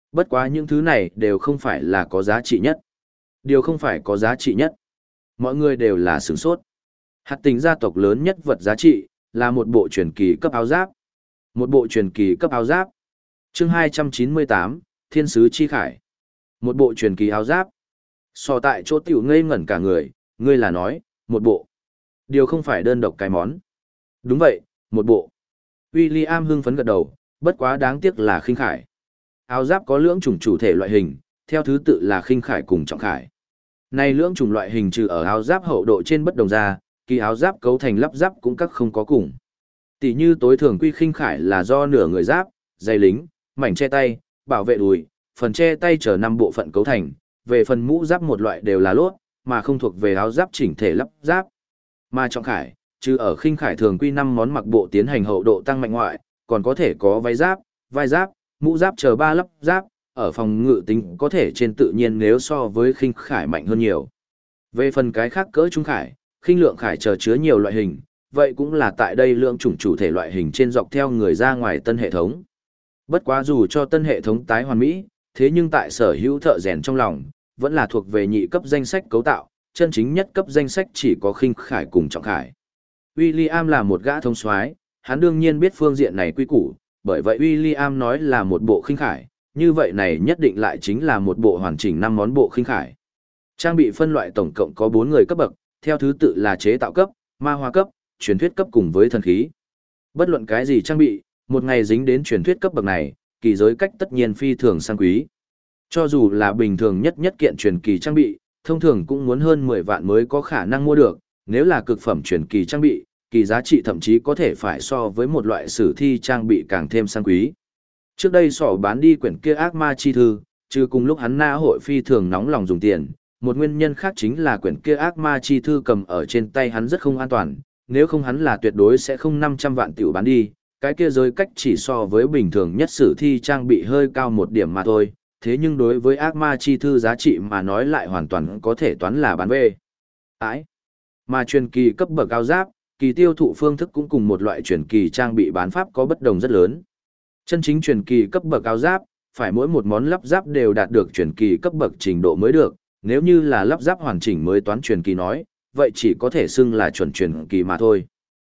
Bất quá những thứ này đều không phải là có giá trị nhất. Điều không phải có giá trị nhất. Mọi người đều là sửng sốt. Hạt tình gia tộc lớn nhất vật giá trị, là một bộ truyền kỳ cấp áo giáp. Một bộ truyền kỳ cấp áo giáp. Chương 298, Thiên sứ chi khải. Một bộ truyền kỳ áo giáp. So tại chỗ tiểu ngây ngẩn cả người, ngươi là nói, một bộ. Điều không phải đơn độc cái món. Đúng vậy, một bộ. William hưng phấn gật đầu, bất quá đáng tiếc là khinh khải. Áo giáp có lưỡng chủng chủ thể loại hình, theo thứ tự là khinh khải cùng trọng khải. Này lưỡng chủng loại hình trừ ở áo giáp hậu độ trên bất đồng ra, kỳ áo giáp cấu thành lắp giáp cũng các không có cùng. Tỷ như tối thường quy khinh khải là do nửa người giáp, dây lính, mảnh che tay, bảo vệ đùi, phần che tay chờ 5 bộ phận cấu thành, về phần mũ giáp một loại đều là lốt, mà không thuộc về áo giáp chỉnh thể lắp giáp. Mà trọng khải, trừ ở khinh khải thường quy 5 món mặc bộ tiến hành hậu độ tăng mạnh ngoại, còn có thể có váy giáp, vai giáp, mũ giáp chờ 3 lắp giáp, ở phòng ngự tính có thể trên tự nhiên nếu so với khinh khải mạnh hơn nhiều. Về phần cái khác cỡ trung khải, khinh lượng khải chờ chứa nhiều loại hình, vậy cũng là tại đây lượng chủng chủ thể loại hình trên dọc theo người ra ngoài tân hệ thống. Bất quá dù cho tân hệ thống tái hoàn mỹ, thế nhưng tại sở hữu thợ rèn trong lòng, vẫn là thuộc về nhị cấp danh sách cấu tạo, chân chính nhất cấp danh sách chỉ có khinh khải cùng trọng khải. William là một gã thông soái, hắn đương nhiên biết phương diện này quy củ, bởi vậy William nói là một bộ khinh khải, như vậy này nhất định lại chính là một bộ hoàn chỉnh 5 món bộ khinh khải. Trang bị phân loại tổng cộng có 4 người cấp bậc, theo thứ tự là chế tạo cấp, ma hóa cấp, truyền thuyết cấp cùng với thần khí. Bất luận cái gì trang bị, một ngày dính đến truyền thuyết cấp bậc này, kỳ giới cách tất nhiên phi thường sang quý. Cho dù là bình thường nhất kiện truyền kỳ trang bị, thông thường cũng muốn hơn 10 vạn mới có khả năng mua được, nếu là cực phẩm truyền kỳ trang bị, kỳ giá trị thậm chí có thể phải so với một loại sử thi trang bị càng thêm sang quý. Trước đây sỏ bán đi quyển kia ác ma chi thư, trừ cùng lúc hắn na hội phi thường nóng lòng dùng tiền, một nguyên nhân khác chính là quyển kia ác ma chi thư cầm ở trên tay hắn rất không an toàn, nếu không hắn là tuyệt đối sẽ không 500 vạn tiểu bán đi, cái kia giới cách chỉ so với bình thường nhất sử thi trang bị hơi cao một điểm mà thôi, thế nhưng đối với ác ma chi thư giá trị mà nói lại hoàn toàn có thể toán là bán về. Ái, mà truyền kỳ cấp bậc cao giáp, kỳ tiêu thụ phương thức cũng cùng một loại truyền kỳ trang bị bán pháp có bất đồng rất lớn. Chân chính truyền kỳ cấp bậc cao giáp, phải mỗi một món lắp ráp đều đạt được truyền kỳ cấp bậc trình độ mới được, nếu như là lắp ráp hoàn chỉnh mới toán truyền kỳ nói, vậy chỉ có thể xưng là chuẩn truyền kỳ mà thôi.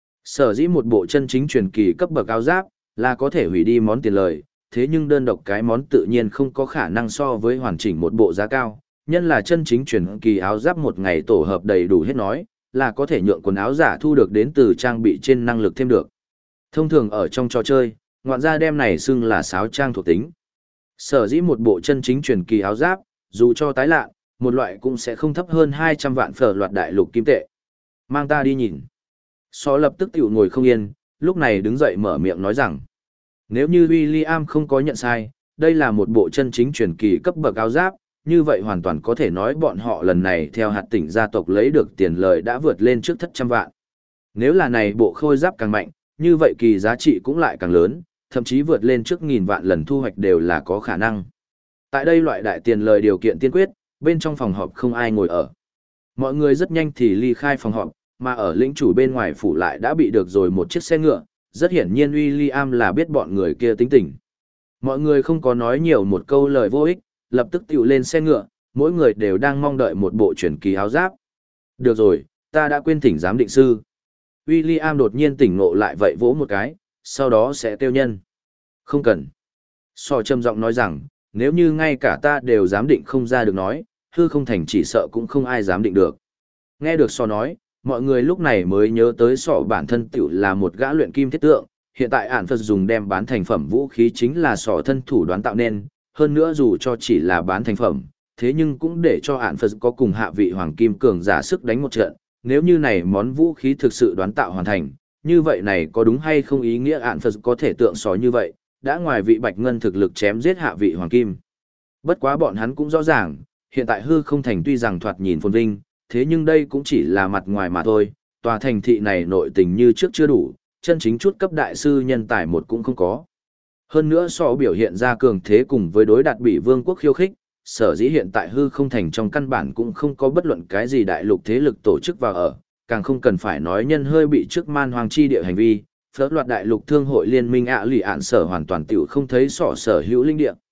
Sở dĩ một bộ chân chính truyền kỳ cấp bậc áo giáp là có thể hủy đi món tiền lời, thế nhưng đơn độc cái món tự nhiên không có khả năng so với hoàn chỉnh một bộ giá cao, nhân là chân chính truyền kỳ áo giáp một ngày tổ hợp đầy đủ hết nói, là có thể nhượng quần áo giả thu được đến từ trang bị trên năng lực thêm được. Thông thường ở trong trò chơi, ngoạn gia đem này xưng là sáo trang thuộc tính. Sở dĩ một bộ chân chính truyền kỳ áo giáp, dù cho tái lạ, một loại cũng sẽ không thấp hơn 200 vạn phở loạt đại lục kim tệ. Mang ta đi nhìn. So lập tức tiểu ngồi không yên, lúc này đứng dậy mở miệng nói rằng, nếu như William không có nhận sai, đây là một bộ chân chính truyền kỳ cấp bậc áo giáp, như vậy hoàn toàn có thể nói bọn họ lần này theo hạt tỉnh gia tộc lấy được tiền lời đã vượt lên trước thất trăm vạn. Nếu là này bộ khôi giáp càng mạnh, như vậy kỳ giá trị cũng lại càng lớn, thậm chí vượt lên trước 1000 vạn lần thu hoạch đều là có khả năng. Tại đây loại đại tiền lời điều kiện tiên quyết, bên trong phòng họp không ai ngồi ở. Mọi người rất nhanh thì ly khai phòng họp, mà ở lĩnh chủ bên ngoài phủ lại đã bị được rồi một chiếc xe ngựa, rất hiển nhiên William là biết bọn người kia tính tình. Mọi người không có nói nhiều một câu lời vô ích, lập tức tiểu lên xe ngựa, mỗi người đều đang mong đợi một bộ truyền kỳ áo giáp. Được rồi, ta đã quên thỉnh giám định sư. William đột nhiên tỉnh ngộ lại vậy vỗ một cái, sau đó sẽ tiêu nhân. Không cần. So trầm giọng nói rằng, nếu như ngay cả ta đều giám định không ra được nói, hư không thành chỉ sợ cũng không ai dám định được. Nghe được so nói, mọi người lúc này mới nhớ tới sọ bản thân tiểu là một gã luyện kim thiết tượng, hiện tại ản Phật dùng đem bán thành phẩm vũ khí chính là sọ thân thủ đoán tạo nên, hơn nữa dù cho chỉ là bán thành phẩm, thế nhưng cũng để cho ản Phật có cùng hạ vị hoàng kim cường giả sức đánh một trận, nếu như này món vũ khí thực sự đoán tạo hoàn thành, như vậy này có đúng hay không ý nghĩa ản Phật có thể tượng sọ như vậy, đã ngoài vị bạch ngân thực lực chém giết hạ vị hoàng kim. Bất quá bọn hắn cũng rõ ràng, hiện tại hư không thành tuy rằng thoạt nhìn phồn vinh, thế nhưng đây cũng chỉ là mặt ngoài mà thôi, tòa thành thị này nội tình như trước chưa đủ, chân chính chút cấp đại sư nhân tài một cũng không có. Hơn nữa so biểu hiện ra cường thế cùng với đối đạt bị vương quốc khiêu khích, sở dĩ hiện tại hư không thành trong căn bản cũng không có bất luận cái gì đại lục thế lực tổ chức vào ở, càng không cần phải nói nhân hơi bị trước man hoàng chi địa hành vi, phớt loạt đại lục thương hội liên minh lì ạn sở hoàn toàn tiểu không thấy sở hữu linh địa.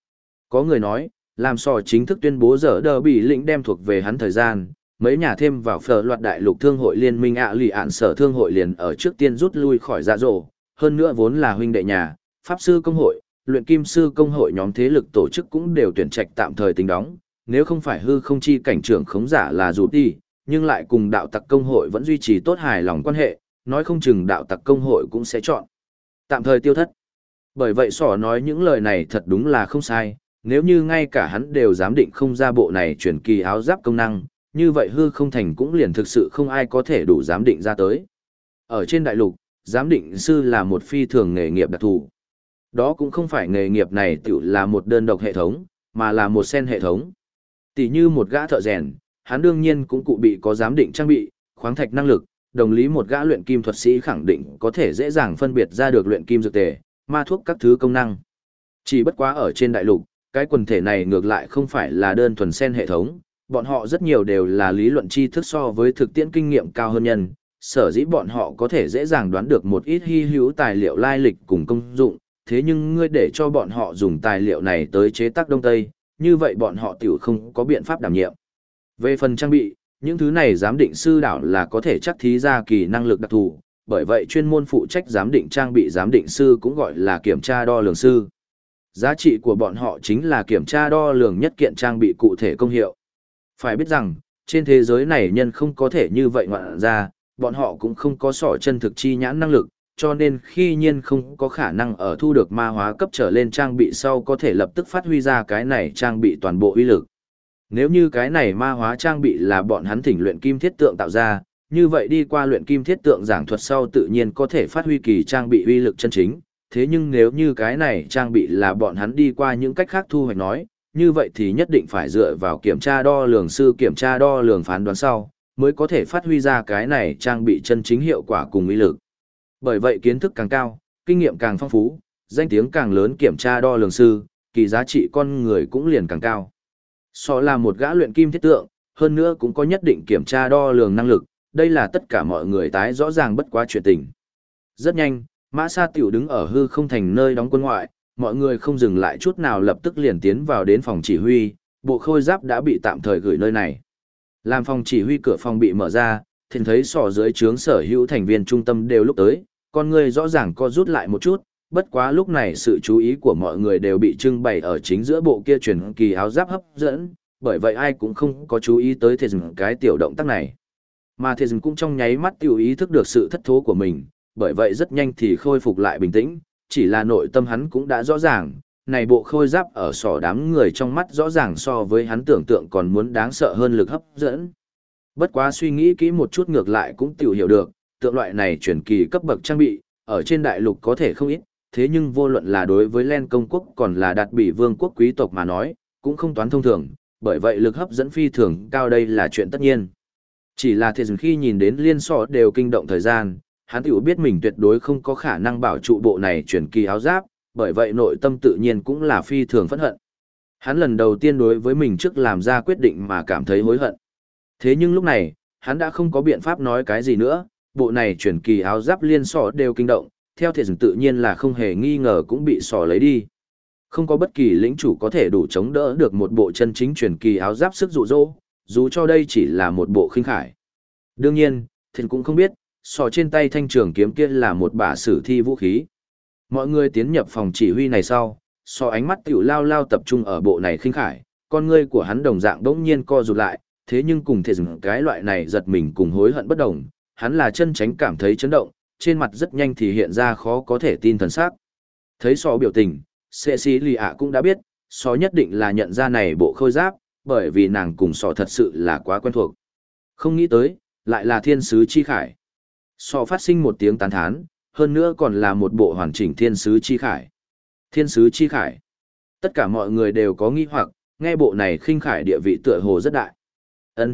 Có người nói, làm sò chính thức tuyên bố giờ đờ bị lĩnh đem thuộc về hắn thời gian, mấy nhà thêm vào phở loạt đại lục thương hội liên minh lì ạn sở thương hội liền ở trước tiên rút lui khỏi dạ dỗ, hơn nữa vốn là huynh đệ nhà, pháp sư công hội, luyện kim sư công hội nhóm thế lực tổ chức cũng đều tuyển trạch tạm thời tính đóng, nếu không phải hư không chi cảnh trưởng khống giả là dù đi, nhưng lại cùng đạo tặc công hội vẫn duy trì tốt hài lòng quan hệ, nói không chừng đạo tặc công hội cũng sẽ chọn tạm thời tiêu thất. Bởi vậy sỏ nói những lời này thật đúng là không sai, nếu như ngay cả hắn đều dám định không ra bộ này chuyển kỳ áo giáp công năng, như vậy hư không thành cũng liền thực sự không ai có thể đủ giám định ra tới. Ở trên đại lục, giám định sư là một phi thường nghề nghiệp đặc thù. Đó cũng không phải nghề nghiệp này tự là một đơn độc hệ thống, mà là một sen hệ thống. Tỷ như một gã thợ rèn, hắn đương nhiên cũng cụ bị có giám định trang bị, khoáng thạch năng lực, đồng lý một gã luyện kim thuật sĩ khẳng định có thể dễ dàng phân biệt ra được luyện kim dược tề, ma thuốc các thứ công năng. Chỉ bất quá ở trên đại lục, cái quần thể này ngược lại không phải là đơn thuần sen hệ thống, bọn họ rất nhiều đều là lý luận tri thức so với thực tiễn kinh nghiệm cao hơn nhân, sở dĩ bọn họ có thể dễ dàng đoán được một ít hy hữu tài liệu lai lịch cùng công dụng, thế nhưng ngươi để cho bọn họ dùng tài liệu này tới chế tác Đông Tây, như vậy bọn họ tiểu không có biện pháp đảm nhiệm. Về phần trang bị, những thứ này giám định sư đảo là có thể chắc thí ra kỳ năng lực đặc thù, bởi vậy chuyên môn phụ trách giám định trang bị giám định sư cũng gọi là kiểm tra đo lường sư. Giá trị của bọn họ chính là kiểm tra đo lường nhất kiện trang bị cụ thể công hiệu. Phải biết rằng, trên thế giới này nhân không có thể như vậy ngoạn ra, bọn họ cũng không có sỏ chân thực chi nhãn năng lực, cho nên khi nhiên không có khả năng ở thu được ma hóa cấp trở lên trang bị sau có thể lập tức phát huy ra cái này trang bị toàn bộ uy lực. Nếu như cái này ma hóa trang bị là bọn hắn thỉnh luyện kim thiết tượng tạo ra, như vậy đi qua luyện kim thiết tượng giảng thuật sau tự nhiên có thể phát huy kỳ trang bị uy lực chân chính. Thế nhưng nếu như cái này trang bị là bọn hắn đi qua những cách khác thu hoạch nói, như vậy thì nhất định phải dựa vào kiểm tra đo lường sư kiểm tra đo lường phán đoán sau, mới có thể phát huy ra cái này trang bị chân chính hiệu quả cùng uy lực. Bởi vậy kiến thức càng cao, kinh nghiệm càng phong phú, danh tiếng càng lớn kiểm tra đo lường sư, kỳ giá trị con người cũng liền càng cao. So là một gã luyện kim thiết tượng, hơn nữa cũng có nhất định kiểm tra đo lường năng lực, đây là tất cả mọi người tái rõ ràng bất quá chuyện tình. Rất nhanh, Mã Sa Tiểu đứng ở hư không thành nơi đóng quân ngoại, mọi người không dừng lại chút nào lập tức liền tiến vào đến phòng chỉ huy, bộ khôi giáp đã bị tạm thời gửi nơi này. Làm phòng chỉ huy cửa phòng bị mở ra, thì thấy sỏ dưới trướng sở hữu thành viên trung tâm đều lúc tới, con người rõ ràng co rút lại một chút, bất quá lúc này sự chú ý của mọi người đều bị trưng bày ở chính giữa bộ kia truyền kỳ áo giáp hấp dẫn, bởi vậy ai cũng không có chú ý tới Thề cái tiểu động tác này. Mà Thề cũng trong nháy mắt tiểu ý thức được sự thất thố của mình, bởi vậy rất nhanh thì khôi phục lại bình tĩnh, chỉ là nội tâm hắn cũng đã rõ ràng, này bộ khôi giáp ở sỏ đám người trong mắt rõ ràng so với hắn tưởng tượng còn muốn đáng sợ hơn lực hấp dẫn. Bất quá suy nghĩ kỹ một chút ngược lại cũng tiểu hiểu được, tượng loại này truyền kỳ cấp bậc trang bị, ở trên đại lục có thể không ít, thế nhưng vô luận là đối với Len công quốc còn là đạt bị vương quốc quý tộc mà nói, cũng không toán thông thường, bởi vậy lực hấp dẫn phi thường cao đây là chuyện tất nhiên. Chỉ là Thề khi nhìn đến liên sọ đều kinh động thời gian, hắn tiểu biết mình tuyệt đối không có khả năng bảo trụ bộ này truyền kỳ áo giáp, bởi vậy nội tâm tự nhiên cũng là phi thường phẫn hận. Hắn lần đầu tiên đối với mình trước làm ra quyết định mà cảm thấy hối hận. Thế nhưng lúc này, hắn đã không có biện pháp nói cái gì nữa, bộ này truyền kỳ áo giáp liên sọ đều kinh động, theo Thề tự nhiên là không hề nghi ngờ cũng bị sọ lấy đi. Không có bất kỳ lĩnh chủ có thể đủ chống đỡ được một bộ chân chính truyền kỳ áo giáp sức dụ dỗ, dù cho đây chỉ là một bộ khinh khải. Đương nhiên, Thề cũng không biết, sọ trên tay thanh trường kiếm kia là một bả sử thi vũ khí. Mọi người tiến nhập phòng chỉ huy này sau, sọ ánh mắt tiểu lao lao tập trung ở bộ này khinh khải, con ngươi của hắn đồng dạng đống nhiên co rụt lại, thế nhưng cùng Thề cái loại này giật mình cùng hối hận bất đồng, hắn là chân tránh cảm thấy chấn động, trên mặt rất nhanh thì hiện ra khó có thể tin thần sắc. Thấy sọ biểu tình, Cecilia cũng đã biết, sọ nhất định là nhận ra này bộ khôi giáp, bởi vì nàng cùng sọ thật sự là quá quen thuộc. Không nghĩ tới, lại là thiên sứ chi khải. Sọ phát sinh một tiếng tán thán, hơn nữa còn là một bộ hoàn chỉnh thiên sứ chi khải. Thiên sứ chi khải. Tất cả mọi người đều có nghi hoặc, nghe bộ này khinh khải địa vị tựa hồ rất đại. Ân.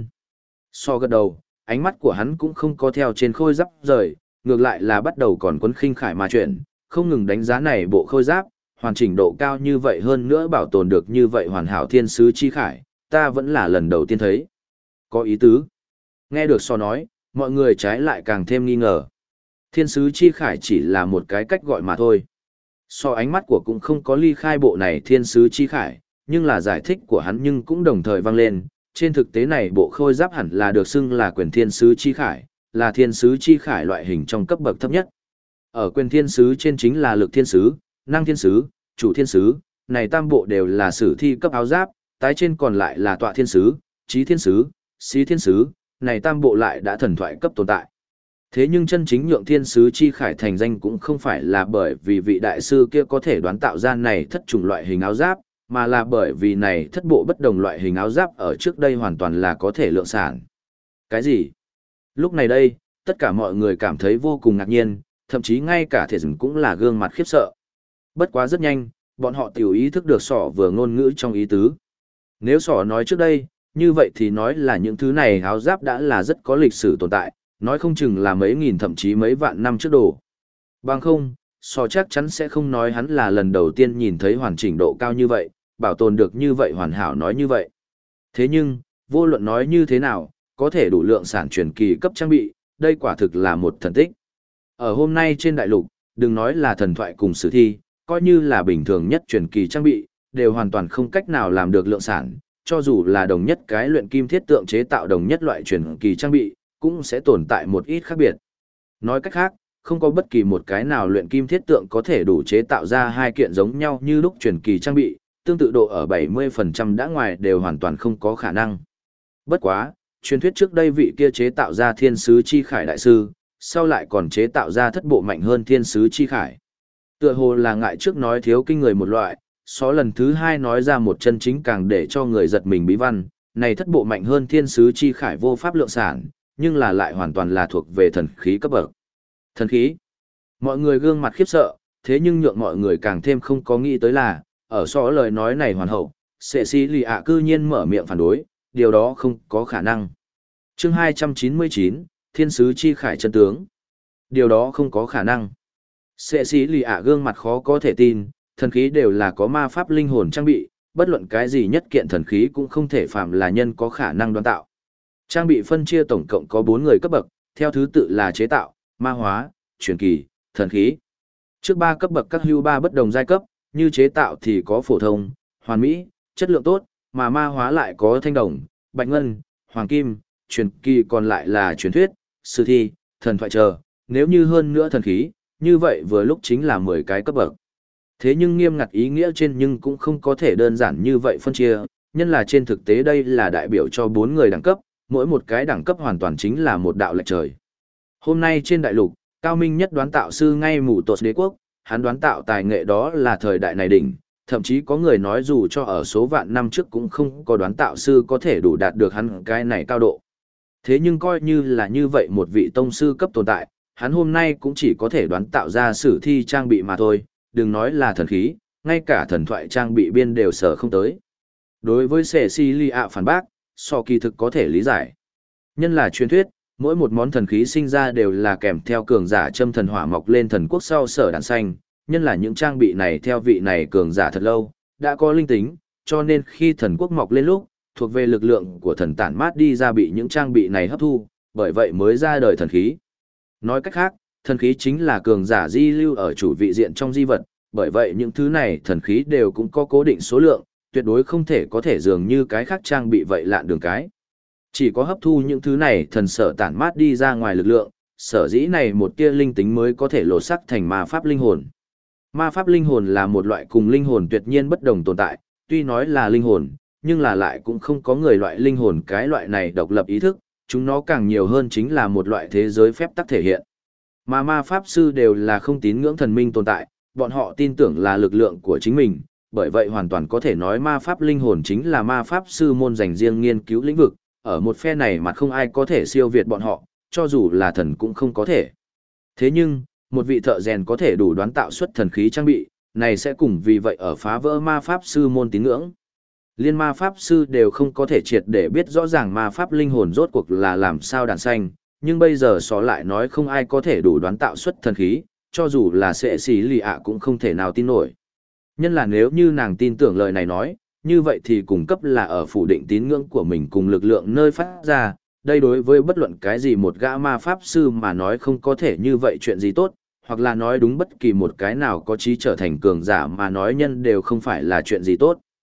Sọ gật đầu, ánh mắt của hắn cũng không có theo trên khôi giáp rời, ngược lại là bắt đầu còn quấn khinh khải mà chuyển, không ngừng đánh giá này bộ khôi giáp, hoàn chỉnh độ cao như vậy hơn nữa bảo tồn được như vậy hoàn hảo thiên sứ chi khải, ta vẫn là lần đầu tiên thấy. Có ý tứ. Nghe được Sọ nói, mọi người trái lại càng thêm nghi ngờ. Thiên sứ chi khải chỉ là một cái cách gọi mà thôi. Sọ ánh mắt của cũng không có ly khai bộ này thiên sứ chi khải, nhưng là giải thích của hắn nhưng cũng đồng thời vang lên, trên thực tế này bộ khôi giáp hẳn là được xưng là quyền thiên sứ chi khải, là thiên sứ chi khải loại hình trong cấp bậc thấp nhất. Ở quyền thiên sứ trên chính là lực thiên sứ, năng thiên sứ, chủ thiên sứ, này tam bộ đều là sử thi cấp áo giáp, tái trên còn lại là tọa thiên sứ, trí thiên sứ, xí thiên sứ, này tam bộ lại đã thần thoại cấp tồn tại. Thế nhưng chân chính nhượng thiên sứ chi khải thành danh cũng không phải là bởi vì vị đại sư kia có thể đoán tạo ra này thất chủng loại hình áo giáp, mà là bởi vì này thất bộ bất đồng loại hình áo giáp ở trước đây hoàn toàn là có thể lượng sản. Cái gì? Lúc này đây, tất cả mọi người cảm thấy vô cùng ngạc nhiên, thậm chí ngay cả thể dừng cũng là gương mặt khiếp sợ. Bất quá rất nhanh, bọn họ tiểu ý thức được sỏ vừa ngôn ngữ trong ý tứ. Nếu sỏ nói trước đây, như vậy thì nói là những thứ này áo giáp đã là rất có lịch sử tồn tại, nói không chừng là mấy nghìn thậm chí mấy vạn năm trước đồ. Bằng không, sỏ chắc chắn sẽ không nói hắn là lần đầu tiên nhìn thấy hoàn chỉnh độ cao như vậy, bảo tồn được như vậy hoàn hảo nói như vậy. Thế nhưng, vô luận nói như thế nào, có thể đủ lượng sản truyền kỳ cấp trang bị, đây quả thực là một thần tích. Ở hôm nay trên đại lục, đừng nói là thần thoại cùng sử thi, coi như là bình thường nhất truyền kỳ trang bị, đều hoàn toàn không cách nào làm được lượng sản, cho dù là đồng nhất cái luyện kim thiết tượng chế tạo đồng nhất loại truyền kỳ trang bị, cũng sẽ tồn tại một ít khác biệt. Nói cách khác, không có bất kỳ một cái nào luyện kim thiết tượng có thể đủ chế tạo ra hai kiện giống nhau như lúc truyền kỳ trang bị, tương tự độ ở 70% đã ngoài đều hoàn toàn không có khả năng. Bất quá, truyền thuyết trước đây vị kia chế tạo ra thiên sứ chi khải đại sư, sau lại còn chế tạo ra thất bộ mạnh hơn thiên sứ chi khải. Tựa hồ là ngại trước nói thiếu kinh người một loại, số lần thứ hai nói ra một chân chính càng để cho người giật mình bí văn, này thất bộ mạnh hơn thiên sứ chi khải vô pháp lượng sản, nhưng là lại hoàn toàn là thuộc về thần khí cấp bậc. Thần khí. Mọi người gương mặt khiếp sợ, thế nhưng nhượng mọi người càng thêm không có nghĩ tới là, ở so lời nói này hoàn hậu, sệ sĩ lì ạ cư nhiên mở miệng phản đối, điều đó không có khả năng. Chương 299, Thiên sứ chi khải chân tướng. Điều đó không có khả năng. Sệ sĩ lì ạ gương mặt khó có thể tin, thần khí đều là có ma pháp linh hồn trang bị, bất luận cái gì nhất kiện thần khí cũng không thể phạm là nhân có khả năng đoán tạo. Trang bị phân chia tổng cộng có 4 người cấp bậc, theo thứ tự là chế tạo, ma hóa, truyền kỳ, thần khí. Trước 3 cấp bậc các hưu 3 bất đồng giai cấp, như chế tạo thì có phổ thông, hoàn mỹ, chất lượng tốt, mà ma hóa lại có thanh đồng, bạch ngân, hoàng kim, truyền kỳ còn lại là truyền thuyết, sử thi, thần thoại chờ, nếu như hơn nữa thần khí, như vậy vừa lúc chính là 10 cái cấp bậc. Thế nhưng nghiêm ngặt ý nghĩa trên nhưng cũng không có thể đơn giản như vậy phân chia, nhân là trên thực tế đây là đại biểu cho 4 người đẳng cấp, mỗi một cái đẳng cấp hoàn toàn chính là một đạo lệch trời. Hôm nay trên đại lục, cao minh nhất đoán tạo sư ngay mù tột đế quốc, hắn đoán tạo tài nghệ đó là thời đại này đỉnh, thậm chí có người nói dù cho ở số vạn năm trước cũng không có đoán tạo sư có thể đủ đạt được hắn cái này cao độ. Thế nhưng coi như là như vậy một vị tông sư cấp tồn tại, hắn hôm nay cũng chỉ có thể đoán tạo ra sử thi trang bị mà thôi, đừng nói là thần khí, ngay cả thần thoại trang bị biên đều sở không tới. Đối với Cecilia phản bác, so kỳ thực có thể lý giải. Nhân là truyền thuyết, mỗi một món thần khí sinh ra đều là kèm theo cường giả châm thần hỏa mọc lên thần quốc sau sở đàn xanh, nhân là những trang bị này theo vị này cường giả thật lâu, đã có linh tính, cho nên khi thần quốc mọc lên lúc, thuộc về lực lượng của thần tản mát đi ra bị những trang bị này hấp thu, bởi vậy mới ra đời thần khí. Nói cách khác, thần khí chính là cường giả di lưu ở chủ vị diện trong di vật, bởi vậy những thứ này thần khí đều cũng có cố định số lượng, tuyệt đối không thể có thể dường như cái khác trang bị vậy lạn đường cái. Chỉ có hấp thu những thứ này thần sở tản mát đi ra ngoài lực lượng, sở dĩ này một tia linh tính mới có thể lột sắc thành ma pháp linh hồn. Ma pháp linh hồn là một loại cùng linh hồn tuyệt nhiên bất đồng tồn tại, tuy nói là linh hồn, nhưng là lại cũng không có người loại linh hồn cái loại này độc lập ý thức, chúng nó càng nhiều hơn chính là một loại thế giới phép tắc thể hiện. Mà ma pháp sư đều là không tín ngưỡng thần minh tồn tại, bọn họ tin tưởng là lực lượng của chính mình, bởi vậy hoàn toàn có thể nói ma pháp linh hồn chính là ma pháp sư môn dành riêng nghiên cứu lĩnh vực, ở một phe này mà không ai có thể siêu việt bọn họ, cho dù là thần cũng không có thể. Thế nhưng, một vị thợ rèn có thể đủ đoán tạo xuất thần khí trang bị, này sẽ cùng vì vậy ở phá vỡ ma pháp sư môn tín ngưỡng. Liên ma pháp sư đều không có thể triệt để biết rõ ràng ma pháp linh hồn rốt cuộc là làm sao đàn xanh, nhưng bây giờ xó lại nói không ai có thể đủ đoán tạo xuất thần khí, cho dù là sệ xì lì ạ cũng không thể nào tin nổi. Nhân là nếu như nàng tin tưởng lời này nói, như vậy thì cung cấp là ở phủ định tín ngưỡng của mình cùng lực lượng nơi phát ra, đây đối với bất luận cái gì một gã ma pháp sư mà nói không có thể như vậy chuyện gì tốt, hoặc là nói đúng bất kỳ một cái nào có trí trở thành cường giả mà nói nhân đều không phải là chuyện gì tốt.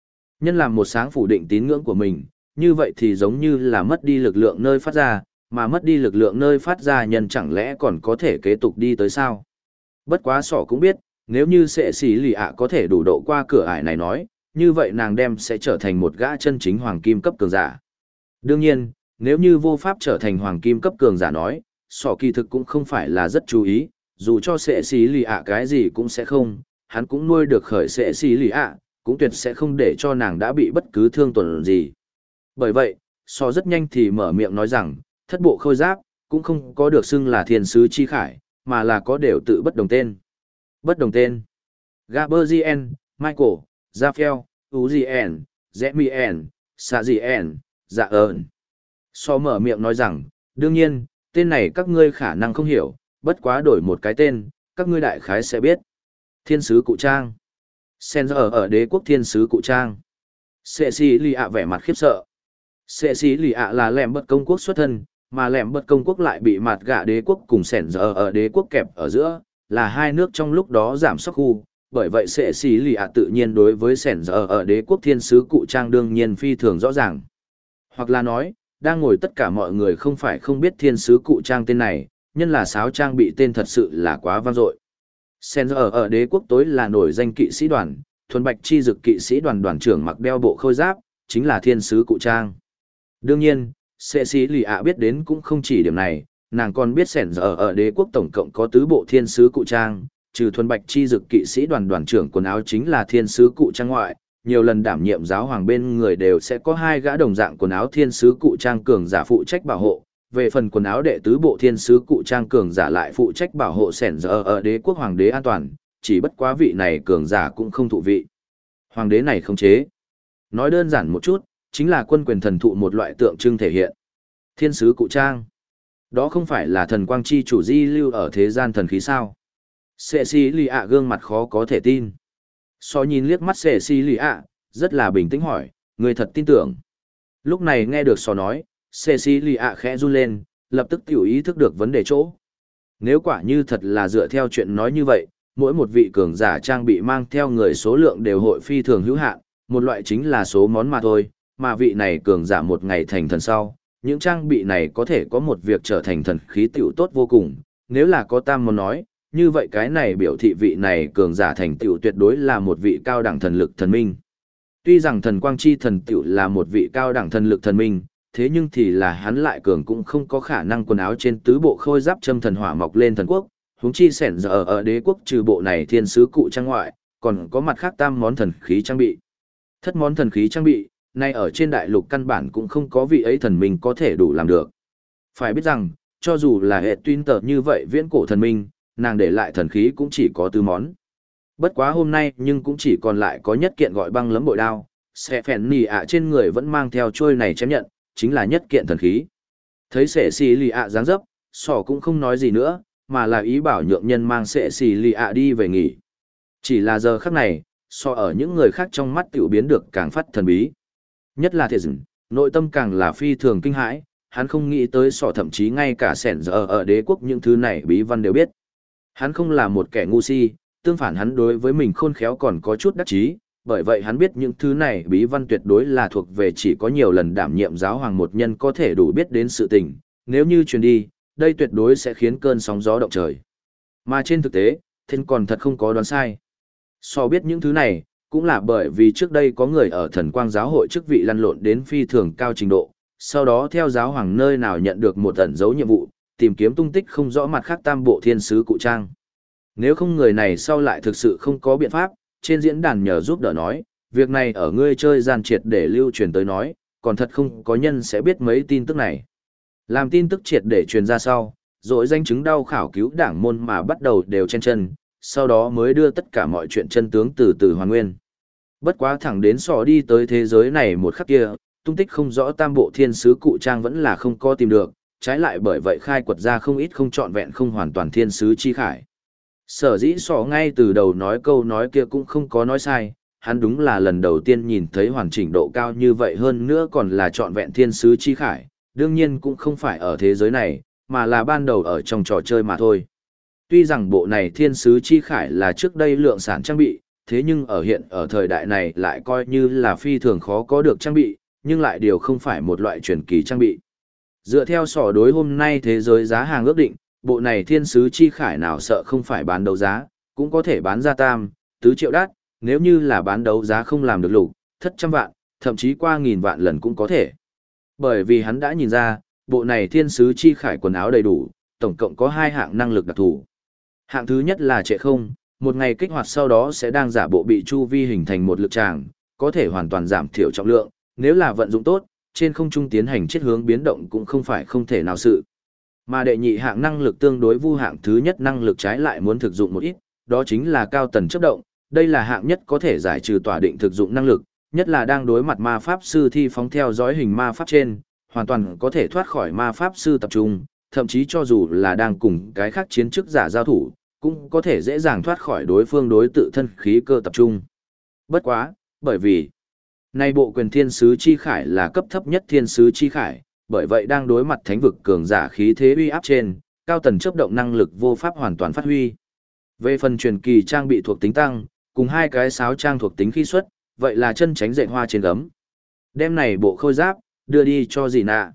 Nhân làm một sáng phủ định tín ngưỡng của mình, như vậy thì giống như là mất đi lực lượng nơi phát ra, mà mất đi lực lượng nơi phát ra nhân chẳng lẽ còn có thể kế tục đi tới sao? Bất quá sỏ cũng biết, nếu như sệ xì lì ạ có thể đủ độ qua cửa ải này nói, như vậy nàng đem sẽ trở thành một gã chân chính hoàng kim cấp cường giả. Đương nhiên, nếu như vô pháp trở thành hoàng kim cấp cường giả nói, sỏ kỳ thực cũng không phải là rất chú ý, dù cho sệ xì lì ạ cái gì cũng sẽ không, hắn cũng nuôi được khởi sệ xì lì ạ, cũng tuyệt sẽ không để cho nàng đã bị bất cứ thương tổn gì. Bởi vậy, sỏ rất nhanh thì mở miệng nói rằng, thất bộ khôi giáp, cũng không có được xưng là thiên sứ chi khải, mà là có đều tự bất đồng tên. Bất đồng tên. Gaberzien, Michael, Raphael, Uzien, Zemien, Sazien, Dạ ơn. So mở miệng nói rằng, đương nhiên, tên này các ngươi khả năng không hiểu, bất quá đổi một cái tên, các ngươi đại khái sẽ biết. Thiên sứ cụ trang. Senzer ở đế quốc thiên sứ cụ trang. Cecilia vẻ mặt khiếp sợ. Cecilia là lẻm bật công quốc xuất thân, mà lẻm bật công quốc lại bị mặt gạ đế quốc cùng Senzer ở đế quốc kẹp ở giữa, là hai nước trong lúc đó giảm sóc khu. Bởi vậy Cecilia tự nhiên đối với Senzer ở đế quốc thiên sứ cụ trang đương nhiên phi thường rõ ràng. Hoặc là nói, đang ngồi tất cả mọi người không phải không biết thiên sứ cụ trang tên này, nhân là sáo trang bị tên thật sự là quá vang dội. Senzer ở đế quốc tối là nổi danh kỵ sĩ đoàn, thuần bạch chi dực kỵ sĩ đoàn đoàn trưởng mặc đeo bộ khôi giáp, chính là thiên sứ cụ trang. Đương nhiên, Cecilia biết đến cũng không chỉ điểm này, nàng còn biết Senzer ở đế quốc tổng cộng có tứ bộ thiên sứ cụ trang, trừ thuần bạch chi dực kỵ sĩ đoàn đoàn trưởng quần áo chính là thiên sứ cụ trang ngoại, nhiều lần đảm nhiệm giáo hoàng bên người đều sẽ có hai gã đồng dạng quần áo thiên sứ cụ trang cường giả phụ trách bảo hộ. Về phần quần áo đệ tứ bộ thiên sứ cụ trang cường giả lại phụ trách bảo hộ Senzer ở đế quốc hoàng đế an toàn, chỉ bất quá vị này cường giả cũng không thụ vị. Hoàng đế này không chế. Nói đơn giản một chút, chính là quân quyền thần thụ một loại tượng trưng thể hiện. Thiên sứ cụ trang. Đó không phải là thần quang chi chủ di lưu ở thế gian thần khí sao? Cecilia gương mặt khó có thể tin. So nhìn liếc mắt Cecilia, rất là bình tĩnh hỏi, người thật tin tưởng. Lúc này nghe được so nói, Cecilia khẽ run lên, lập tức tiểu ý thức được vấn đề chỗ. Nếu quả như thật là dựa theo chuyện nói như vậy, mỗi một vị cường giả trang bị mang theo người số lượng đều hội phi thường hữu hạn, một loại chính là số món mà thôi, mà vị này cường giả một ngày thành thần sau, những trang bị này có thể có một việc trở thành thần khí tiểu tốt vô cùng, nếu là có tam món nói, như vậy cái này biểu thị vị này cường giả thành tựu tuyệt đối là một vị cao đẳng thần lực thần minh. Tuy rằng thần quang chi thần tựu là một vị cao đẳng thần lực thần minh, thế nhưng thì là hắn lại cường cũng không có khả năng quần áo trên tứ bộ khôi giáp châm thần hỏa mọc lên thần quốc, huống chi sẻn giờ ở đế quốc trừ bộ này thiên sứ cụ trang ngoại, còn có mặt khác tam món thần khí trang bị. Thất món thần khí trang bị, nay ở trên đại lục căn bản cũng không có vị ấy thần minh có thể đủ làm được. Phải biết rằng, cho dù là hệ tuyên tờ như vậy viễn cổ thần minh, nàng để lại thần khí cũng chỉ có 4 món. Bất quá hôm nay nhưng cũng chỉ còn lại có nhất kiện gọi băng lấm bội đao, sẽ phèn nì ạ trên người vẫn mang theo trôi này chém nhận, chính là nhất kiện thần khí. Thấy sẻ xì lì ạ dáng dấp, sỏ cũng không nói gì nữa, mà là ý bảo nhượng nhân mang sẻ xì lì ạ đi về nghỉ. Chỉ là giờ khắc này, so ở những người khác trong mắt tiểu biến được càng phát thần bí. Nhất là thể dừng, nội tâm càng là phi thường kinh hãi, hắn không nghĩ tới sỏ thậm chí ngay cả sẻn giờ ở đế quốc những thứ này bí văn đều biết. Hắn không là một kẻ ngu si, tương phản hắn đối với mình khôn khéo còn có chút đắc chí, bởi vậy hắn biết những thứ này bí văn tuyệt đối là thuộc về chỉ có nhiều lần đảm nhiệm giáo hoàng một nhân có thể đủ biết đến sự tình, nếu như truyền đi, đây tuyệt đối sẽ khiến cơn sóng gió động trời. Mà trên thực tế, thiên còn thật không có đoán sai. So biết những thứ này, cũng là bởi vì trước đây có người ở thần quang giáo hội chức vị lăn lộn đến phi thường cao trình độ, sau đó theo giáo hoàng nơi nào nhận được một ẩn dấu nhiệm vụ, tìm kiếm tung tích không rõ mặt khác tam bộ thiên sứ cụ trang. Nếu không người này sau lại thực sự không có biện pháp, trên diễn đàn nhờ giúp đỡ nói, việc này ở ngươi chơi gian triệt để lưu truyền tới nói, còn thật không có nhân sẽ biết mấy tin tức này. Làm tin tức triệt để truyền ra sau, rồi danh chứng đau khảo cứu đảng môn mà bắt đầu đều chen chân, sau đó mới đưa tất cả mọi chuyện chân tướng từ từ hoàn nguyên. Bất quá thẳng đến sò đi tới thế giới này một khắc kia, tung tích không rõ tam bộ thiên sứ cụ trang vẫn là không có tìm được, trái lại bởi vậy khai quật ra không ít không trọn vẹn không hoàn toàn thiên sứ chi khải. Sở dĩ sò ngay từ đầu nói câu nói kia cũng không có nói sai, hắn đúng là lần đầu tiên nhìn thấy hoàn chỉnh độ cao như vậy hơn nữa còn là trọn vẹn thiên sứ chi khải, đương nhiên cũng không phải ở thế giới này, mà là ban đầu ở trong trò chơi mà thôi. Tuy rằng bộ này thiên sứ chi khải là trước đây lượng sản trang bị, thế nhưng ở thời đại này lại coi như là phi thường khó có được trang bị, nhưng lại điều không phải một loại truyền kỳ trang bị. Dựa theo sỏ đối hôm nay thế giới giá hàng ước định, bộ này thiên sứ chi khải nào sợ không phải bán đấu giá, cũng có thể bán ra tam, tứ triệu đắt, nếu như là bán đấu giá không làm được lục, thất trăm vạn, thậm chí qua 1000 vạn lần cũng có thể. Bởi vì hắn đã nhìn ra, bộ này thiên sứ chi khải quần áo đầy đủ, tổng cộng có 2 hạng năng lực đặc thù. Hạng thứ nhất là trệ không, một ngày kích hoạt sau đó sẽ đang giả bộ bị chu vi hình thành một lực tràng, có thể hoàn toàn giảm thiểu trọng lượng, nếu là vận dụng tốt, trên không trung tiến hành chiết hướng biến động cũng không phải không thể nào sự. Mà đệ nhị hạng năng lực tương đối vu hạng thứ nhất năng lực trái lại muốn thực dụng một ít, đó chính là cao tần chấp động, đây là hạng nhất có thể giải trừ tỏa định thực dụng năng lực, nhất là đang đối mặt ma pháp sư thi phóng theo dõi hình ma pháp trên, hoàn toàn có thể thoát khỏi ma pháp sư tập trung, thậm chí cho dù là đang cùng cái khác chiến chức giả giao thủ, cũng có thể dễ dàng thoát khỏi đối phương đối tự thân khí cơ tập trung. Bất quá, bởi vì nay bộ quyền thiên sứ chi khải là cấp thấp nhất thiên sứ chi khải, bởi vậy đang đối mặt thánh vực cường giả khí thế uy áp trên, cao tần chấp động năng lực vô pháp hoàn toàn phát huy. Về phần truyền kỳ trang bị thuộc tính tăng, cùng 2 cái sáo trang thuộc tính khi xuất, vậy là chân tránh dệt hoa trên gấm. Đem này bộ khôi giáp, đưa đi cho dì nạ.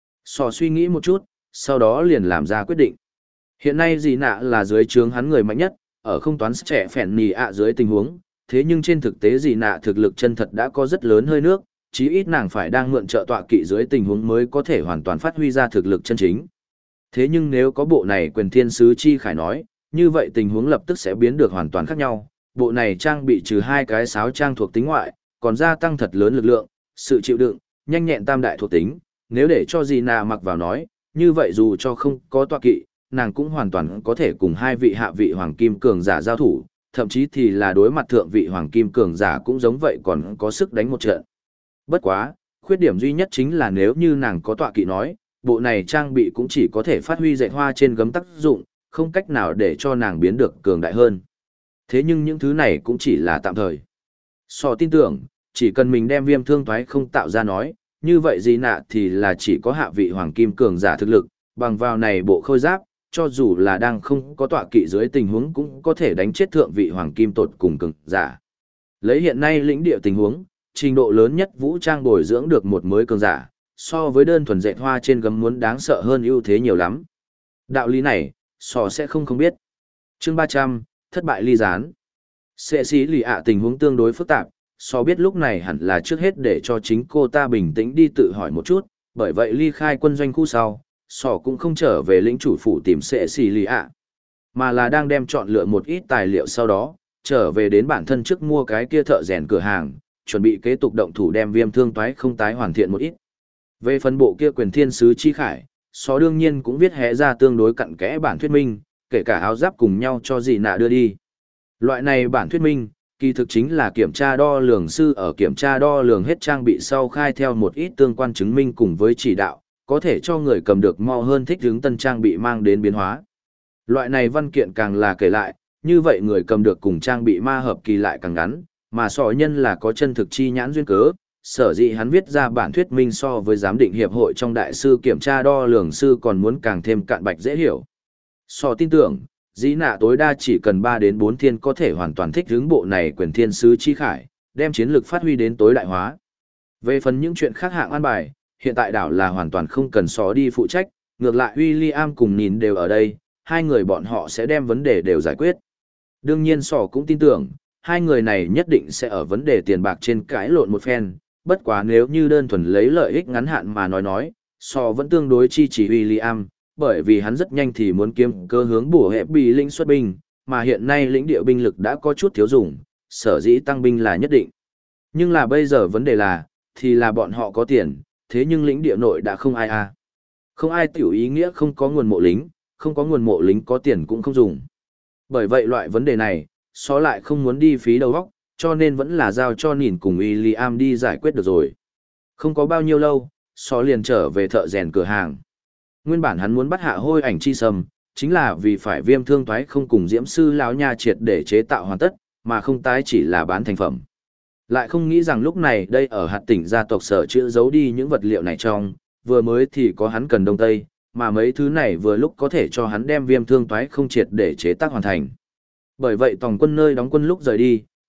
Sò suy nghĩ một chút, sau đó liền làm ra quyết định. Hiện nay dì nạ là dưới trướng hắn người mạnh nhất, ở không toán trẻ phèn nì ạ dưới tình huống, thế nhưng trên thực tế dì nạ thực lực chân thật đã có rất lớn hơi nước, chí ít nàng phải đang mượn trợ tọa kỵ dưới tình huống mới có thể hoàn toàn phát huy ra thực lực chân chính. Thế nhưng nếu có bộ này quyền thiên sứ chi khải nói, như vậy tình huống lập tức sẽ biến được hoàn toàn khác nhau. Bộ này trang bị trừ 2 cái sáo trang thuộc tính ngoại, còn gia tăng thật lớn lực lượng, sự chịu đựng, nhanh nhẹn tam đại thuộc tính. Nếu để cho gì nà mặc vào nói, như vậy dù cho không có tọa kỵ, nàng cũng hoàn toàn có thể cùng 2 vị hạ vị hoàng kim cường giả giao thủ, thậm chí thì là đối mặt thượng vị hoàng kim cường giả cũng giống vậy còn có sức đánh một trận. Bất quá, khuyết điểm duy nhất chính là nếu như nàng có tọa kỵ nói, bộ này trang bị cũng chỉ có thể phát huy dạy hoa trên gấm tác dụng, không cách nào để cho nàng biến được cường đại hơn. Thế nhưng những thứ này cũng chỉ là tạm thời. Sò tin tưởng, chỉ cần mình đem viêm thương toái không tạo ra nói, như vậy gì nạ thì là chỉ có hạ vị hoàng kim cường giả thực lực, bằng vào này bộ khôi giáp, cho dù là đang không có tọa kỵ dưới tình huống cũng có thể đánh chết thượng vị hoàng kim tột cùng cường giả. Lấy hiện nay lĩnh địa tình huống, trình độ lớn nhất vũ trang bồi dưỡng được một mới cường giả, so với đơn thuần dệt hoa trên gấm muốn đáng sợ hơn ưu thế nhiều lắm. Đạo lý này, sò sẽ không biết. Chương 300, thất bại ly gián. Sệ sĩ lì ạ tình huống tương đối phức tạp, so biết lúc này hẳn là trước hết để cho chính cô ta bình tĩnh đi tự hỏi một chút, bởi vậy ly khai quân doanh khu sau, sò cũng không trở về lĩnh chủ phủ tìm sệ sĩ lì ạ, mà là đang đem chọn lựa một ít tài liệu sau đó, trở về đến bản thân trước mua cái kia thợ rèn cửa hàng, chuẩn bị kế tục động thủ đem viêm thương toái không tái hoàn thiện một ít. Về phần bộ kia quyền thiên sứ chi khải, sò đương nhiên cũng viết hé ra tương đối cặn kẽ bản thuyết minh, kể cả áo giáp cùng nhau cho dì nạ đưa đi. Loại này bản thuyết minh, kỳ thực chính là kiểm tra đo lường sư ở kiểm tra đo lường hết trang bị sau khai theo một ít tương quan chứng minh cùng với chỉ đạo, có thể cho người cầm được mau hơn thích ứng tân trang bị mang đến biến hóa. Loại này văn kiện càng là kể lại, như vậy người cầm được cùng trang bị ma hợp kỳ lại càng ngắn, mà sò nhân là có chân thực chi nhãn duyên cớ, sở dĩ hắn viết ra bản thuyết minh so với giám định hiệp hội trong đại sư kiểm tra đo lường sư còn muốn càng thêm cạn bạch dễ hiểu. Sò tin tưởng, dĩ nạ tối đa chỉ cần 3 đến 4 thiên có thể hoàn toàn thích ứng bộ này quyền thiên sứ chi khải, đem chiến lược phát huy đến tối đại hóa. Về phần những chuyện khác hạng an bài, hiện tại đảo là hoàn toàn không cần sò đi phụ trách, ngược lại William cùng nhìn đều ở đây, hai người bọn họ sẽ đem vấn đề đều giải quyết. Đương nhiên sò cũng tin tưởng, hai người này nhất định sẽ ở vấn đề tiền bạc trên cãi lộn một phen, bất quá nếu như đơn thuần lấy lợi ích ngắn hạn mà nói, sò vẫn tương đối chi chỉ William, bởi vì hắn rất nhanh thì muốn kiếm cơ hướng bổ hẹp bị lĩnh xuất binh, mà hiện nay lĩnh địa binh lực đã có chút thiếu dùng, sở dĩ tăng binh là nhất định. Nhưng là bây giờ vấn đề là, thì là bọn họ có tiền, thế nhưng lĩnh địa nội đã không ai à. Không ai tiểu ý nghĩa không có nguồn mộ lính, không có nguồn mộ lính có tiền cũng không dùng. Bởi vậy loại vấn đề này, Só lại không muốn đi phí đầu óc, cho nên vẫn là giao cho nhìn cùng William đi giải quyết được rồi. Không có bao nhiêu lâu, Só liền trở về thợ rèn cửa hàng. Nguyên bản hắn muốn bắt hạ hôi ảnh chi sầm, chính là vì phải viêm thương toái không cùng diễm sư lão nha triệt để chế tạo hoàn tất, mà không tái chỉ là bán thành phẩm. Lại không nghĩ rằng lúc này đây ở hạt tỉnh gia tộc sở chữa giấu đi những vật liệu này trong, vừa mới thì có hắn cần đông tây, mà mấy thứ này vừa lúc có thể cho hắn đem viêm thương toái không triệt để chế tác hoàn thành. Bởi vậy tòng quân nơi đóng quân lúc rời đi,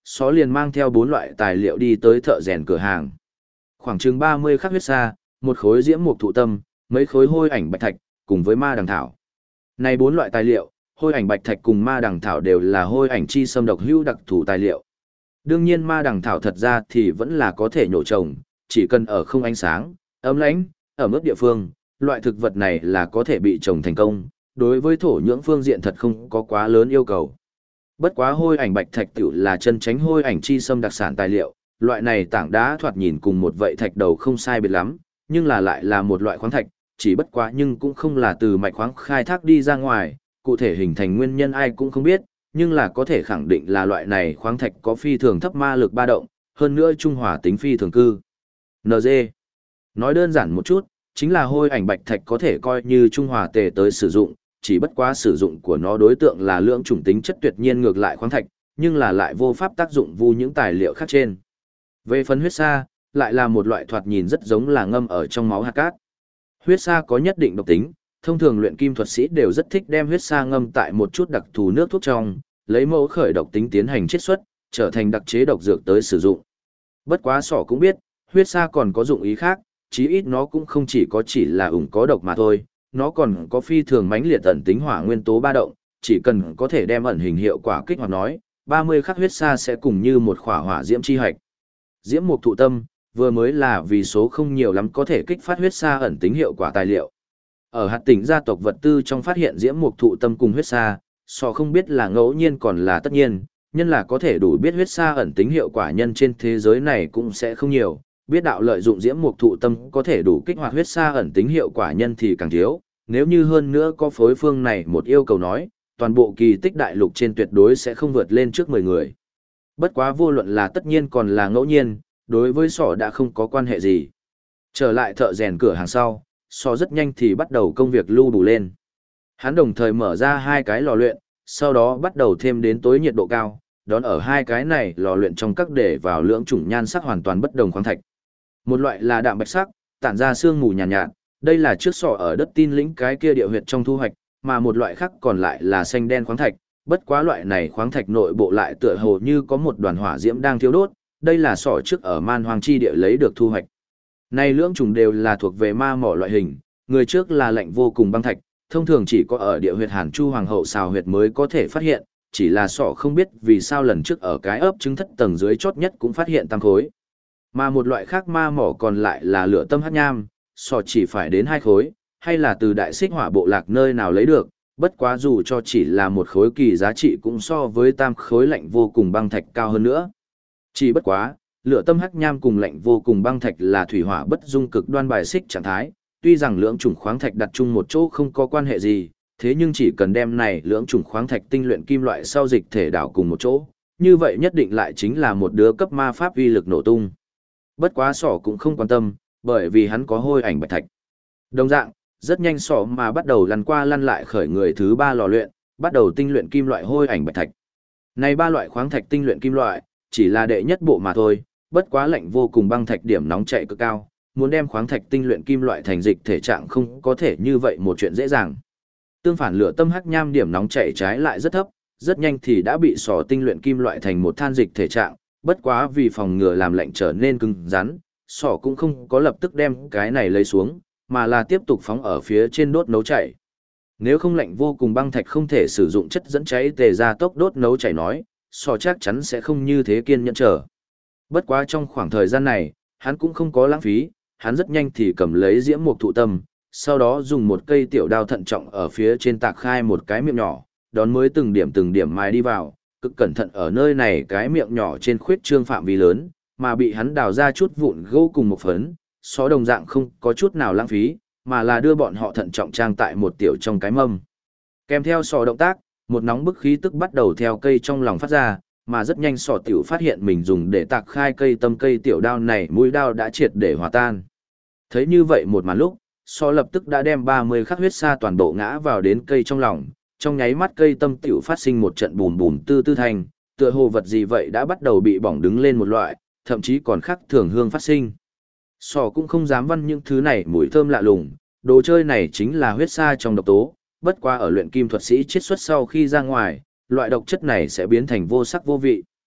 Xó liền mang theo 4 loại tài liệu đi tới thợ rèn cửa hàng. Khoảng chừng 30 khắc huyết sa, một khối diễm mục thụ tâm, mấy khối hôi ảnh bạch thạch, cùng với ma đằng thảo. Này 4 loại tài liệu, hôi ảnh bạch thạch cùng ma đằng thảo đều là hôi ảnh chi xâm độc hữu đặc thù tài liệu. Đương nhiên ma đằng thảo thật ra thì vẫn là có thể nhổ trồng, chỉ cần ở không ánh sáng, ấm lãnh, ở mức địa phương, loại thực vật này là có thể bị trồng thành công, đối với thổ nhưỡng phương diện thật không có quá lớn yêu cầu. Bất quá hôi ảnh bạch thạch tiểu là chân tránh hôi ảnh chi xâm đặc sản tài liệu, loại này tảng đá thoạt nhìn cùng một vậy thạch đầu không sai biệt lắm, nhưng là lại là một loại khoáng thạch, chỉ bất quá nhưng cũng không là từ mạch khoáng khai thác đi ra ngoài, cụ thể hình thành nguyên nhân ai cũng không biết, nhưng là có thể khẳng định là loại này khoáng thạch có phi thường thấp ma lực ba động, hơn nữa trung hòa tính phi thường cư. NG. Nói đơn giản một chút, chính là hôi ảnh bạch thạch có thể coi như trung hòa tề tới sử dụng, chỉ bất quá sử dụng của nó đối tượng là lưỡng chủng tính chất tuyệt nhiên ngược lại khoáng thạch, nhưng là lại vô pháp tác dụng vu những tài liệu khác trên. Về phần huyết sa, lại là một loại thoạt nhìn rất giống là ngâm ở trong máu hạt cát. Huyết sa có nhất định độc tính, thông thường luyện kim thuật sĩ đều rất thích đem huyết sa ngâm tại một chút đặc thù nước thuốc trong, lấy mẫu khởi độc tính tiến hành chiết xuất, trở thành đặc chế độc dược tới sử dụng. Bất quá sỏ cũng biết, huyết sa còn có dụng ý khác, chí ít nó cũng không chỉ là ủng có độc mà thôi, nó còn có phi thường mãnh liệt ẩn tính hỏa nguyên tố ba động, chỉ cần có thể đem ẩn hình hiệu quả kích hoạt nói, 30 khắc huyết sa sẽ cùng như một khỏa hỏa diễm chi hạch. Diễm mục thụ tâm, vừa mới là vì số không nhiều lắm có thể kích phát huyết sa ẩn tính hiệu quả tài liệu. Ở hạt tỉnh gia tộc vật tư trong phát hiện diễm mục thụ tâm cùng huyết sa, so không biết là ngẫu nhiên còn là tất nhiên, nhân là có thể đủ biết huyết sa ẩn tính hiệu quả nhân trên thế giới này cũng sẽ không nhiều, biết đạo lợi dụng diễm mục thụ tâm có thể đủ kích hoạt huyết sa ẩn tính hiệu quả nhân thì càng thiếu, nếu như hơn nữa có phối phương này một yêu cầu nói, toàn bộ kỳ tích đại lục trên tuyệt đối sẽ không vượt lên trước 10 người. Bất quá vô luận là tất nhiên còn là ngẫu nhiên, đối với sỏ đã không có quan hệ gì. Trở lại thợ rèn cửa hàng sau, sỏ rất nhanh thì bắt đầu công việc lưu đủ lên. Hắn đồng thời mở ra 2 cái lò luyện, sau đó bắt đầu thêm đến tối nhiệt độ cao, đón ở 2 cái này lò luyện trong các để vào lưỡng chủng nhan sắc hoàn toàn bất đồng khoáng thạch. Một loại là đạm bạch sắc, tản ra sương mù nhàn nhạt, đây là trước sỏ ở đất tin lĩnh cái kia địa huyệt trong thu hoạch, mà một loại khác còn lại là xanh đen khoáng thạch, bất quá loại này khoáng thạch nội bộ lại tựa hồ như có một đoàn hỏa diễm đang thiêu đốt, đây là sỏ trước ở man hoang chi địa lấy được thu hoạch. Này lưỡng chủng đều là thuộc về ma mỏ loại hình, người trước là lạnh vô cùng băng thạch, thông thường chỉ có ở địa huyệt Hàn Chu Hoàng hậu xào huyệt mới có thể phát hiện, chỉ là sỏ không biết vì sao lần trước ở cái ấp trứng thất tầng dưới chót nhất cũng phát hiện tăng khối. Mà một loại khác ma mỏ còn lại là lửa tâm hắc nham, sỏ chỉ phải đến 2 khối, hay là từ đại xích hỏa bộ lạc nơi nào lấy được, bất quá dù cho chỉ là một khối kỳ giá trị cũng so với tam khối lạnh vô cùng băng thạch cao hơn nữa. Chỉ bất quá, lửa tâm hắc nham cùng lạnh vô cùng băng thạch là thủy hỏa bất dung cực đoan bài xích trạng thái, tuy rằng lưỡng chủng khoáng thạch đặt chung một chỗ không có quan hệ gì, thế nhưng chỉ cần đem này lưỡng chủng khoáng thạch tinh luyện kim loại sau dịch thể đảo cùng một chỗ, như vậy nhất định lại chính là một đứa cấp ma pháp uy lực nổ tung. Bất quá sỏ cũng không quan tâm, bởi vì hắn có hôi ảnh bạch thạch. Đồng dạng, rất nhanh sỏ mà bắt đầu lăn qua lăn lại khởi người thứ 3 lò luyện, bắt đầu tinh luyện kim loại hôi ảnh bạch thạch. Này 3 loại khoáng thạch tinh luyện kim loại, chỉ là đệ nhất bộ mà thôi, bất quá lạnh vô cùng băng thạch điểm nóng chạy cực cao, muốn đem khoáng thạch tinh luyện kim loại thành dịch thể trạng không có thể như vậy một chuyện dễ dàng. Tương phản lửa tâm hắc nham điểm nóng chạy trái lại rất thấp, rất nhanh thì đã bị sỏ tinh luyện kim loại thành một than dịch thể trạng, bất quá vì phòng ngừa làm lạnh trở nên cứng rắn, sỏ cũng không có lập tức đem cái này lấy xuống, mà là tiếp tục phóng ở phía trên đốt nấu chảy. Nếu không lạnh vô cùng băng thạch không thể sử dụng chất dẫn cháy tề ra tốc đốt nấu chảy nói, sỏ chắc chắn sẽ không như thế kiên nhẫn chờ. Bất quá trong khoảng thời gian này, hắn cũng không có lãng phí, hắn rất nhanh thì cầm lấy diễm mục thụ tâm, sau đó dùng một cây tiểu đao thận trọng ở phía trên tạc khai một cái miệng nhỏ, đón mới từng điểm mài đi vào, cực cẩn thận ở nơi này cái miệng nhỏ trên khuyết trương phạm vi lớn, mà bị hắn đào ra chút vụn gỗ cùng một phấn, xó đồng dạng không có chút nào lãng phí, mà là đưa bọn họ thận trọng trang tại một tiểu trong cái mâm. Kèm theo sò động tác, một nóng bức khí tức bắt đầu theo cây trong lòng phát ra, mà rất nhanh sò tiểu phát hiện mình dùng để tạc khai cây tâm cây tiểu đao này mũi đao đã triệt để hòa tan. Thấy như vậy một màn lúc, sò lập tức đã đem 30 khắc huyết sa toàn bộ ngã vào đến cây trong lòng, trong nháy mắt cây tâm tiểu phát sinh một trận bùm bùm tư tư thành, tựa hồ vật gì vậy đã bắt đầu bị bỏng đứng lên một loại, thậm chí còn khắc thường hương phát sinh. Sò cũng không dám văn những thứ này mùi thơm lạ lùng, đồ chơi này chính là huyết sa trong độc tố, bất qua ở luyện kim thuật sĩ chiết xuất sau khi ra ngoài, loại độc chất này sẽ biến thành vô sắc vô vị.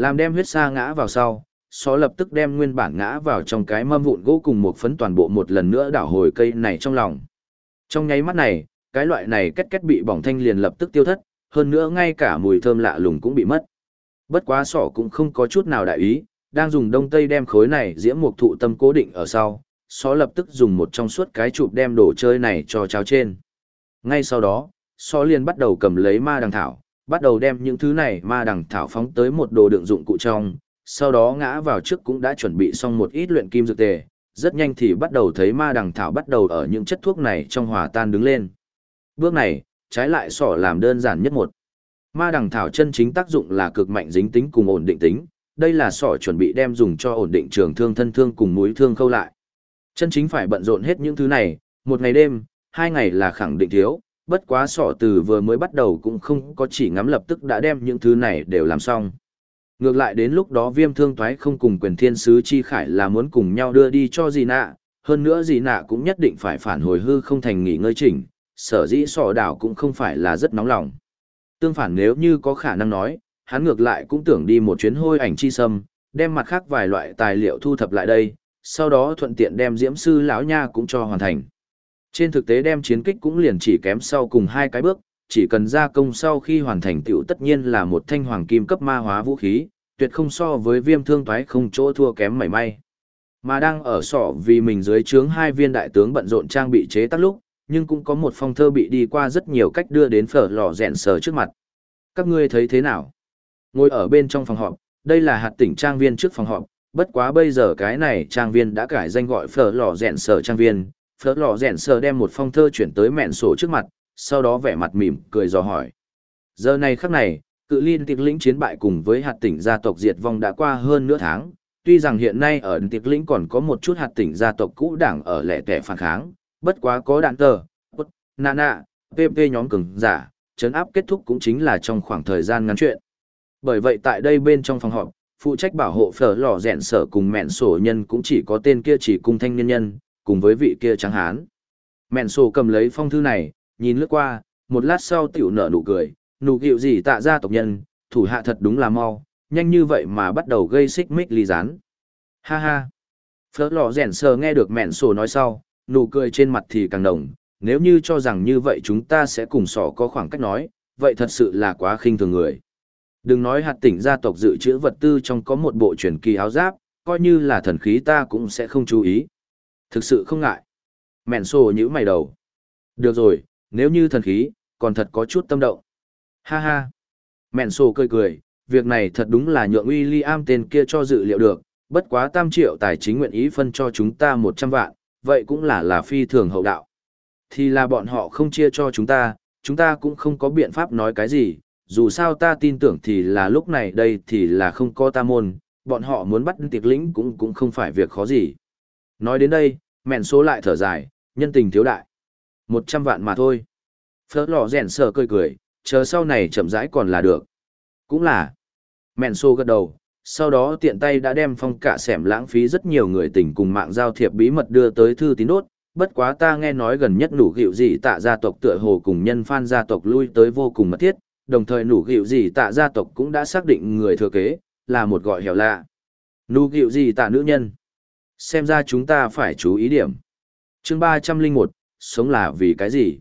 Làm đem huyết sa ngã vào sau, Sọ lập tức đem nguyên bản ngã vào trong cái mâm vụn gỗ cùng một phấn toàn bộ một lần nữa đảo hồi cây này trong lòng. Trong nháy mắt này, cái loại này két két bị bỏng thanh liền lập tức tiêu thất, hơn nữa ngay cả mùi thơm lạ lùng cũng bị mất. Bất quá Sọ cũng không có chút nào đại ý, đang dùng đông tây đem khối này diễm mục thụ tâm cố định ở sau, Sọ lập tức dùng một trong suốt cái chụp đem đồ chơi này cho cháo trên. Ngay sau đó, Sọ liền bắt đầu cầm lấy ma đằng thảo, bắt đầu đem những thứ này ma đằng thảo phóng tới một đồ đựng dụng cụ trong, sau đó ngã vào trước cũng đã chuẩn bị xong một ít luyện kim dược tề, rất nhanh thì bắt đầu thấy ma đằng thảo bắt đầu ở những chất thuốc này trong hòa tan đứng lên. Bước này, trái lại Sọ làm đơn giản nhất một. Ma đằng thảo chân chính tác dụng là cực mạnh dính tính cùng ổn định tính, đây là Sọ chuẩn bị đem dùng cho ổn định trường thương thân thương cùng mũi thương khâu lại. Chân chính phải bận rộn hết những thứ này, một ngày đêm, 2 ngày là khẳng định thiếu, bất quá Sọ từ vừa mới bắt đầu cũng không có chỉ ngắm lập tức đã đem những thứ này đều làm xong. Ngược lại đến lúc đó Viêm Thương Toái không cùng Quyền Thiên Sứ Chi Khải là muốn cùng nhau đưa đi cho Dì Nạ, hơn nữa Dì Nạ cũng nhất định phải phản hồi hư không thành nghỉ ngơi chỉnh, sở dĩ Sọ đảo cũng không phải là rất nóng lòng. Tương phản nếu như có khả năng nói, hắn ngược lại cũng tưởng đi một chuyến hôi ảnh chi sâm, đem mặt khác vài loại tài liệu thu thập lại đây, sau đó thuận tiện đem Diễm Sư lão nha cũng cho hoàn thành. Trên thực tế đem chiến kích cũng liền chỉ kém sau cùng 2 cái bước, chỉ cần gia công sau khi hoàn thành tiểu tất nhiên là một thanh hoàng kim cấp ma hóa vũ khí, tuyệt không so với Viêm Thương Toái không chỗ thua kém mảy may. Mà đang ở Sọ vì mình dưới trướng 2 viên đại tướng bận rộn trang bị chế tác lúc, nhưng cũng có một phong thơ bị đi qua rất nhiều cách đưa đến Phở Lò Rèn Sờ trước mặt. Các ngươi thấy thế nào? Ngồi ở bên trong phòng họp, đây là hạt tỉnh trang viên trước phòng họp, bất quá bây giờ cái này trang viên đã cải danh gọi Phở Lò Rèn Sờ trang viên. Phở Lò Rèn Sờ đem một phong thơ chuyển tới mẹn sổ trước mặt, sau đó vẻ mặt mỉm cười dò hỏi. Giờ này khắc này, cự ly tiệc lĩnh chiến bại cùng với hạt tỉnh gia tộc diệt vong đã qua hơn nửa tháng, tuy rằng hiện nay ở tiệc lĩnh còn có một chút hạt tỉnh gia tộc cũ đảng ở lẻ tẻ phản kháng, bất quá có đạn tờ, Nana, PP nhóm cường giả, trấn áp kết thúc cũng chính là trong khoảng thời gian ngắn chuyện. Bởi vậy tại đây bên trong phòng họp, phụ trách bảo hộ Phở Lò Rèn Sở cùng mẹn sổ nhân cũng chỉ có tên kia chỉ cung thanh niên nhân, cùng với vị kia trắng hán. Mẹn sổ cầm lấy phong thư này, nhìn lướt qua, một lát sau tiểu nở nụ cười, nụ hiệu gì tạ ra tộc nhân, thủ hạ thật đúng là mau, nhanh như vậy mà bắt đầu gây xích mích ly gián. Ha ha. Phở Lò Rèn Sở nghe được mẹn sổ nói sau, nụ cười trên mặt thì càng đồng, nếu như cho rằng như vậy chúng ta sẽ cùng Sọ có khoảng cách nói, vậy thật sự là quá khinh thường người. Đừng nói hạt tỉnh gia tộc dự trữ vật tư trong có một bộ truyền kỳ áo giáp, coi như là thần khí ta cũng sẽ không chú ý. Thực sự không ngại. Mẹn sổ nhíu mày đầu. Được rồi, nếu như thần khí, còn thật có chút tâm động. Ha ha. Mẹn sổ cười cười, việc này thật đúng là nhượng William tên kia cho dự liệu được, bất quá 8 triệu tài chính nguyện ý phân cho chúng ta 100 vạn, vậy cũng là phi thường hậu đạo. Thì là bọn họ không chia cho chúng ta cũng không có biện pháp nói cái gì, dù sao ta tin tưởng thì là lúc này đây thì là không có ta môn, bọn họ muốn bắt tiệc lĩnh cũng không phải việc khó gì. Nói đến đây, mẹn số lại thở dài, nhân tình thiếu đại. 100 vạn mà thôi. Phớt Lò Rèn Sở cười cười, chờ sau này chậm rãi còn là được. Cũng là. Mẹn số gật đầu, sau đó tiện tay đã đem phong cả xẻm lãng phí rất nhiều người tình cùng mạng giao thiệp bí mật đưa tới thư tín đốt. Bất quá ta nghe nói gần nhất nủ gịu gì tạ gia tộc tựa hồ cùng nhân phan gia tộc lui tới vô cùng mật thiết, đồng thời nủ gịu gì tạ gia tộc cũng đã xác định người thừa kế, là một gọi hẻo lạ. Nủ gịu gì tạ nữ nhân. Xem ra chúng ta phải chú ý điểm. Chương 301, sống là vì cái gì?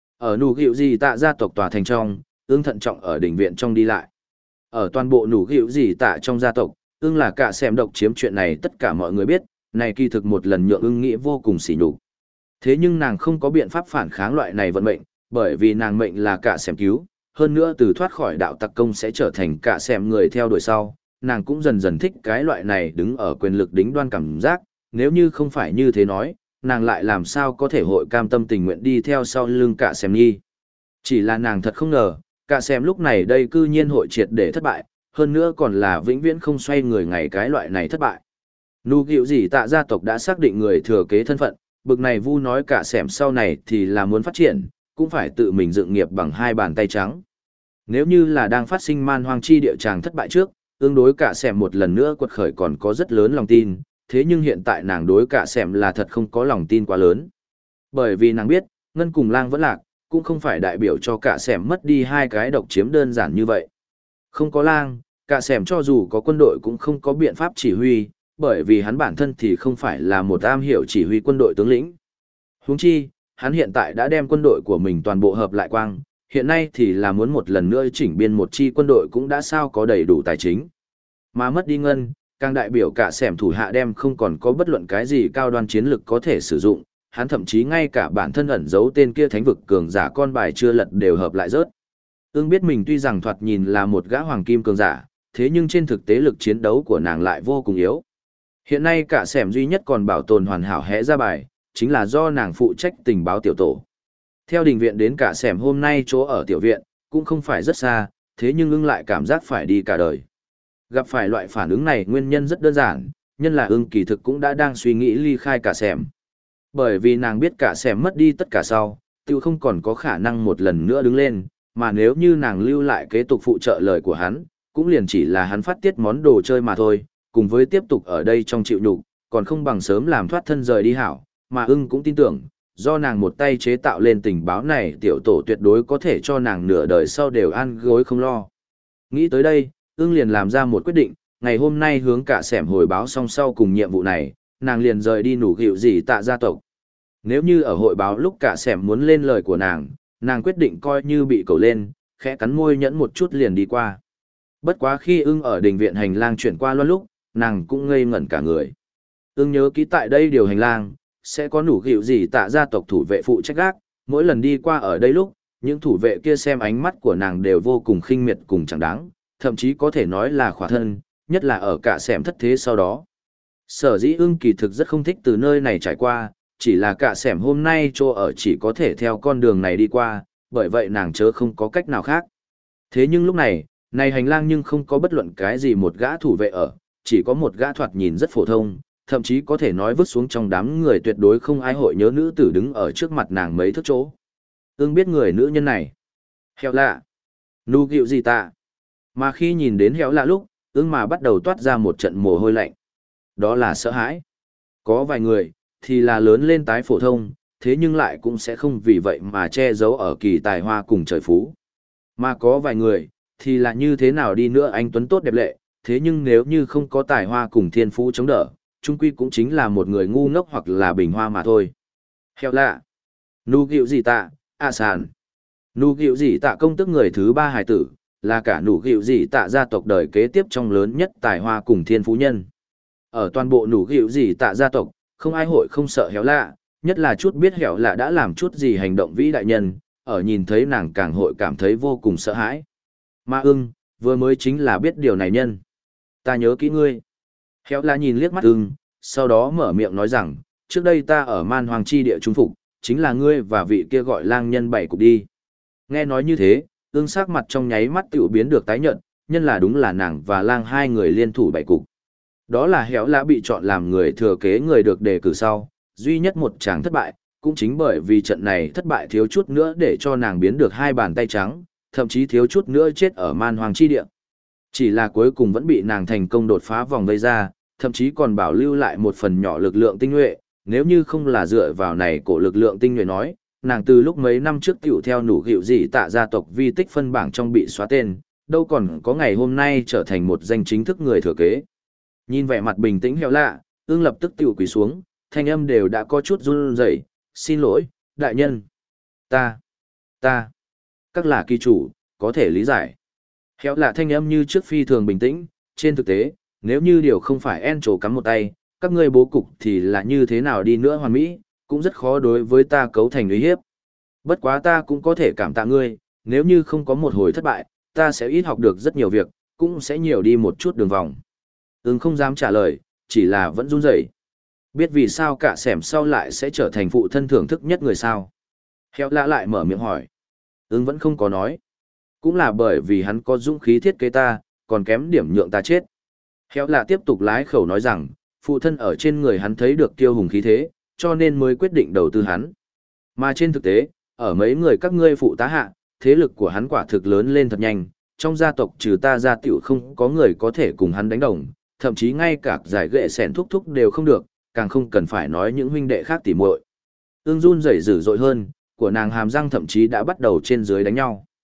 Ở nủ gịu gì tạ gia tộc tòa thành trong, ương thận trọng ở đỉnh viện trong đi lại. Ở toàn bộ nủ gịu gì tạ trong gia tộc, ương là cả xem độc chiếm chuyện này tất cả mọi người biết, này kỳ thực một lần nhượng ương nghĩ vô cùng sỉ nhục. Thế nhưng nàng không có biện pháp phản kháng loại này vận mệnh, bởi vì nàng mệnh là cả xem cứu, hơn nữa từ thoát khỏi đạo tặc công sẽ trở thành cả xem người theo đuổi sau, nàng cũng dần dần thích cái loại này đứng ở quyền lực đính đoan cảm giác, nếu như không phải như thế nói, nàng lại làm sao có thể hội cam tâm tình nguyện đi theo sau lưng cả xem nhi. Chỉ là nàng thật không ngờ, cả xem lúc này đây cư nhiên hội triệt để thất bại, hơn nữa còn là vĩnh viễn không xoay người ngày cái loại này thất bại. Nụ gịu gì tạ gia tộc đã xác định người thừa kế thân phận, bực này vu nói cả xẻm sau này thì là muốn phát triển, cũng phải tự mình dựng nghiệp bằng 2 bàn tay trắng. Nếu như là đang phát sinh man hoang chi địa tràng thất bại trước, tương đối cả xẻm một lần nữa quật khởi còn có rất lớn lòng tin, thế nhưng hiện tại nàng đối cả xẻm là thật không có lòng tin quá lớn. Bởi vì nàng biết, Ngân cùng Lang vẫn lạc, cũng không phải đại biểu cho cả xẻm mất đi 2 cái độc chiếm đơn giản như vậy. Không có Lang, Cả sẻm cho dù có quân đội cũng không có biện pháp chỉ huy, bởi vì hắn bản thân thì không phải là một am hiểu chỉ huy quân đội tướng lĩnh. Huống chi, hắn hiện tại đã đem quân đội của mình toàn bộ hợp lại quang, hiện nay thì là muốn một lần nữa chỉnh biên một chi quân đội cũng đã sao có đầy đủ tài chính. Mà mất đi ngân, càng đại biểu cả sẻm thủ hạ đem không còn có bất luận cái gì cao đoan chiến lực có thể sử dụng, hắn thậm chí ngay cả bản thân ẩn giấu tên kia thánh vực cường giả con bài chưa lật đều hợp lại rớt. Ưng biết mình tuy rằng thoạt nhìn là một gã hoàng kim cường giả, thế nhưng trên thực tế lực chiến đấu của nàng lại vô cùng yếu. Hiện nay cả sẻm duy nhất còn bảo tồn hoàn hảo hẽ ra bài, chính là do nàng phụ trách tình báo tiểu tổ. Theo đình viện đến cả sẻm hôm nay chỗ ở tiểu viện, cũng không phải rất xa, thế nhưng ưng lại cảm giác phải đi cả đời. Gặp phải loại phản ứng này nguyên nhân rất đơn giản, nhân là ưng kỳ thực cũng đã đang suy nghĩ ly khai cả sẻm. Bởi vì nàng biết cả sẻm mất đi tất cả sau, tiêu không còn có khả năng một lần nữa đứng lên, mà nếu như nàng lưu lại kế tục phụ trợ lời của hắn, cũng liền chỉ là hắn phát tiết món đồ chơi mà thôi, cùng với tiếp tục ở đây trong chịu nhục, còn không bằng sớm làm thoát thân rời đi hảo, mà ưng cũng tin tưởng, do nàng một tay chế tạo lên tình báo này tiểu tổ tuyệt đối có thể cho nàng nửa đời sau đều ăn gối không lo. Nghĩ tới đây, ưng liền làm ra một quyết định, ngày hôm nay hướng cả sẻm hồi báo xong sau cùng nhiệm vụ này, nàng liền rời đi nủ gịu gì tạ gia tộc. Nếu như ở hội báo lúc cả sẻm muốn lên lời của nàng quyết định coi như bị cầu lên, khẽ cắn môi nhẫn một chút liền đi qua. Bất quá khi ưng ở đình viện hành lang chuyển qua loan lúc, nàng cũng ngây ngẩn cả người. Ưng nhớ kỹ tại đây điều hành lang, sẽ có nủ gịu gì tạ gia tộc thủ vệ phụ trách gác, mỗi lần đi qua ở đây lúc, những thủ vệ kia xem ánh mắt của nàng đều vô cùng khinh miệt cùng chẳng đáng, thậm chí có thể nói là khỏa thân, nhất là ở cả sẻm thất thế sau đó. Sở dĩ ưng kỳ thực rất không thích từ nơi này trải qua, chỉ là cả sẻm hôm nay chỗ ở chỉ có thể theo con đường này đi qua, bởi vậy nàng chớ không có cách nào khác. Thế nhưng lúc này, này hành lang nhưng không có bất luận cái gì một gã thủ vệ ở, chỉ có một gã thoạt nhìn rất phổ thông, thậm chí có thể nói vứt xuống trong đám người tuyệt đối không ai hội nhớ nữ tử đứng ở trước mặt nàng mấy thước chỗ. Ưng biết người nữ nhân này. Heo lạ. Nu gịu gì tạ. Mà khi nhìn đến heo lạ lúc, ưng mà bắt đầu toát ra một trận mồ hôi lạnh. Đó là sợ hãi. Có vài người, thì là lớn lên tái phổ thông, thế nhưng lại cũng sẽ không vì vậy mà che giấu ở kỳ tài hoa cùng trời phú. Mà có vài người, thì là như thế nào đi nữa anh tuấn tốt đẹp lệ, thế nhưng nếu như không có tài hoa cùng thiên phú chống đỡ, chung quy cũng chính là một người ngu ngốc hoặc là bình hoa mà thôi. Heo lạ. Nu gịu gì tạ, sàn. Nu gịu gì tạ công tức người thứ ba hài tử, là cả nụ gịu gì tạ gia tộc đời kế tiếp trong lớn nhất tài hoa cùng thiên phú nhân. Ở toàn bộ nụ gịu gì tạ gia tộc, không ai hội không sợ héo lạ, nhất là chút biết héo lạ đã làm chút gì hành động vĩ đại nhân, ở nhìn thấy nàng càng hội cảm thấy vô cùng sợ hãi. Mà ưng, vừa mới chính là biết điều này nhân. Ta nhớ kỹ ngươi. Héo lạ nhìn liếc mắt ưng, sau đó mở miệng nói rằng, trước đây ta ở man hoàng chi địa trung phục, chính là ngươi và vị kia gọi lang nhân bảy cục đi. Nghe nói như thế, ưng sắc mặt trong nháy mắt tiểu biến được tái nhợt, nhân là đúng là nàng và lang hai người liên thủ bảy cục. Đó là héo lạ bị chọn làm người thừa kế người được đề cử sau, duy nhất một chàng thất bại, cũng chính bởi vì trận này thất bại thiếu chút nữa để cho nàng biến được hai bàn tay trắng, thậm chí thiếu chút nữa chết ở man hoàng chi địa. Chỉ là cuối cùng vẫn bị nàng thành công đột phá vòng vây ra, thậm chí còn bảo lưu lại một phần nhỏ lực lượng tinh nhuệ, nếu như không là dựa vào này cổ lực lượng tinh nhuệ nói, nàng từ lúc mấy năm trước tiểu theo nủ gịu gì tạ gia tộc vi tích phân bảng trong bị xóa tên, đâu còn có ngày hôm nay trở thành một danh chính thức người thừa kế. Nhìn vẻ mặt bình tĩnh heo lạ, ưng lập tức tiểu quỳ xuống, thanh âm đều đã có chút run rẩy. Xin lỗi, đại nhân. Ta, các là kỳ chủ, có thể lý giải. Heo lạ thanh âm như trước phi thường bình tĩnh, trên thực tế, nếu như điều không phải en trổ cắm một tay, các ngươi bố cục thì là như thế nào đi nữa hoàn mỹ, cũng rất khó đối với ta cấu thành uy hiếp. Bất quá ta cũng có thể cảm tạ ngươi, nếu như không có một hồi thất bại, ta sẽ ít học được rất nhiều việc, cũng sẽ nhiều đi một chút đường vòng. Không dám trả lời, chỉ là vẫn run rẩy. Biết vì sao cả xẻm sau lại sẽ trở thành phụ thân thưởng thức nhất người sao? Héo lạ lại mở miệng hỏi. Vẫn không có nói. Cũng là bởi vì hắn có dũng khí thiết kế ta, còn kém điểm nhượng ta chết. Héo lạ tiếp tục lái khẩu nói rằng, phụ thân ở trên người hắn thấy được kiêu hùng khí thế, cho nên mới quyết định đầu tư hắn. Mà trên thực tế, ở mấy người các ngươi phụ tá hạ, thế lực của hắn quả thực lớn lên thật nhanh, trong gia tộc trừ ta ra tiểu không có người có thể cùng hắn đánh đồng, thậm chí ngay cả giải ghệ sẻn thúc thúc đều không được, càng không cần phải nói những huynh đệ khác tỉ muội. Run rẩy dữ dội hơn, của nàng hàm răng thậm chí đã bắt đầu trên dưới đánh nhau.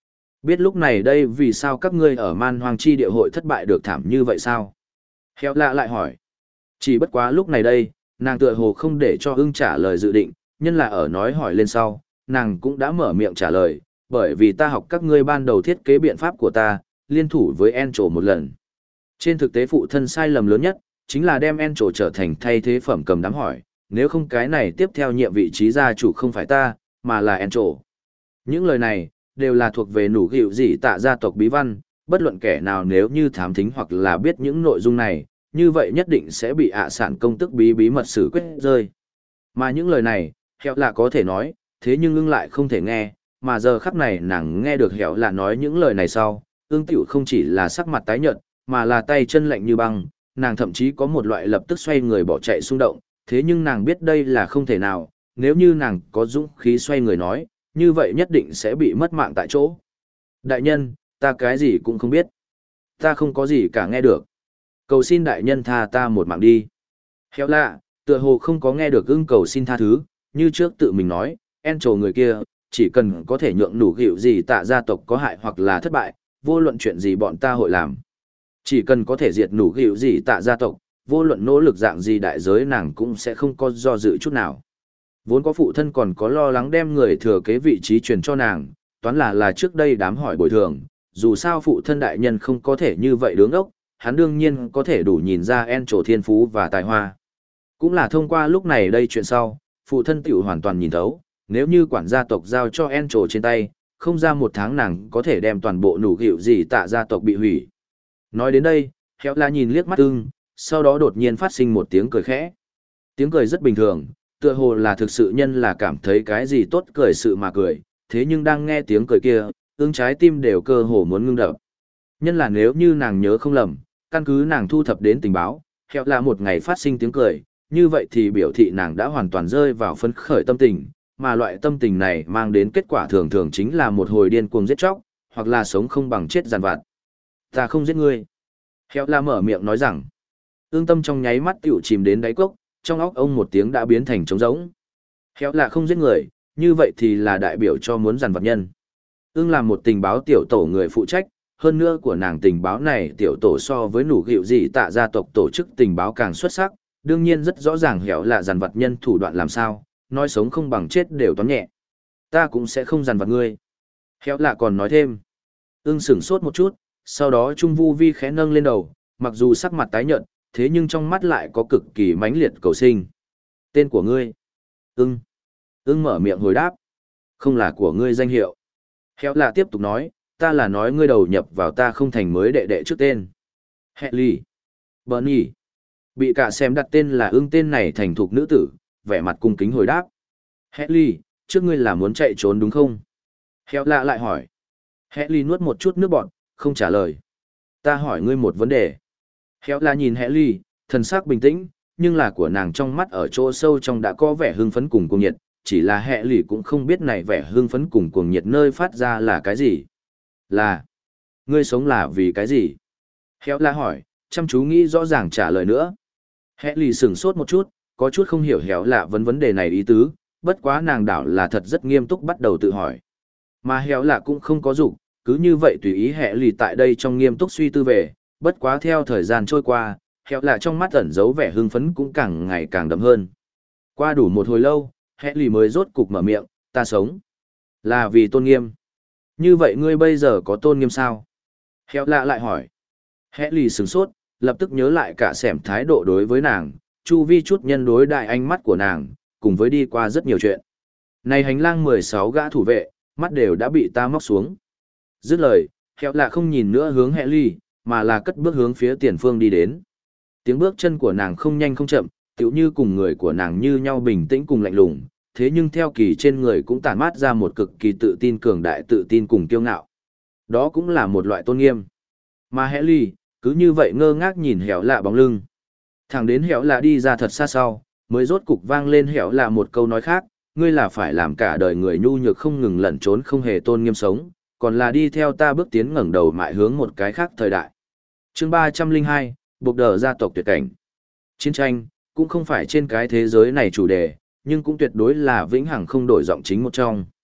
Biết lúc này đây vì sao các ngươi ở man hoang chi địa hội thất bại được thảm như vậy sao? Héo lạ lại hỏi. Chỉ bất quá lúc này đây, nàng tựa hồ không để cho ưng trả lời dự định, nhân là ở nói hỏi lên sau, nàng cũng đã mở miệng trả lời, bởi vì ta học các ngươi ban đầu thiết kế biện pháp của ta, liên thủ với Encho một lần. Trên thực tế phụ thân sai lầm lớn nhất, chính là đem Encho trở thành thay thế phẩm cầm đám hỏi, nếu không cái này tiếp theo nhiệm vị trí gia chủ không phải ta, mà là Encho. Những lời này, đều là thuộc về nủ gịu gì tạ gia tộc bí văn, bất luận kẻ nào nếu như thám thính hoặc là biết những nội dung này, như vậy nhất định sẽ bị ạ sản công tức bí mật xử quyết rơi. Mà những lời này, hẹo là có thể nói, thế nhưng ưng lại không thể nghe, mà giờ khắc này nàng nghe được hẹo là nói những lời này sau, ưng tiểu không chỉ là sắc mặt tái nhợt, mà là tay chân lạnh như băng, nàng thậm chí có một loại lập tức xoay người bỏ chạy xung động, thế nhưng nàng biết đây là không thể nào, nếu như nàng có dũng khí xoay người nói, như vậy nhất định sẽ bị mất mạng tại chỗ. Đại nhân, ta cái gì cũng không biết. Ta không có gì cả nghe được. Cầu xin đại nhân tha ta một mạng đi. Héo lạ, tựa hồ không có nghe được ưng cầu xin tha thứ, như trước tự mình nói, Encho người kia, chỉ cần có thể nhượng nủ gịu gì tạ gia tộc có hại hoặc là thất bại, vô luận chuyện gì bọn ta hội làm. Chỉ cần có thể diệt nủ gịu gì tạ gia tộc, vô luận nỗ lực dạng gì đại giới nàng cũng sẽ không có do dự chút nào. Vốn có phụ thân còn có lo lắng đem người thừa kế vị trí truyền cho nàng, toán là trước đây đám hỏi bồi thường, dù sao phụ thân đại nhân không có thể như vậy đứng ốc, hắn đương nhiên có thể đủ nhìn ra Encho thiên phú và tài hoa. Cũng là thông qua lúc này đây chuyện sau, phụ thân tiểu hoàn toàn nhìn thấu, nếu như quản gia tộc giao cho Encho trên tay, không ra một tháng nàng có thể đem toàn bộ nủ gịu gì tạ gia tộc bị hủy. Nói đến đây, Héo La nhìn liếc mắt ưng, sau đó đột nhiên phát sinh một tiếng cười khẽ. Tiếng cười rất bình thường, tựa hồ là thực sự nhân là cảm thấy cái gì tốt cười sự mà cười, thế nhưng đang nghe tiếng cười kia, ưng trái tim đều cơ hồ muốn ngưng đập. Nhân là nếu như nàng nhớ không lầm, căn cứ nàng thu thập đến tình báo, Héo La một ngày phát sinh tiếng cười, như vậy thì biểu thị nàng đã hoàn toàn rơi vào phấn khởi tâm tình, mà loại tâm tình này mang đến kết quả thường thường chính là một hồi điên cuồng giết chóc, hoặc là sống không bằng chết giàn vặt. Ta không giết ngươi. Héo La mở miệng nói rằng, ương tâm trong nháy mắt tiểu chìm đến đáy cốc, trong óc ông một tiếng đã biến thành trống rỗng. Héo La không giết người, như vậy thì là đại biểu cho muốn giàn vật nhân. Ương là một tình báo tiểu tổ người phụ trách, hơn nữa của nàng tình báo này tiểu tổ so với nủ gịu gì tạ gia tộc tổ chức tình báo càng xuất sắc, đương nhiên rất rõ ràng Héo La giàn vật nhân thủ đoạn làm sao, nói sống không bằng chết đều toán nhẹ. Ta cũng sẽ không giàn vật ngươi. Héo La còn nói thêm. Ương sửng sốt một chút, sau đó Trung Vu Vi khẽ nâng lên đầu, mặc dù sắc mặt tái nhợt, thế nhưng trong mắt lại có cực kỳ mãnh liệt cầu sinh. Tên của ngươi? Ưng. Ưng mở miệng hồi đáp. Không là của ngươi danh hiệu. Héo La tiếp tục nói, ta là nói ngươi đầu nhập vào ta không thành mới đệ đệ trước tên. Helly. Bernie. Bị cả xem đặt tên là Ưng, tên này thành thục nữ tử, vẻ mặt cung kính hồi đáp. Helly, trước ngươi là muốn chạy trốn đúng không? Héo La lại hỏi. Helly nuốt một chút nước bọt, không trả lời. Ta hỏi ngươi một vấn đề. Héo La nhìn Helly, thần sắc bình tĩnh, nhưng là của nàng trong mắt ở chỗ sâu trong đã có vẻ hưng phấn cùng cuồng nhiệt, chỉ là Helly cũng không biết này vẻ hưng phấn cùng cuồng nhiệt nơi phát ra là cái gì. Là, ngươi sống là vì cái gì? Héo La hỏi, chăm chú nghĩ rõ ràng trả lời nữa. Helly sửng sốt một chút, có chút không hiểu Héo La vấn đề này ý tứ, bất quá nàng đảo là thật rất nghiêm túc bắt đầu tự hỏi. Mà Héo La cũng không có dục, cứ như vậy tùy ý Helly tại đây trong nghiêm túc suy tư về, bất quá theo thời gian trôi qua, Héo La trong mắt ẩn giấu vẻ hưng phấn cũng càng ngày càng đậm hơn. Qua đủ một hồi lâu, Helly mới rốt cục mở miệng, ta sống là vì tôn nghiêm. Như vậy ngươi bây giờ có tôn nghiêm sao? Héo La lại hỏi. Helly sửng sốt, lập tức nhớ lại cả xẻm thái độ đối với nàng, chu vi chút nhân đối đại ánh mắt của nàng, cùng với đi qua rất nhiều chuyện. Này hành lang 16 gã thủ vệ, mắt đều đã bị ta móc xuống. Dứt lời, Héo La không nhìn nữa hướng Helly, mà là cất bước hướng phía tiền phương đi đến. Tiếng bước chân của nàng không nhanh không chậm, tựu như cùng người của nàng như nhau bình tĩnh cùng lạnh lùng, thế nhưng theo kỳ trên người cũng tản mát ra một cực kỳ tự tin cường đại tự tin cùng kiêu ngạo. Đó cũng là một loại tôn nghiêm. Mà Helly, cứ như vậy ngơ ngác nhìn Héo La bóng lưng. Thẳng đến Héo La đi ra thật xa sau, mới rốt cục vang lên Héo La một câu nói khác, ngươi là phải làm cả đời người nhu nhược không ngừng lẩn trốn không hề tôn nghiêm sống, còn là đi theo ta bước tiến ngẩng đầu mại hướng một cái khác thời đại. Chương 302, Bộc đờ gia tộc tuyệt cảnh. Chiến tranh, cũng không phải trên cái thế giới này chủ đề, nhưng cũng tuyệt đối là vĩnh hằng không đổi giọng chính một trong.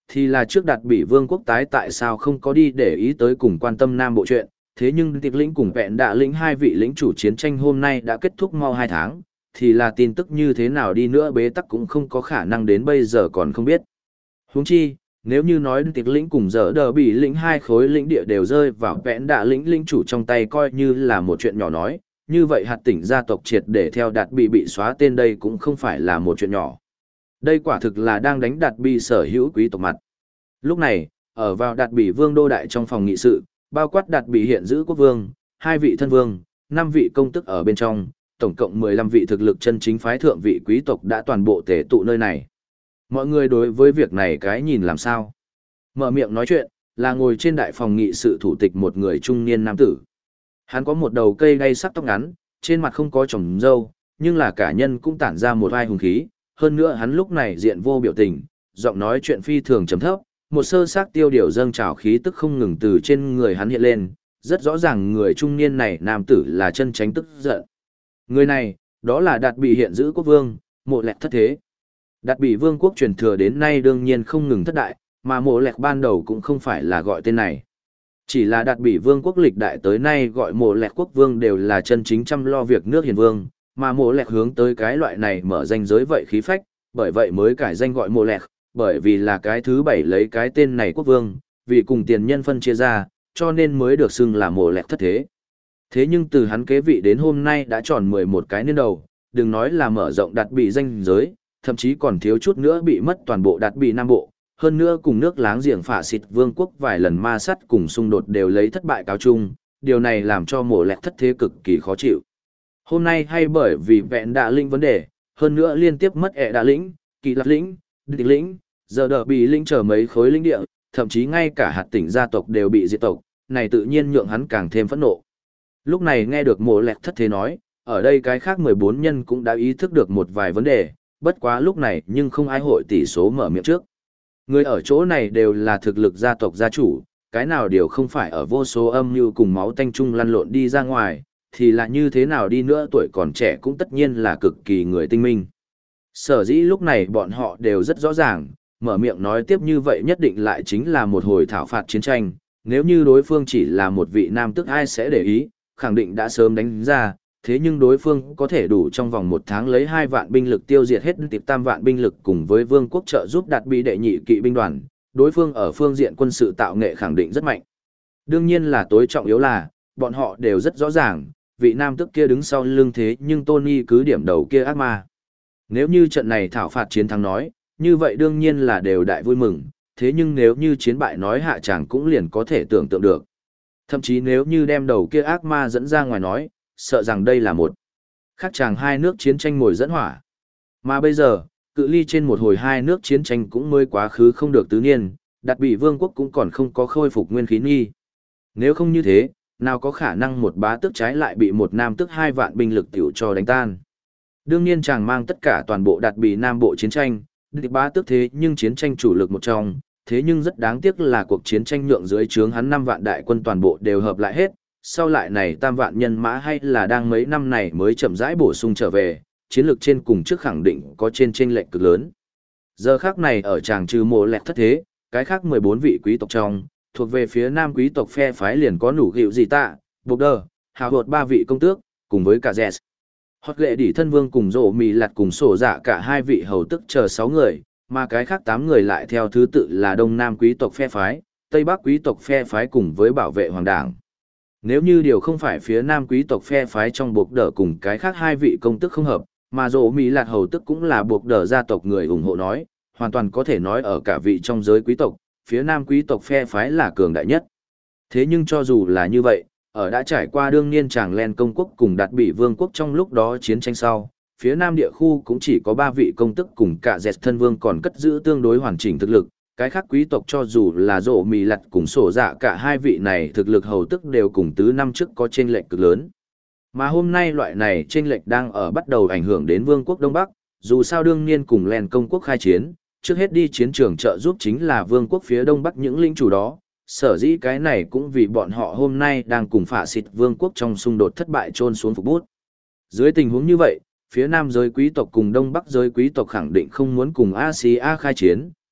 thì là trước đặt bị vương quốc tái tại sao không có đi để ý tới cùng quan tâm Nam Bộ chuyện, thế nhưng tiệc lĩnh cùng vẹn đạ lĩnh hai vị lĩnh chủ chiến tranh hôm nay đã kết thúc mau 2 tháng, thì là tin tức như thế nào đi nữa bế tắc cũng không có khả năng đến bây giờ còn không biết. Huống chi, nếu như nói tiệc lĩnh cùng dở đờ bị lĩnh hai khối lĩnh địa đều rơi vào vẹn đạ lĩnh lĩnh chủ trong tay coi như là một chuyện nhỏ nói, như vậy hạt tỉnh gia tộc triệt để theo đạt bị xóa tên đây cũng không phải là một chuyện nhỏ. Đây quả thực là đang đánh đạt bị sở hữu quý tộc mặt. Lúc này, ở vào đạt bị vương đô đại trong phòng nghị sự, bao quát đạt bị hiện giữ quốc vương, 2 vị thân vương, 5 vị công tức ở bên trong, tổng cộng 15 vị thực lực chân chính phái thượng vị quý tộc đã toàn bộ tề tụ nơi này. Mọi người đối với việc này cái nhìn làm sao? Mở miệng nói chuyện, là ngồi trên đại phòng nghị sự thủ tịch một người trung niên nam tử. Hắn có một đầu cây đay sắc tóc ngắn, trên mặt không có trồng râu, nhưng là cả nhân cũng tản ra một vai hùng khí, hơn nữa hắn lúc này diện vô biểu tình, giọng nói chuyện phi thường trầm thấp, một sơ xác tiêu điều dâng trào khí tức không ngừng từ trên người hắn hiện lên, rất rõ ràng người trung niên này nam tử là chân tránh tức giận. Người này, đó là Đạt Bị hiện giữ quốc vương, Mộ Lẹc thất thế. Đạt Bị vương quốc truyền thừa đến nay đương nhiên không ngừng thất đại, mà Mộ Lẹc ban đầu cũng không phải là gọi tên này. Chỉ là Đạt Bị vương quốc lịch đại tới nay gọi Mộ Lẹc quốc vương đều là chân chính chăm lo việc nước hiền vương, mà Mộ Lẹc hướng tới cái loại này mở danh giới vậy khí phách, bởi vậy mới cải danh gọi Mộ Lẹc, bởi vì là cái thứ 7 lấy cái tên này quốc vương, vì cùng tiền nhân phân chia ra, cho nên mới được xưng là Mộ Lẹc thất thế. Thế nhưng từ hắn kế vị đến hôm nay đã tròn 11 cái niên đầu, đừng nói là mở rộng Đạt Bị danh giới, thậm chí còn thiếu chút nữa bị mất toàn bộ Đạt Bị Nam Bộ, hơn nữa cùng nước láng giềng Phả Xịt vương quốc vài lần ma sát cùng xung đột đều lấy thất bại cáo chung, điều này làm cho Mộ Lẹc thất thế cực kỳ khó chịu. Hôm nay hay bởi vì vẹn đạ lĩnh vấn đề, hơn nữa liên tiếp mất ẹ đạ lĩnh, kỳ lạc lĩnh, địch lĩnh, giờ đỡ bị lĩnh trở mấy khối lĩnh địa, thậm chí ngay cả hạt tỉnh gia tộc đều bị diệt tộc, này tự nhiên nhượng hắn càng thêm phẫn nộ. Lúc này nghe được Mộ Lẹc thất thế nói, ở đây cái khác 14 nhân cũng đã ý thức được một vài vấn đề, bất quá lúc này nhưng không ai hội tỷ số mở miệng trước. Người ở chỗ này đều là thực lực gia tộc gia chủ, cái nào đều không phải ở vô số âm mưu cùng máu tanh chung lăn lộn đi ra ngoài, thì là như thế nào đi nữa tuổi còn trẻ cũng tất nhiên là cực kỳ người tinh minh. Sở dĩ lúc này bọn họ đều rất rõ ràng, mở miệng nói tiếp như vậy nhất định lại chính là một hồi thảo phạt chiến tranh, nếu như đối phương chỉ là một vị nam tước ai sẽ để ý, khẳng định đã sớm đánh ra, thế nhưng đối phương có thể đủ trong vòng 1 tháng lấy 2 vạn binh lực tiêu diệt hết tiệp 3 vạn binh lực cùng với vương quốc trợ giúp Đạt Bị đệ nhị kỵ binh đoàn, đối phương ở phương diện quân sự tạo nghệ khẳng định rất mạnh. Đương nhiên là tối trọng yếu là, bọn họ đều rất rõ ràng, vị nam tước kia đứng sau lưng thế nhưng Tony cứ điểm đầu kia ác ma. Nếu như trận này thảo phạt chiến thắng nói, như vậy đương nhiên là đều đại vui mừng, thế nhưng nếu như chiến bại nói hạ chẳng cũng liền có thể tưởng tượng được. Thậm chí nếu như đem đầu kia ác ma dẫn ra ngoài nói, sợ rằng đây là một khác chàng hai nước chiến tranh ngồi dẫn hỏa. Mà bây giờ, cự ly trên một hồi 2 nước chiến tranh cũng mới quá khứ không được tứ niên, Đạt Bị vương quốc cũng còn không có khôi phục nguyên khí nghi. Nếu không như thế, nào có khả năng một bá tước trái lại bị một nam tước 2 vạn binh lực tiểu cho đánh tan. Đương nhiên chàng mang tất cả toàn bộ Đạt Bị Nam Bộ chiến tranh, địch bá tước thế nhưng chiến tranh chủ lực một trong, thế nhưng rất đáng tiếc là cuộc chiến tranh nhượng dưới trướng hắn 5 vạn đại quân toàn bộ đều hợp lại hết, sau lại này tam vạn nhân mã hay là đang mấy năm này mới chậm rãi bổ sung trở về, chiến lược trên cùng trước khẳng định có trên chênh lệch cực lớn. Giờ khác này ở chàng trừ Mộ Lẹc thất thế, cái khác 14 vị quý tộc trong, thuộc về phía nam quý tộc phe phái liền có nủ gịu gì tạ, bộc đờ, hào hột 3 vị công tước, cùng với cả Dẹt. Hoặc lệ đỉ thân vương cùng rộ mì lặt cùng sổ dạ cả 2 vị hầu tức chờ 6 người, mà cái khác 8 người lại theo thứ tự là đông nam quý tộc phe phái, tây bắc quý tộc phe phái cùng với bảo vệ hoàng đảng. Nếu như điều không phải phía nam quý tộc phe phái trong buộc đỡ cùng cái khác 2 vị công tức không hợp, mà rộ mì lặt hầu tức cũng là buộc đỡ gia tộc người ủng hộ nói, hoàn toàn có thể nói ở cả vị trong giới quý tộc, phía nam quý tộc phe phái là cường đại nhất. Thế nhưng cho dù là như vậy, ở đã trải qua đương niên chàng len công quốc cùng Đạt Bị vương quốc trong lúc đó chiến tranh sau, phía nam địa khu cũng chỉ có 3 vị công tức cùng cả Dẹt thân vương còn cất giữ tương đối hoàn chỉnh thực lực, cái khác quý tộc cho dù là rộ mì lặt cùng sổ dạ cả 2 vị này thực lực hầu tức đều cùng tứ năm trước có chênh lệch cực lớn. Mà hôm nay loại này chênh lệch đang ở bắt đầu ảnh hưởng đến vương quốc Đông Bắc, dù sao đương niên cùng len công quốc khai chiến, trước hết đi chiến trường trợ giúp chính là vương quốc phía Đông Bắc những lĩnh chủ đó. Sở dĩ cái này cũng vì bọn họ hôm nay đang cùng Phả Xịt vương quốc trong xung đột thất bại chôn xuống phục bút. Dưới tình huống như vậy, phía nam giới quý tộc cùng đông bắc giới quý tộc khẳng định không muốn cùng Asia khai chiến,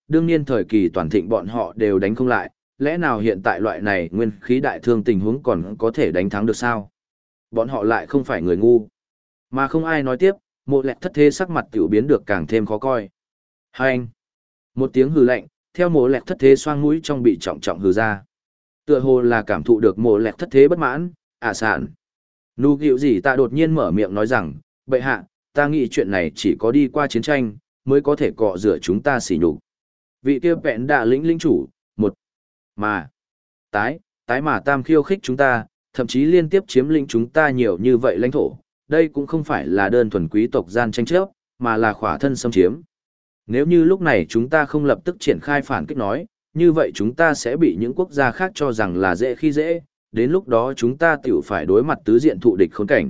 đương nhiên thời kỳ toàn thịnh bọn họ đều đánh không lại, lẽ nào hiện tại loại này nguyên khí đại thương tình huống còn có thể đánh thắng được sao? Bọn họ lại không phải người ngu. Mà không ai nói tiếp, Mộ Lẹt thất thế sắc mặt tiểu biến được càng thêm khó coi. Hành! Một tiếng hừ lạnh, theo Mộ Lẹt thất thế xoang mũi trong bị trọng trọng hừ ra. Tựa hồ là cảm thụ được Mộ Lẹt thất thế bất mãn, sạn. Nụ gịu gì ta đột nhiên mở miệng nói rằng, bệ hạ, ta nghĩ chuyện này chỉ có đi qua chiến tranh, mới có thể cọ rửa chúng ta xỉ nhục. Vị kia vẹn đạ lĩnh chủ, một mà tái mà tam khiêu khích chúng ta, thậm chí liên tiếp chiếm lĩnh chúng ta nhiều như vậy lãnh thổ, đây cũng không phải là đơn thuần quý tộc gian tranh chấp, mà là khỏa thân xâm chiếm. Nếu như lúc này chúng ta không lập tức triển khai phản kích nói, như vậy chúng ta sẽ bị những quốc gia khác cho rằng là dễ khi dễ, đến lúc đó chúng ta tiểu phải đối mặt tứ diện thụ địch khốn cảnh.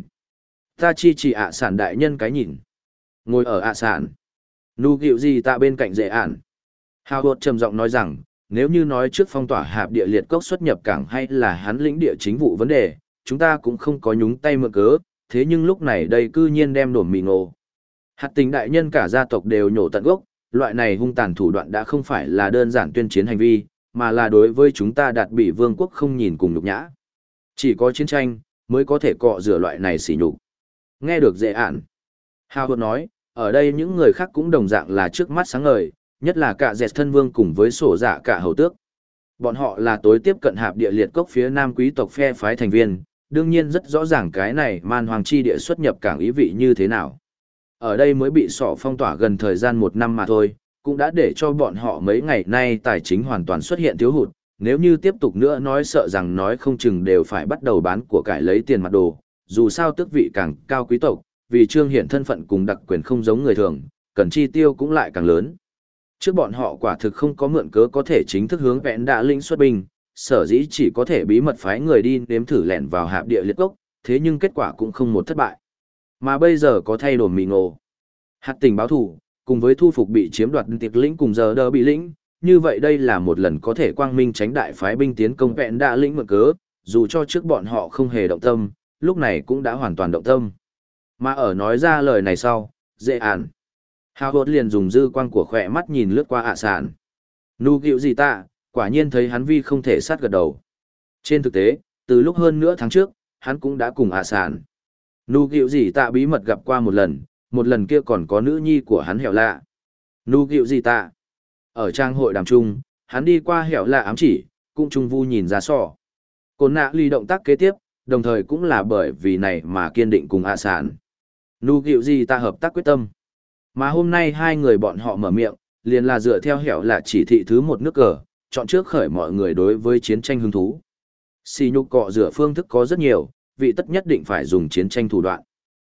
Ta chi chỉ sản đại nhân cái nhìn. Ngồi ở sản. Nụ gịu gì ta bên cạnh dễ ản. Hào hột trầm giọng nói rằng, nếu như nói trước phong tỏa hạp địa liệt cốc xuất nhập cảng hay là hắn lĩnh địa chính vụ vấn đề, chúng ta cũng không có nhúng tay mượn cớ, thế nhưng lúc này đây cư nhiên đem đổm mì ngộ. Hạt tình đại nhân cả gia tộc đều nhổ tận gốc, loại này hung tàn thủ đoạn đã không phải là đơn giản tuyên chiến hành vi, mà là đối với chúng ta đạt bị vương quốc không nhìn cùng nhục nhã. Chỉ có chiến tranh, mới có thể cọ rửa loại này sỉ nhục. Nghe được dễ ản. Hào hột nói, ở đây những người khác cũng đồng dạng là trước mắt sáng ngời, nhất là cả dẹt thân vương cùng với sổ dạ cả hầu tước. Bọn họ là tối tiếp cận hạp địa liệt cốc phía nam quý tộc phe phái thành viên, đương nhiên rất rõ ràng cái này man hoàng chi địa xuất nhập cảng ý vị như thế nào. Ở đây mới bị sọ phong tỏa gần thời gian 1 năm mà thôi, cũng đã để cho bọn họ mấy ngày nay tài chính hoàn toàn xuất hiện thiếu hụt, nếu như tiếp tục nữa nói sợ rằng nói không chừng đều phải bắt đầu bán của cải lấy tiền mặt đồ, dù sao tước vị càng cao quý tộc, vì trương hiển thân phận cùng đặc quyền không giống người thường, cần chi tiêu cũng lại càng lớn. Trước bọn họ quả thực không có mượn cớ có thể chính thức hướng vẹn đạ linh xuất binh, sở dĩ chỉ có thể bí mật phái người đi nếm thử lẻn vào hạp địa liệt cốc, thế nhưng kết quả cũng không một thất bại. Mà bây giờ có thay đổi mì ngộ. Hạt tình báo thủ, cùng với thu phục bị chiếm đoạt tiệc lĩnh cùng giờ đỡ bị lĩnh, như vậy đây là một lần có thể quang minh tránh đại phái binh tiến công vẹn đạ lĩnh mượn cớ, dù cho trước bọn họ không hề động tâm, lúc này cũng đã hoàn toàn động tâm. Mà ở nói ra lời này sau, dễ ản. Hào hốt liền dùng dư quang của khỏe mắt nhìn lướt qua sản. Nụ gịu gì ta, quả nhiên thấy hắn vi không thể sát gật đầu. Trên thực tế, từ lúc hơn nửa tháng trước, hắn cũng đã cùng sản. Nụ gịu gì ta bí mật gặp qua một lần kia còn có nữ nhi của hắn hẻo lạ. Nụ gịu gì ta. Ở trang hội đàm trung, hắn đi qua hẻo lạ ám chỉ, cũng trung vu nhìn ra sò. Côn nạ ly động tác kế tiếp, đồng thời cũng là bởi vì này mà kiên định cùng sản. Nụ gịu gì ta hợp tác quyết tâm. Mà hôm nay hai người bọn họ mở miệng, liền là dựa theo hẻo là chỉ thị thứ 1 nước cờ, chọn trước khởi mọi người đối với chiến tranh hứng thú. Xì nhục cọ rửa phương thức có rất nhiều, vị tất nhất định phải dùng chiến tranh thủ đoạn.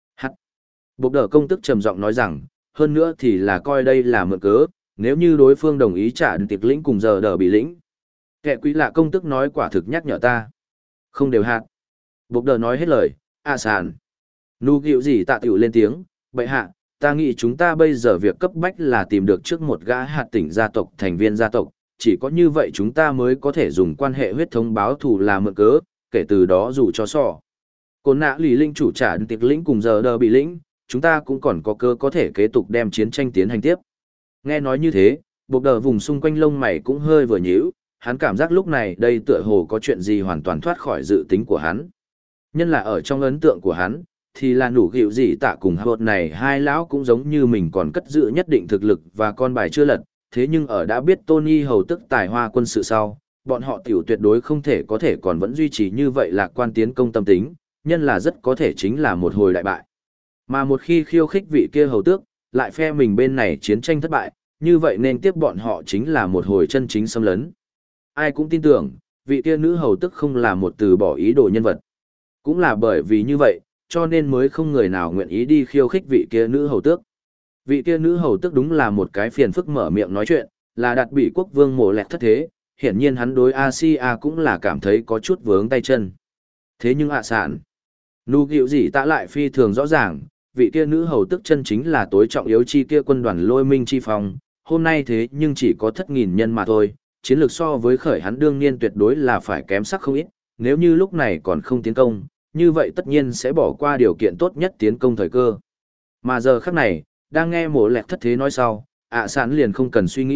Bộc đỡ công tức trầm giọng nói rằng, hơn nữa thì là coi đây là mượn cớ, nếu như đối phương đồng ý trả tiệc lĩnh cùng giờ đỡ bị lĩnh. Kẻ quý lạ công tức nói quả thực nhắc nhở ta. Không đều hạt. Bộc đỡ nói hết lời, sàn. Nụ gịu gì tạ tiểu lên tiếng, bệ hạ. Ta nghĩ chúng ta bây giờ việc cấp bách là tìm được trước một gã hạt tỉnh gia tộc thành viên gia tộc, chỉ có như vậy chúng ta mới có thể dùng quan hệ huyết thống báo thù là mượn cớ, kể từ đó dù cho sò. Côn nạ lì linh chủ trả tiệc lĩnh cùng giờ đờ bị lĩnh, chúng ta cũng còn có cơ có thể kế tục đem chiến tranh tiến hành tiếp. Nghe nói như thế, bộc đờ vùng xung quanh lông mày cũng hơi vừa nhíu, hắn cảm giác lúc này đây tựa hồ có chuyện gì hoàn toàn thoát khỏi dự tính của hắn. Nhân là ở trong ấn tượng của hắn, thì là nụ gịu gì tạ cùng hợp này hai lão cũng giống như mình còn cất giữ nhất định thực lực và con bài chưa lật, thế nhưng ở đã biết Tony hầu tức tài hoa quân sự sau, bọn họ tiểu tuyệt đối không thể có thể còn vẫn duy trì như vậy lạc quan tiến công tâm tính, nhân là rất có thể chính là một hồi đại bại. Mà một khi khiêu khích vị kia hầu tước, lại phe mình bên này chiến tranh thất bại, như vậy nên tiếp bọn họ chính là một hồi chân chính xâm lấn. Ai cũng tin tưởng, vị kia nữ hầu tước không là một từ bỏ ý đồ nhân vật. Cũng là bởi vì như vậy, cho nên mới không người nào nguyện ý đi khiêu khích vị kia nữ hầu tước. Vị kia nữ hầu tước đúng là một cái phiền phức mở miệng nói chuyện, là đặt bị quốc vương Mộ Lẹt thất thế, hiển nhiên hắn đối Asia cũng là cảm thấy có chút vướng tay chân. Thế nhưng sản, nụ gịu gì tạ lại phi thường rõ ràng, vị kia nữ hầu tước chân chính là tối trọng yếu chi kia quân đoàn Lôi Minh chi phòng, hôm nay thế nhưng chỉ có 7.000 nhân mà thôi, chiến lược so với khởi hắn đương nhiên tuyệt đối là phải kém sắc không ít, nếu như lúc này còn không tiến công, như vậy tất nhiên sẽ bỏ qua điều kiện tốt nhất tiến công thời cơ. Mà giờ khắc này, đang nghe Mộ Lẹt thất thế nói sau, sản liền không cần suy nghĩ,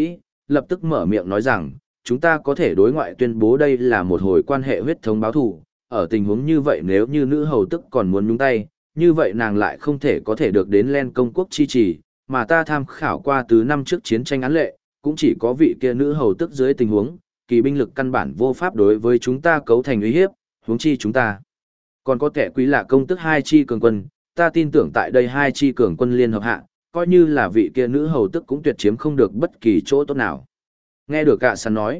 lập tức mở miệng nói rằng, chúng ta có thể đối ngoại tuyên bố đây là một hồi quan hệ huyết thống báo thù, ở tình huống như vậy nếu như nữ hầu tức còn muốn nhúng tay, như vậy nàng lại không thể có thể được đến Len công quốc chi trì, mà ta tham khảo qua từ năm trước chiến tranh án lệ, cũng chỉ có vị kia nữ hầu tức dưới tình huống, kỳ binh lực căn bản vô pháp đối với chúng ta cấu thành uy hiếp, huống chi chúng ta. Còn có kẻ quý lạ công tức hai chi cường quân, ta tin tưởng tại đây hai chi cường quân liên hợp hạ, coi như là vị kia nữ hầu tức cũng tuyệt chiếm không được bất kỳ chỗ tốt nào. Nghe được cả săn nói,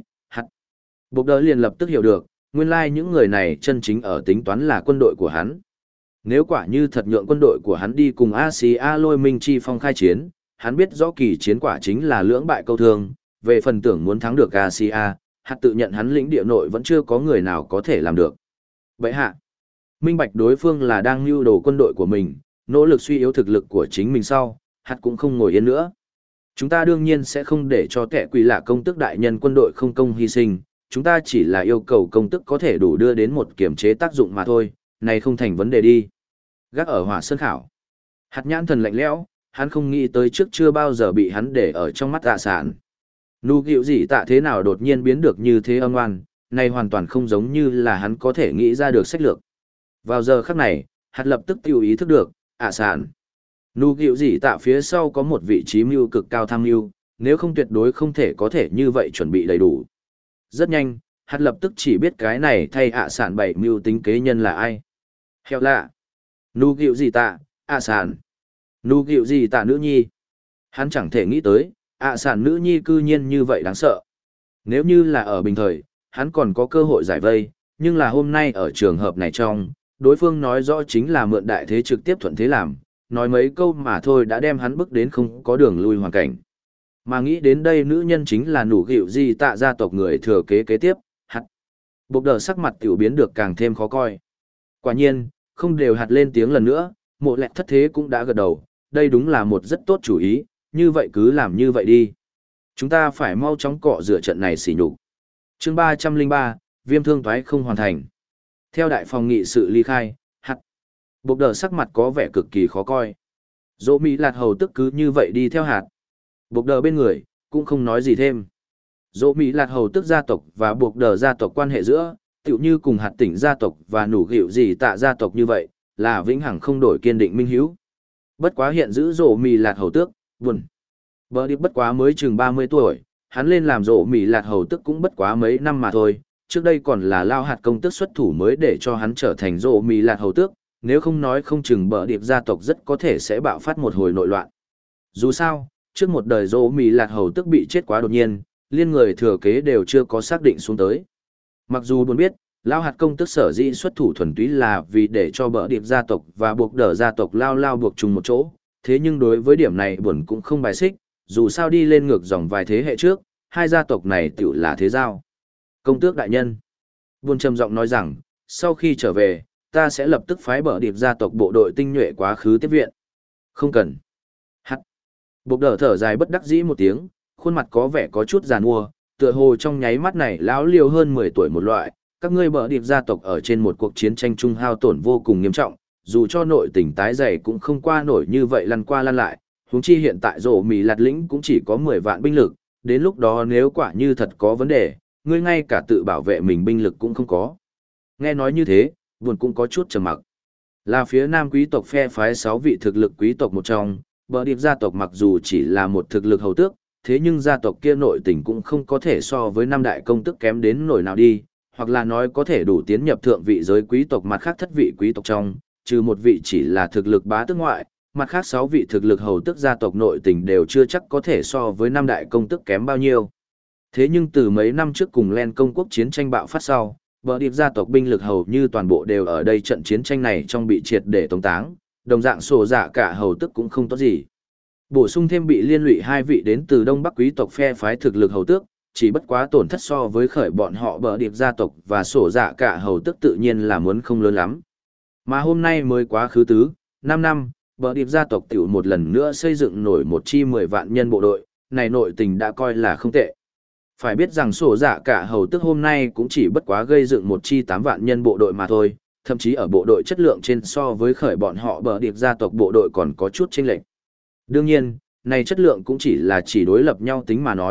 Bộc đỡ liền lập tức hiểu được, nguyên lai những người này chân chính ở tính toán là quân đội của hắn. Nếu quả như thật nhượng quân đội của hắn đi cùng Asia Lôi Minh Chi Phong khai chiến, hắn biết rõ kỳ chiến quả chính là lưỡng bại câu thương, về phần tưởng muốn thắng được Asia, hắn tự nhận hắn lĩnh địa nội vẫn chưa có người nào có thể làm được. Vậy hạ, minh bạch đối phương là đang mưu đồ quân đội của mình, nỗ lực suy yếu thực lực của chính mình sau, hắn cũng không ngồi yên nữa. Chúng ta đương nhiên sẽ không để cho kẻ quỷ lạ công tức đại nhân quân đội không công hy sinh, chúng ta chỉ là yêu cầu công tức có thể đủ đưa đến một kiểm chế tác dụng mà thôi, này không thành vấn đề đi. Gác ở Hỏa Sơn khảo. Hạt nhãn thần lạnh lẽo, hắn không nghĩ tới trước chưa bao giờ bị hắn để ở trong mắt Dạ Sản. Nụ gịu gì tạ thế nào đột nhiên biến được như thế âm oan, này hoàn toàn không giống như là hắn có thể nghĩ ra được sách lược. Vào giờ khắc này, hạt lập tức tiêu ý thức được, Sản. Nụ gịu gì tạ phía sau có một vị trí mưu cực cao tham mưu, nếu không tuyệt đối không thể có thể như vậy chuẩn bị đầy đủ. Rất nhanh, hạt lập tức chỉ biết cái này thay Sản bảy mưu tính kế nhân là ai. Heo lạ. Nụ gịu gì tạ, Sản. Nụ gịu gì tạ nữ nhi. Hắn chẳng thể nghĩ tới, Sản nữ nhi cư nhiên như vậy đáng sợ. Nếu như là ở bình thời, hắn còn có cơ hội giải vây, nhưng là hôm nay ở trường hợp này trong, đối phương nói rõ chính là mượn đại thế trực tiếp thuận thế làm, nói mấy câu mà thôi đã đem hắn bước đến không có đường lui hoàn cảnh. Mà nghĩ đến đây nữ nhân chính là nụ gịu gì tạ gia tộc người thừa kế kế tiếp, hạt. Bộc đờ sắc mặt tiểu biến được càng thêm khó coi. Quả nhiên, không đều hạt lên tiếng lần nữa, mộ lẹt thất thế cũng đã gật đầu, đây đúng là một rất tốt chủ ý, như vậy cứ làm như vậy đi. Chúng ta phải mau chóng cọ rửa trận này xỉ nhục. Chương 303, viêm thương toái không hoàn thành. Theo đại phòng nghị sự ly khai, hạt. Bộc đờ sắc mặt có vẻ cực kỳ khó coi. Dỗ Mỹ Lạt hầu tức cứ như vậy đi theo hạt. Bộc đờ bên người, cũng không nói gì thêm. Dỗ Mỹ Lạt hầu tức gia tộc và bộc đờ gia tộc quan hệ giữa, tựu như cùng hạt tỉnh gia tộc và nủ gịu gì tạ gia tộc như vậy, là vĩnh hằng không đổi kiên định minh hiếu. Bất quá hiện giữ Dỗ Mỹ Lạt hầu tước, buồn. Bờ điệp bất quá mới chừng 30 tuổi, hắn lên làm Dỗ Mỹ Lạt hầu tước cũng bất quá mấy năm mà thôi, trước đây còn là lao hạt công tước xuất thủ mới để cho hắn trở thành Dỗ Mỹ Lạt hầu tước, nếu không nói không chừng bờ điệp gia tộc rất có thể sẽ bạo phát một hồi nội loạn. Dù sao, trước một đời Dỗ Mỹ Lạt hầu tước bị chết quá đột nhiên, liên người thừa kế đều chưa có xác định xuống tới. Mặc dù buồn biết, lao hạt công tức sở dĩ xuất thủ thuần túy là vì để cho bờ điệp gia tộc và buộc đờ gia tộc lao buộc chung một chỗ, thế nhưng đối với điểm này buồn cũng không bài xích, dù sao đi lên ngược dòng vài thế hệ trước, hai gia tộc này tiểu là thế giao. Công tước đại nhân. Buồn trầm giọng nói rằng, sau khi trở về, ta sẽ lập tức phái bờ điệp gia tộc bộ đội tinh nhuệ quá khứ tiếp viện. Không cần. Hắt. Buộc đờ thở dài bất đắc dĩ một tiếng, khuôn mặt có vẻ có chút giàn mua, tựa hồ trong nháy mắt này lão liều hơn 10 tuổi một loại, các ngươi bờ điệp gia tộc ở trên một cuộc chiến tranh trung hao tổn vô cùng nghiêm trọng, dù cho nội tình tái dày cũng không qua nổi như vậy lăn qua lăn lại, huống chi hiện tại Dỗ Mỹ Lạt lĩnh cũng chỉ có 10 vạn binh lực, đến lúc đó nếu quả như thật có vấn đề, ngươi ngay cả tự bảo vệ mình binh lực cũng không có. Nghe nói như thế, buồn cũng có chút trầm mặc. Là phía Nam quý tộc phe phái 6 vị thực lực quý tộc một trong, bờ điệp gia tộc mặc dù chỉ là một thực lực hầu tước, thế nhưng gia tộc kia nội tình cũng không có thể so với năm đại công tức kém đến nổi nào đi, hoặc là nói có thể đủ tiến nhập thượng vị giới quý tộc mặt khác thất vị quý tộc trong, trừ một vị chỉ là thực lực bá tước ngoại, mặt khác 6 vị thực lực hầu tước gia tộc nội tình đều chưa chắc có thể so với năm đại công tức kém bao nhiêu. Thế nhưng từ mấy năm trước cùng Len công quốc chiến tranh bạo phát sau, bờ điệp gia tộc binh lực hầu như toàn bộ đều ở đây trận chiến tranh này trong bị triệt để tống táng, đồng dạng sổ dạ cả hầu tước cũng không tốt gì. Bổ sung thêm bị liên lụy 2 vị đến từ Đông Bắc quý tộc phe phái thực lực hầu tước, chỉ bất quá tổn thất so với khởi bọn họ bờ điệp gia tộc và sổ dạ cả hầu tước tự nhiên là muốn không lớn lắm. Mà hôm nay mới quá khứ tứ, 5 năm, bờ điệp gia tộc tiểu một lần nữa xây dựng nổi một chi 10 vạn nhân bộ đội, này nội tình đã coi là không tệ. Phải biết rằng sổ dạ cả hầu tước hôm nay cũng chỉ bất quá gây dựng một chi 8 vạn nhân bộ đội mà thôi, thậm chí ở bộ đội chất lượng trên so với khởi bọn họ bờ điệp gia tộc bộ đội còn có chút chênh lệch. Đương nhiên, này chất lượng cũng chỉ là chỉ đối lập nhau tính mà nói,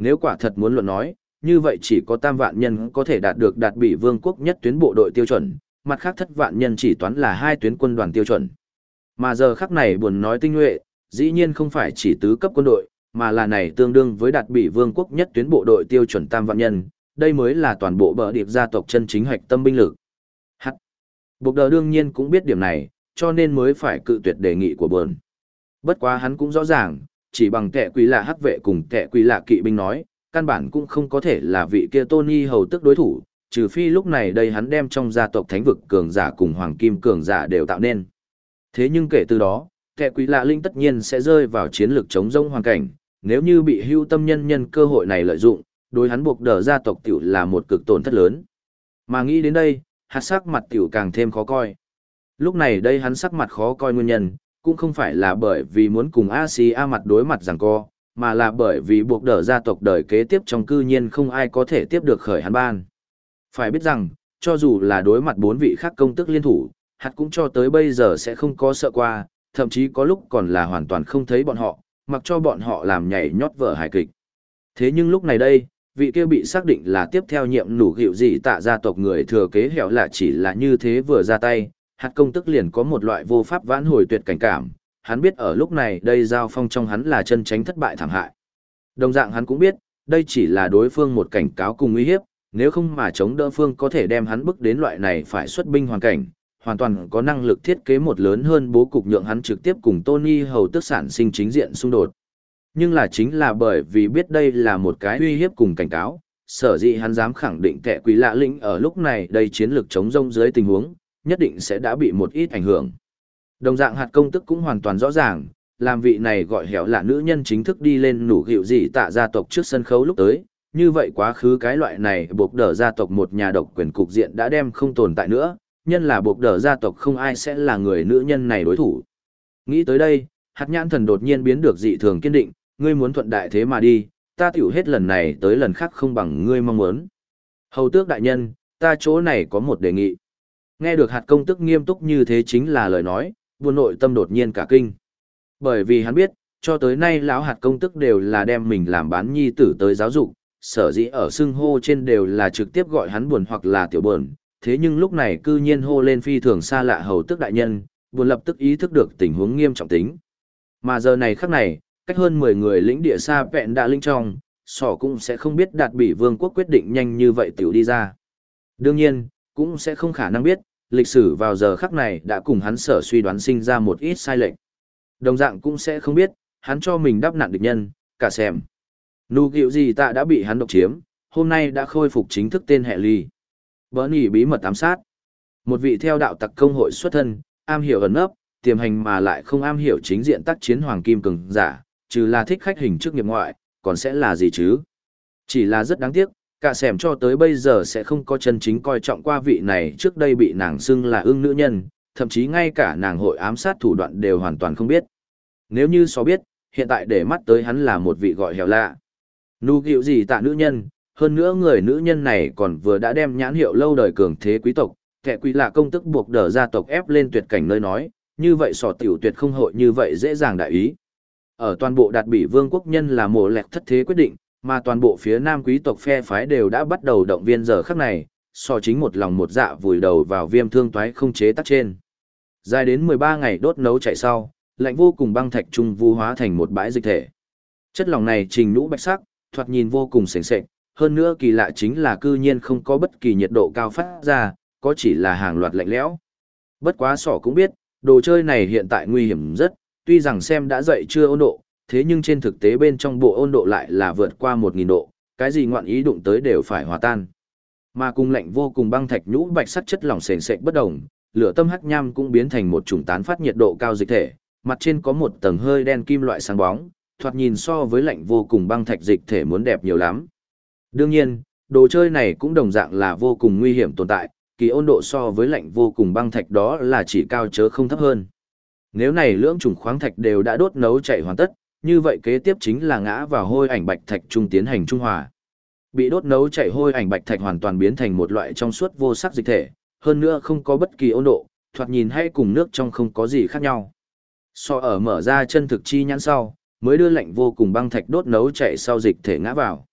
Nếu quả thật muốn luận nói, như vậy chỉ có tam vạn nhân có thể đạt được đạt bị vương quốc nhất tuyến bộ đội tiêu chuẩn, mặt khác thất vạn nhân chỉ toán là hai tuyến quân đoàn tiêu chuẩn. Mà giờ khắc này buồn nói tinh nhuệ, dĩ nhiên không phải chỉ tứ cấp quân đội, mà là này tương đương với đạt bị vương quốc nhất tuyến bộ đội tiêu chuẩn tam vạn nhân, đây mới là toàn bộ bờ điệp gia tộc chân chính hoạch tâm binh lực. Hắc. Bộc đờ đương nhiên cũng biết điểm này, cho nên mới phải cự tuyệt đề nghị của buồn. Bất quá hắn cũng rõ ràng, chỉ bằng kẻ quỷ lạ hắc vệ cùng kẻ quỷ lạ kỵ binh nói, căn bản cũng không có thể là vị kia Tony hầu tức đối thủ, trừ phi lúc này đây hắn đem trong gia tộc thánh vực cường giả cùng hoàng kim cường giả đều tạo nên. Thế nhưng kể từ đó, kẻ quỷ lạ linh tất nhiên sẽ rơi vào chiến lược chống rông hoàn cảnh, nếu như bị hưu tâm nhân cơ hội này lợi dụng, đối hắn buộc đờ gia tộc tiểu là một cực tổn thất lớn. Mà nghĩ đến đây, hạt sắc mặt tiểu càng thêm khó coi. Lúc này đây hắn sắc mặt khó coi nguyên nhân, cũng không phải là bởi vì muốn cùng Asia mặt đối mặt giằng co, mà là bởi vì buộc đờ gia tộc đời kế tiếp trong cư nhiên không ai có thể tiếp được khởi hắn ban. Phải biết rằng, cho dù là đối mặt 4 vị khác công tức liên thủ, hạt cũng cho tới bây giờ sẽ không có sợ qua, thậm chí có lúc còn là hoàn toàn không thấy bọn họ, mặc cho bọn họ làm nhảy nhót vở hài kịch. Thế nhưng lúc này đây, vị kia bị xác định là tiếp theo nhiệm nủ gịu gì tạ gia tộc người thừa kế hẻo là chỉ là như thế vừa ra tay, hạt công tức liền có một loại vô pháp vãn hồi tuyệt cảnh cảm, hắn biết ở lúc này đây giao phong trong hắn là chân tránh thất bại thảm hại. Đồng dạng hắn cũng biết, đây chỉ là đối phương một cảnh cáo cùng uy hiếp, nếu không mà chống đỡ phương có thể đem hắn bức đến loại này phải xuất binh hoàn cảnh, hoàn toàn có năng lực thiết kế một lớn hơn bố cục nhượng hắn trực tiếp cùng Tony hầu tức sản sinh chính diện xung đột. Nhưng là chính là bởi vì biết đây là một cái uy hiếp cùng cảnh cáo, sở dĩ hắn dám khẳng định kẻ quỷ lạ lĩnh ở lúc này đây chiến lược chống rông dưới tình huống, nhất định sẽ đã bị một ít ảnh hưởng. Đồng dạng hạt công tức cũng hoàn toàn rõ ràng, làm vị này gọi hẻo là nữ nhân chính thức đi lên nủ gịu gì tạ gia tộc trước sân khấu lúc tới, như vậy quá khứ cái loại này buộc đỡ gia tộc một nhà độc quyền cục diện đã đem không tồn tại nữa, nhân là buộc đỡ gia tộc không ai sẽ là người nữ nhân này đối thủ. Nghĩ tới đây, hạt nhãn thần đột nhiên biến được dị thường kiên định, ngươi muốn thuận đại thế mà đi, ta tiểu hết lần này tới lần khác không bằng ngươi mong muốn. Hầu tước đại nhân, ta chỗ này có một đề nghị. Nghe được hạt công tức nghiêm túc như thế chính là lời nói, buồn nội tâm đột nhiên cả kinh. Bởi vì hắn biết, cho tới nay lão hạt công tức đều là đem mình làm bán nhi tử tới giáo dục, sở dĩ ở xưng hô trên đều là trực tiếp gọi hắn buồn hoặc là tiểu buồn, thế nhưng lúc này cư nhiên hô lên phi thường xa lạ hầu tước đại nhân, buồn lập tức ý thức được tình huống nghiêm trọng tính. Mà giờ này khắc này, cách hơn 10 người lĩnh địa xa vẹn đã linh trong, sỏ cũng sẽ không biết đạt bị vương quốc quyết định nhanh như vậy tiểu đi ra. Đương nhiên, cũng sẽ không khả năng biết, lịch sử vào giờ khắc này đã cùng hắn sở suy đoán sinh ra một ít sai lệch. Đồng dạng cũng sẽ không biết, hắn cho mình đắp nặn địch nhân, cả xem. Nụ gịu gì tạ đã bị hắn độc chiếm, hôm nay đã khôi phục chính thức tên hệ ly. Bỡ nhỉ bí mật ám sát. Một vị theo đạo tặc công hội xuất thân, am hiểu ẩn nấp, tiềm hành mà lại không am hiểu chính diện tác chiến hoàng kim cường giả, trừ là thích khách hình chức nghiệp ngoại, còn sẽ là gì chứ? Chỉ là rất đáng tiếc, cả sẻm cho tới bây giờ sẽ không có chân chính coi trọng qua vị này trước đây bị nàng xưng là ưng nữ nhân, thậm chí ngay cả nàng hội ám sát thủ đoạn đều hoàn toàn không biết. Nếu như so biết, hiện tại để mắt tới hắn là một vị gọi hẻo lạ. Nụ gịu gì tạ nữ nhân, hơn nữa người nữ nhân này còn vừa đã đem nhãn hiệu lâu đời cường thế quý tộc, kẻ quý lạ công tức buộc đỡ gia tộc ép lên tuyệt cảnh nơi nói, như vậy sò tiểu tuyệt không hội như vậy dễ dàng đại ý. Ở toàn bộ đạt bị vương quốc nhân là mồ lẹt thất thế quyết định, mà toàn bộ phía nam quý tộc phe phái đều đã bắt đầu động viên giờ khắc này, so chính một lòng một dạ vùi đầu vào viêm thương toái không chế tắc trên. Dài đến 13 ngày đốt nấu chạy sau, lạnh vô cùng băng thạch trung vu hóa thành một bãi dịch thể. Chất lỏng này trình nhũ bạch sắc, thoạt nhìn vô cùng sền sệt, hơn nữa kỳ lạ chính là cư nhiên không có bất kỳ nhiệt độ cao phát ra, có chỉ là hàng loạt lạnh lẽo. Bất quá sỏ cũng biết, đồ chơi này hiện tại nguy hiểm rất, tuy rằng xem đã dậy chưa ôn độ, thế nhưng trên thực tế bên trong bộ ôn độ lại là vượt qua 1000 độ, cái gì ngoạn ý đụng tới đều phải hòa tan. Mà cùng lạnh vô cùng băng thạch nhũ bạch sắt chất lỏng sền sệt bất động, lửa tâm hắc nham cũng biến thành một chủng tán phát nhiệt độ cao dịch thể, mặt trên có một tầng hơi đen kim loại sáng bóng, thoạt nhìn so với lạnh vô cùng băng thạch dịch thể muốn đẹp nhiều lắm. Đương nhiên, đồ chơi này cũng đồng dạng là vô cùng nguy hiểm tồn tại, kỳ ôn độ so với lạnh vô cùng băng thạch đó là chỉ cao chớ không thấp hơn. Nếu này lưỡng chủng khoáng thạch đều đã đốt nấu chảy hoàn tất, như vậy kế tiếp chính là ngã vào hôi ảnh bạch thạch trung tiến hành trung hòa. Bị đốt nấu chảy hôi ảnh bạch thạch hoàn toàn biến thành một loại trong suốt vô sắc dịch thể, hơn nữa không có bất kỳ ôn độ, thoạt nhìn hay cùng nước trong không có gì khác nhau. So ở mở ra chân thực chi nhãn sau, mới đưa lạnh vô cùng băng thạch đốt nấu chảy sau dịch thể ngã vào.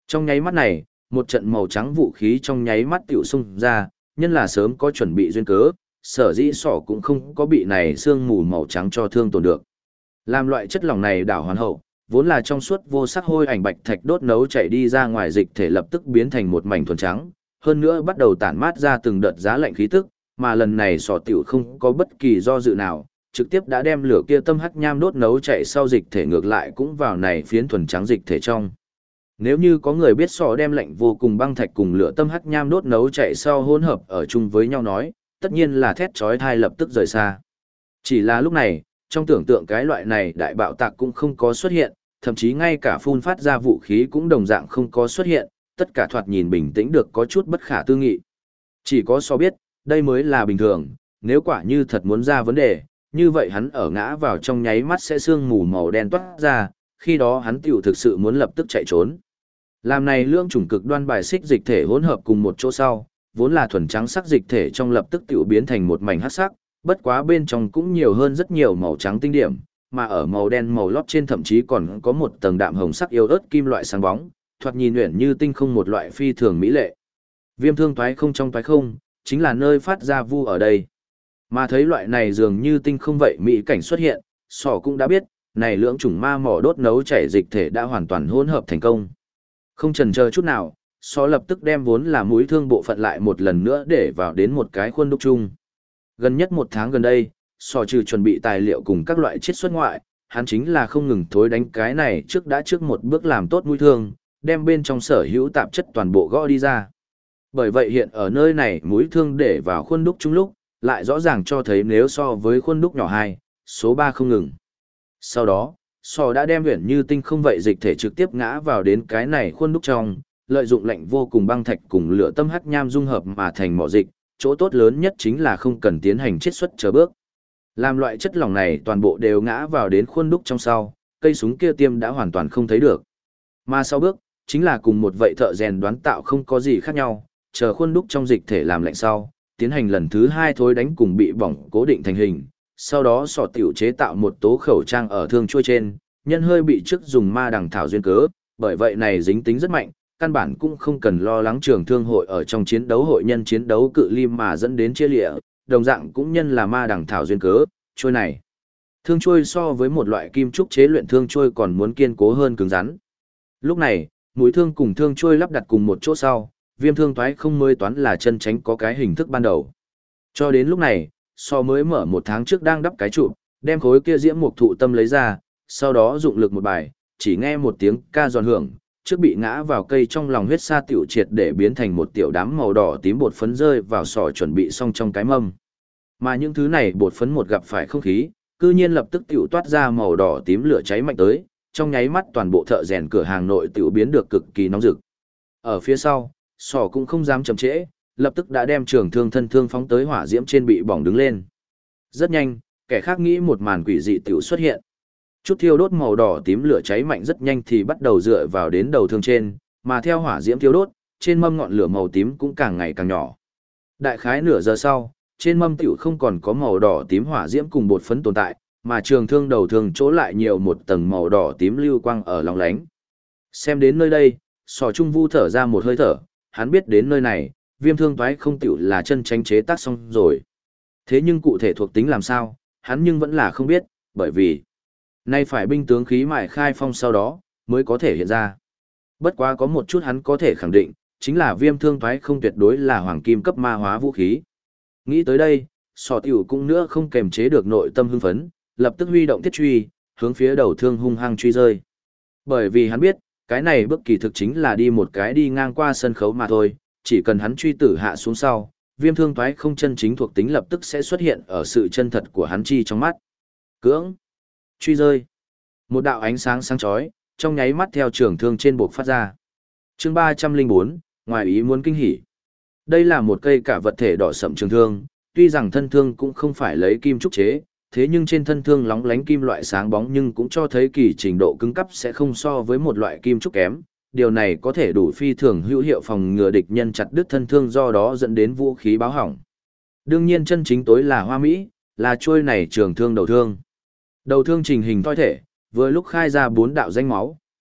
Trong nháy mắt này, một trận màu trắng vũ khí trong nháy mắt tiểu xung ra, nhân là sớm có chuẩn bị duyên cớ, sở dĩ sỏ cũng không có bị này sương mù màu trắng cho thương tổn được. Làm loại chất lỏng này đảo hoàn hậu, vốn là trong suốt vô sắc hôi ảnh bạch thạch đốt nấu chảy đi ra ngoài dịch thể lập tức biến thành một mảnh thuần trắng, hơn nữa bắt đầu tản mát ra từng đợt giá lạnh khí tức, mà lần này sỏ tiểu không có bất kỳ do dự nào, trực tiếp đã đem lửa kia tâm hắc nham đốt nấu chảy sau dịch thể ngược lại cũng vào này phiến thuần trắng dịch thể trong. Nếu như có người biết sỏ đem lạnh vô cùng băng thạch cùng lửa tâm hắc nham đốt nấu chảy sau hỗn hợp ở chung với nhau nói, tất nhiên là thét chói tai lập tức rời xa. Chỉ là lúc này, trong tưởng tượng cái loại này đại bạo tạc cũng không có xuất hiện, thậm chí ngay cả phun phát ra vũ khí cũng đồng dạng không có xuất hiện, tất cả thoạt nhìn bình tĩnh được có chút bất khả tư nghị. Chỉ có so biết, đây mới là bình thường, nếu quả như thật muốn ra vấn đề, như vậy hắn ở ngã vào trong nháy mắt sẽ sương mù màu đen toát ra, khi đó hắn tiểu thực sự muốn lập tức chạy trốn. Làm này lưỡng chủng cực đoan bài xích dịch thể hỗn hợp cùng một chỗ sau, vốn là thuần trắng sắc dịch thể trong lập tức tiểu biến thành một mảnh hắc sắc, bất quá bên trong cũng nhiều hơn rất nhiều màu trắng tinh điểm, mà ở màu đen màu lót trên thậm chí còn có một tầng đạm hồng sắc yếu ớt kim loại sáng bóng, thoạt nhìn uyển như tinh không một loại phi thường mỹ lệ. Viêm thương toái không trong toái không, chính là nơi phát ra vu ở đây. Mà thấy loại này dường như tinh không vậy mỹ cảnh xuất hiện, sỏ cũng đã biết, này lưỡng chủng ma mỏ đốt nấu chảy dịch thể đã hoàn toàn hỗn hợp thành công. Không chần chờ chút nào, sỏ lập tức đem vốn là mũi thương bộ phận lại một lần nữa để vào đến một cái khuôn đúc chung. Gần nhất một tháng gần đây, sỏ trừ chuẩn bị tài liệu cùng các loại chiết xuất ngoại, hắn chính là không ngừng thối đánh cái này trước một bước làm tốt mũi thương, đem bên trong sở hữu tạp chất toàn bộ gõ đi ra. Bởi vậy hiện ở nơi này mũi thương để vào khuôn đúc chung lúc, lại rõ ràng cho thấy nếu so với khuôn đúc nhỏ 2, số 3 không ngừng. Sau đó, sỏ đã đem uyển như tinh không vậy dịch thể trực tiếp ngã vào đến cái này khuôn đúc trong, lợi dụng lạnh vô cùng băng thạch cùng lửa tâm hắc nham dung hợp mà thành mỏ dịch, chỗ tốt lớn nhất chính là không cần tiến hành chiết xuất chờ bước. Làm loại chất lỏng này toàn bộ đều ngã vào đến khuôn đúc trong sau, cây súng kia tiêm đã hoàn toàn không thấy được. Mà sau bước, chính là cùng một vậy thợ rèn đoán tạo không có gì khác nhau, chờ khuôn đúc trong dịch thể làm lạnh sau, tiến hành lần thứ 2 thối đánh cùng bị bỏng cố định thành hình, sau đó sọ tiểu chế tạo một tố khẩu trang ở thương chuôi trên, nhân hơi bị trước dùng ma đằng thảo duyên cớ, bởi vậy này dính tính rất mạnh, căn bản cũng không cần lo lắng trường thương hội ở trong chiến đấu hội nhân chiến đấu cự ly mà dẫn đến chia lịa, đồng dạng cũng nhân là ma đằng thảo duyên cớ, chuôi này. Thương chuôi so với một loại kim trúc chế luyện thương chuôi còn muốn kiên cố hơn cứng rắn. Lúc này, mũi thương cùng thương chuôi lắp đặt cùng một chỗ sau, viêm thương toái không mới toán là chân tránh có cái hình thức ban đầu. Cho đến lúc này, so mới mở một tháng trước đang đắp cái trụ, đem khối kia diễm mục thụ tâm lấy ra, sau đó dụng lực một bài, chỉ nghe một tiếng ca giòn hưởng, trước bị ngã vào cây trong lòng huyết sa tiểu triệt để biến thành một tiểu đám màu đỏ tím bột phấn rơi vào sọ chuẩn bị xong trong cái mâm. Mà những thứ này bột phấn một gặp phải không khí, cư nhiên lập tức tiểu toát ra màu đỏ tím lửa cháy mạnh tới, trong nháy mắt toàn bộ thợ rèn cửa hàng nội tiểu biến được cực kỳ nóng rực. Ở phía sau, sọ cũng không dám chậm trễ, lập tức đã đem trường thương thân thương phóng tới hỏa diễm trên bị bỏng đứng lên. Rất nhanh, kẻ khác nghĩ một màn quỷ dị tiểu xuất hiện. Chút thiêu đốt màu đỏ tím lửa cháy mạnh rất nhanh thì bắt đầu dựa vào đến đầu thương trên, mà theo hỏa diễm thiêu đốt, trên mâm ngọn lửa màu tím cũng càng ngày càng nhỏ. Đại khái nửa giờ sau, trên mâm tiểu không còn có màu đỏ tím hỏa diễm cùng bột phấn tồn tại, mà trường thương đầu thương chỗ lại nhiều một tầng màu đỏ tím lưu quang ở lòng lánh. Xem đến nơi đây, Sò Trung Vu thở ra một hơi thở, hắn biết đến nơi này, viêm thương toái không tiểu là chân tránh chế tác xong rồi. Thế nhưng cụ thể thuộc tính làm sao, hắn nhưng vẫn là không biết, bởi vì nay phải binh tướng khí mại khai phong sau đó, mới có thể hiện ra. Bất quá có một chút hắn có thể khẳng định, chính là viêm thương toái không tuyệt đối là hoàng kim cấp ma hóa vũ khí. Nghĩ tới đây, Sò tiểu cũng nữa không kềm chế được nội tâm hưng phấn, lập tức huy động thiết truy, hướng phía đầu thương hung hăng truy rơi. Bởi vì hắn biết, cái này bước kỳ thực chính là đi một cái đi ngang qua sân khấu mà thôi, chỉ cần hắn truy tử hạ xuống sau, viêm thương toái không chân chính thuộc tính lập tức sẽ xuất hiện ở sự chân thật của hắn chi trong mắt. Cưỡng, truy rơi. Một đạo ánh sáng sáng chói, trong nháy mắt theo trường thương trên buộc phát ra. Chương 304, ngoài ý muốn kinh hỉ. Đây là một cây cả vật thể đỏ sậm trường thương, tuy rằng thân thương cũng không phải lấy kim trúc chế, thế nhưng trên thân thương lóng lánh kim loại sáng bóng nhưng cũng cho thấy kỳ trình độ cứng cấp sẽ không so với một loại kim trúc kém. Điều này có thể đủ phi thường hữu hiệu phòng ngừa địch nhân chặt đứt thân thương do đó dẫn đến vũ khí báo hỏng. Đương nhiên chân chính tối là hoa mỹ, là chuôi này trường thương đầu thương. Đầu thương trình hình thoi thể, vừa lúc khai ra 4 đạo danh máu,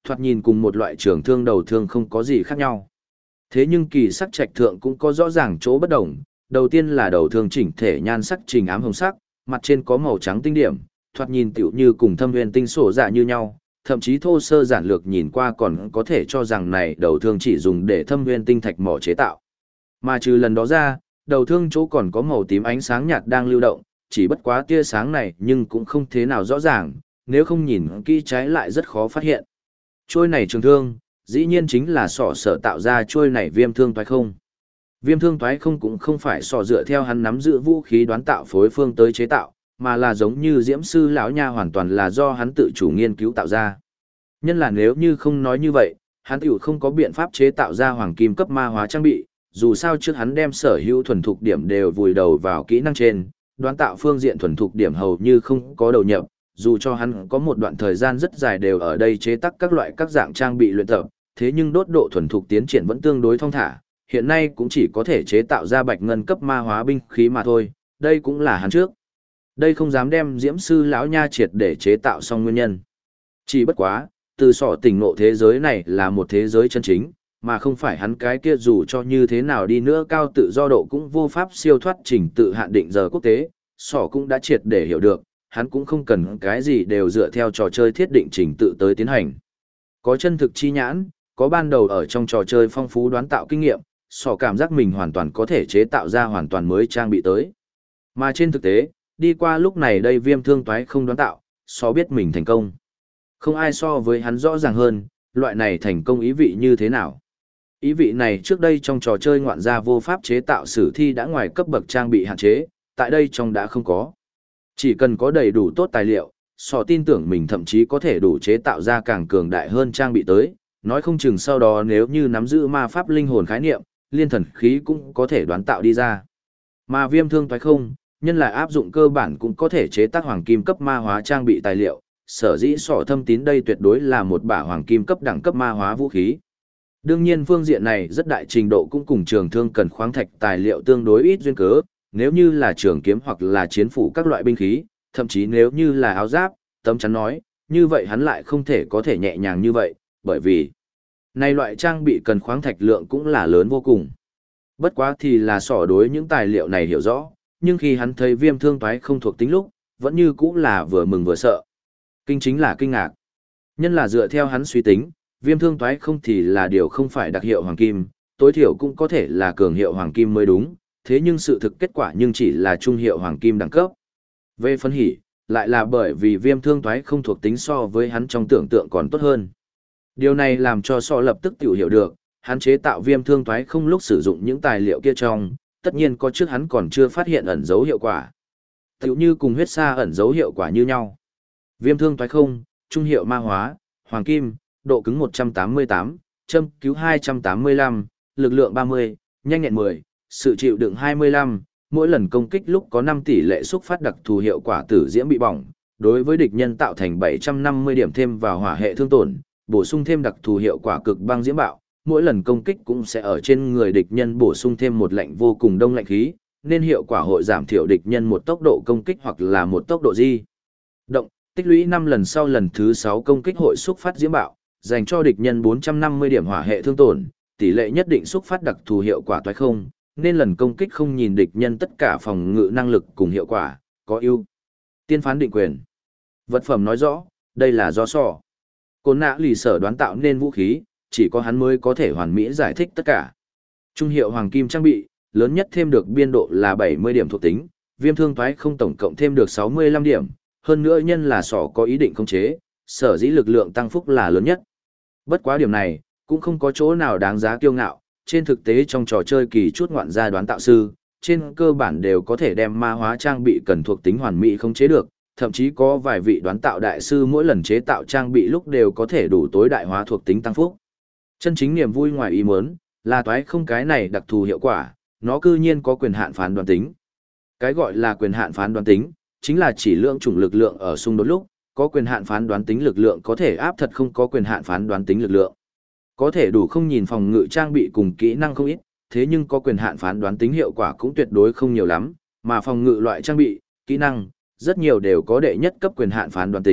thoạt nhìn cùng một loại trường thương đầu thương không có gì khác nhau. Thế nhưng kỳ sắc trạch thượng cũng có rõ ràng chỗ bất đồng, đầu tiên là đầu thương chỉnh thể nhan sắc trình ám hồng sắc, mặt trên có màu trắng tinh điểm, thoạt nhìn tựu như cùng thâm huyền tinh sổ dạ như nhau, thậm chí thô sơ giản lược nhìn qua còn có thể cho rằng này đầu thương chỉ dùng để thâm huyền tinh thạch mỏ chế tạo. Mà trừ lần đó ra, đầu thương chỗ còn có màu tím ánh sáng nhạt đang lưu động, chỉ bất quá tia sáng này nhưng cũng không thế nào rõ ràng, nếu không nhìn kỹ trái lại rất khó phát hiện. Trôi này trường thương, dĩ nhiên chính là sọ sở tạo ra trôi này viêm thương toái không. Viêm thương toái không cũng không phải sọ dựa theo hắn nắm giữ vũ khí đoán tạo phối phương tới chế tạo, mà là giống như diễm sư lão nha hoàn toàn là do hắn tự chủ nghiên cứu tạo ra. Nhân là nếu như không nói như vậy, hắn tiểu không có biện pháp chế tạo ra hoàng kim cấp ma hóa trang bị, dù sao trước hắn đem sở hữu thuần thục điểm đều vùi đầu vào kỹ năng trên, đoán tạo phương diện thuần thục điểm hầu như không có đầu nhập, dù cho hắn có một đoạn thời gian rất dài đều ở đây chế tác các loại các dạng trang bị luyện tập, thế nhưng đốt độ thuần thục tiến triển vẫn tương đối thong thả, hiện nay cũng chỉ có thể chế tạo ra bạch ngân cấp ma hóa binh khí mà thôi, đây cũng là hắn trước. Đây không dám đem diễm sư lão nha triệt để chế tạo xong nguyên nhân. Chỉ bất quá, từ sọ tỉnh ngộ thế giới này là một thế giới chân chính, mà không phải hắn cái kia dù cho như thế nào đi nữa cao tự do độ cũng vô pháp siêu thoát trình tự hạn định giờ quốc tế, sọ cũng đã triệt để hiểu được, hắn cũng không cần cái gì đều dựa theo trò chơi thiết định trình tự tới tiến hành. Có chân thực chi nhãn, có ban đầu ở trong trò chơi phong phú đoán tạo kinh nghiệm, sọ cảm giác mình hoàn toàn có thể chế tạo ra hoàn toàn mới trang bị tới. Mà trên thực tế, đi qua lúc này đây viêm thương toái không đoán tạo, sọ biết mình thành công. Không ai so với hắn rõ ràng hơn, loại này thành công ý vị như thế nào. Ý vị này trước đây trong trò chơi ngoạn gia vô pháp chế tạo sử thi đã ngoài cấp bậc trang bị hạn chế, tại đây trong đã không có. Chỉ cần có đầy đủ tốt tài liệu, sọ tin tưởng mình thậm chí có thể đủ chế tạo ra càng cường đại hơn trang bị tới, nói không chừng sau đó nếu như nắm giữ ma pháp linh hồn khái niệm, liên thần khí cũng có thể đoán tạo đi ra. Mà viêm thương toái không, nhân là áp dụng cơ bản cũng có thể chế tác hoàng kim cấp ma hóa trang bị tài liệu, sở dĩ sọ thâm tín đây tuyệt đối là một bả hoàng kim cấp đẳng cấp ma hóa vũ khí. Đương nhiên phương diện này rất đại trình độ cũng cùng trường thương cần khoáng thạch tài liệu tương đối ít duyên cớ, nếu như là trường kiếm hoặc là chiến phủ các loại binh khí, thậm chí nếu như là áo giáp, tấm chắn nói, như vậy hắn lại không thể có thể nhẹ nhàng như vậy, bởi vì này loại trang bị cần khoáng thạch lượng cũng là lớn vô cùng. Bất quá thì là sỏ đối những tài liệu này hiểu rõ, nhưng khi hắn thấy viêm thương toái không thuộc tính lúc, vẫn như cũng là vừa mừng vừa sợ. Kinh chính là kinh ngạc. Nhân là dựa theo hắn suy tính, viêm thương toái không thì là điều không phải đặc hiệu hoàng kim, tối thiểu cũng có thể là cường hiệu hoàng kim mới đúng, thế nhưng sự thực kết quả nhưng chỉ là trung hiệu hoàng kim đẳng cấp. Về phân hỉ, lại là bởi vì viêm thương toái không thuộc tính so với hắn trong tưởng tượng còn tốt hơn. Điều này làm cho sọ lập tức tiểu hiểu được, hắn chế tạo viêm thương toái không lúc sử dụng những tài liệu kia trong, tất nhiên có trước hắn còn chưa phát hiện ẩn dấu hiệu quả. Tiểu như cùng huyết sa ẩn dấu hiệu quả như nhau. Viêm thương toái không, trung hiệu ma hóa, hoàng kim, độ cứng 188, châm cứu 285, lực lượng 30, nhanh nhẹn 10, sự chịu đựng 25, mỗi lần công kích lúc có 5 tỷ lệ xúc phát đặc thù hiệu quả tử diễm bị bỏng, đối với địch nhân tạo thành 750 điểm thêm vào hỏa hệ thương tổn, bổ sung thêm đặc thù hiệu quả cực băng diễm bạo, mỗi lần công kích cũng sẽ ở trên người địch nhân bổ sung thêm một lạnh vô cùng đông lạnh khí, nên hiệu quả hội giảm thiểu địch nhân một tốc độ công kích hoặc là một tốc độ di động, tích lũy 5 lần sau lần thứ 6 công kích hội xúc phát diễm bạo, dành cho địch nhân 450 điểm hỏa hệ thương tổn, tỷ lệ nhất định xúc phát đặc thù hiệu quả toái không, nên lần công kích không nhìn địch nhân tất cả phòng ngự năng lực cùng hiệu quả, có ưu tiên phán định quyền. Vật phẩm nói rõ, đây là do sọ Côn nã lì sở đoán tạo nên vũ khí, chỉ có hắn mới có thể hoàn mỹ giải thích tất cả. Trung hiệu hoàng kim trang bị, lớn nhất thêm được biên độ là 70 điểm thuộc tính, viêm thương toái không tổng cộng thêm được 65 điểm, hơn nữa nhân là sọ có ý định khống chế, sở dĩ lực lượng tăng phúc là lớn nhất. Bất quá điểm này, cũng không có chỗ nào đáng giá kiêu ngạo, trên thực tế trong trò chơi kỳ chút ngoạn gia đoán tạo sư, trên cơ bản đều có thể đem ma hóa trang bị cần thuộc tính hoàn mỹ khống chế được, thậm chí có vài vị đoán tạo đại sư mỗi lần chế tạo trang bị lúc đều có thể đủ tối đại hóa thuộc tính tăng phúc. Chân chính niềm vui ngoài ý muốn, là toái không cái này đặc thù hiệu quả, nó cư nhiên có quyền hạn phán đoán tính. Cái gọi là quyền hạn phán đoán tính, chính là chỉ lượng chủng lực lượng ở xung đột lúc, có quyền hạn phán đoán tính lực lượng có thể áp thật không có quyền hạn phán đoán tính lực lượng. Có thể đủ không nhìn phòng ngự trang bị cùng kỹ năng không ít, thế nhưng có quyền hạn phán đoán tính hiệu quả cũng tuyệt đối không nhiều lắm, mà phòng ngự loại trang bị, kỹ năng, rất nhiều đều có đệ nhất cấp quyền hạn phán đoán tính,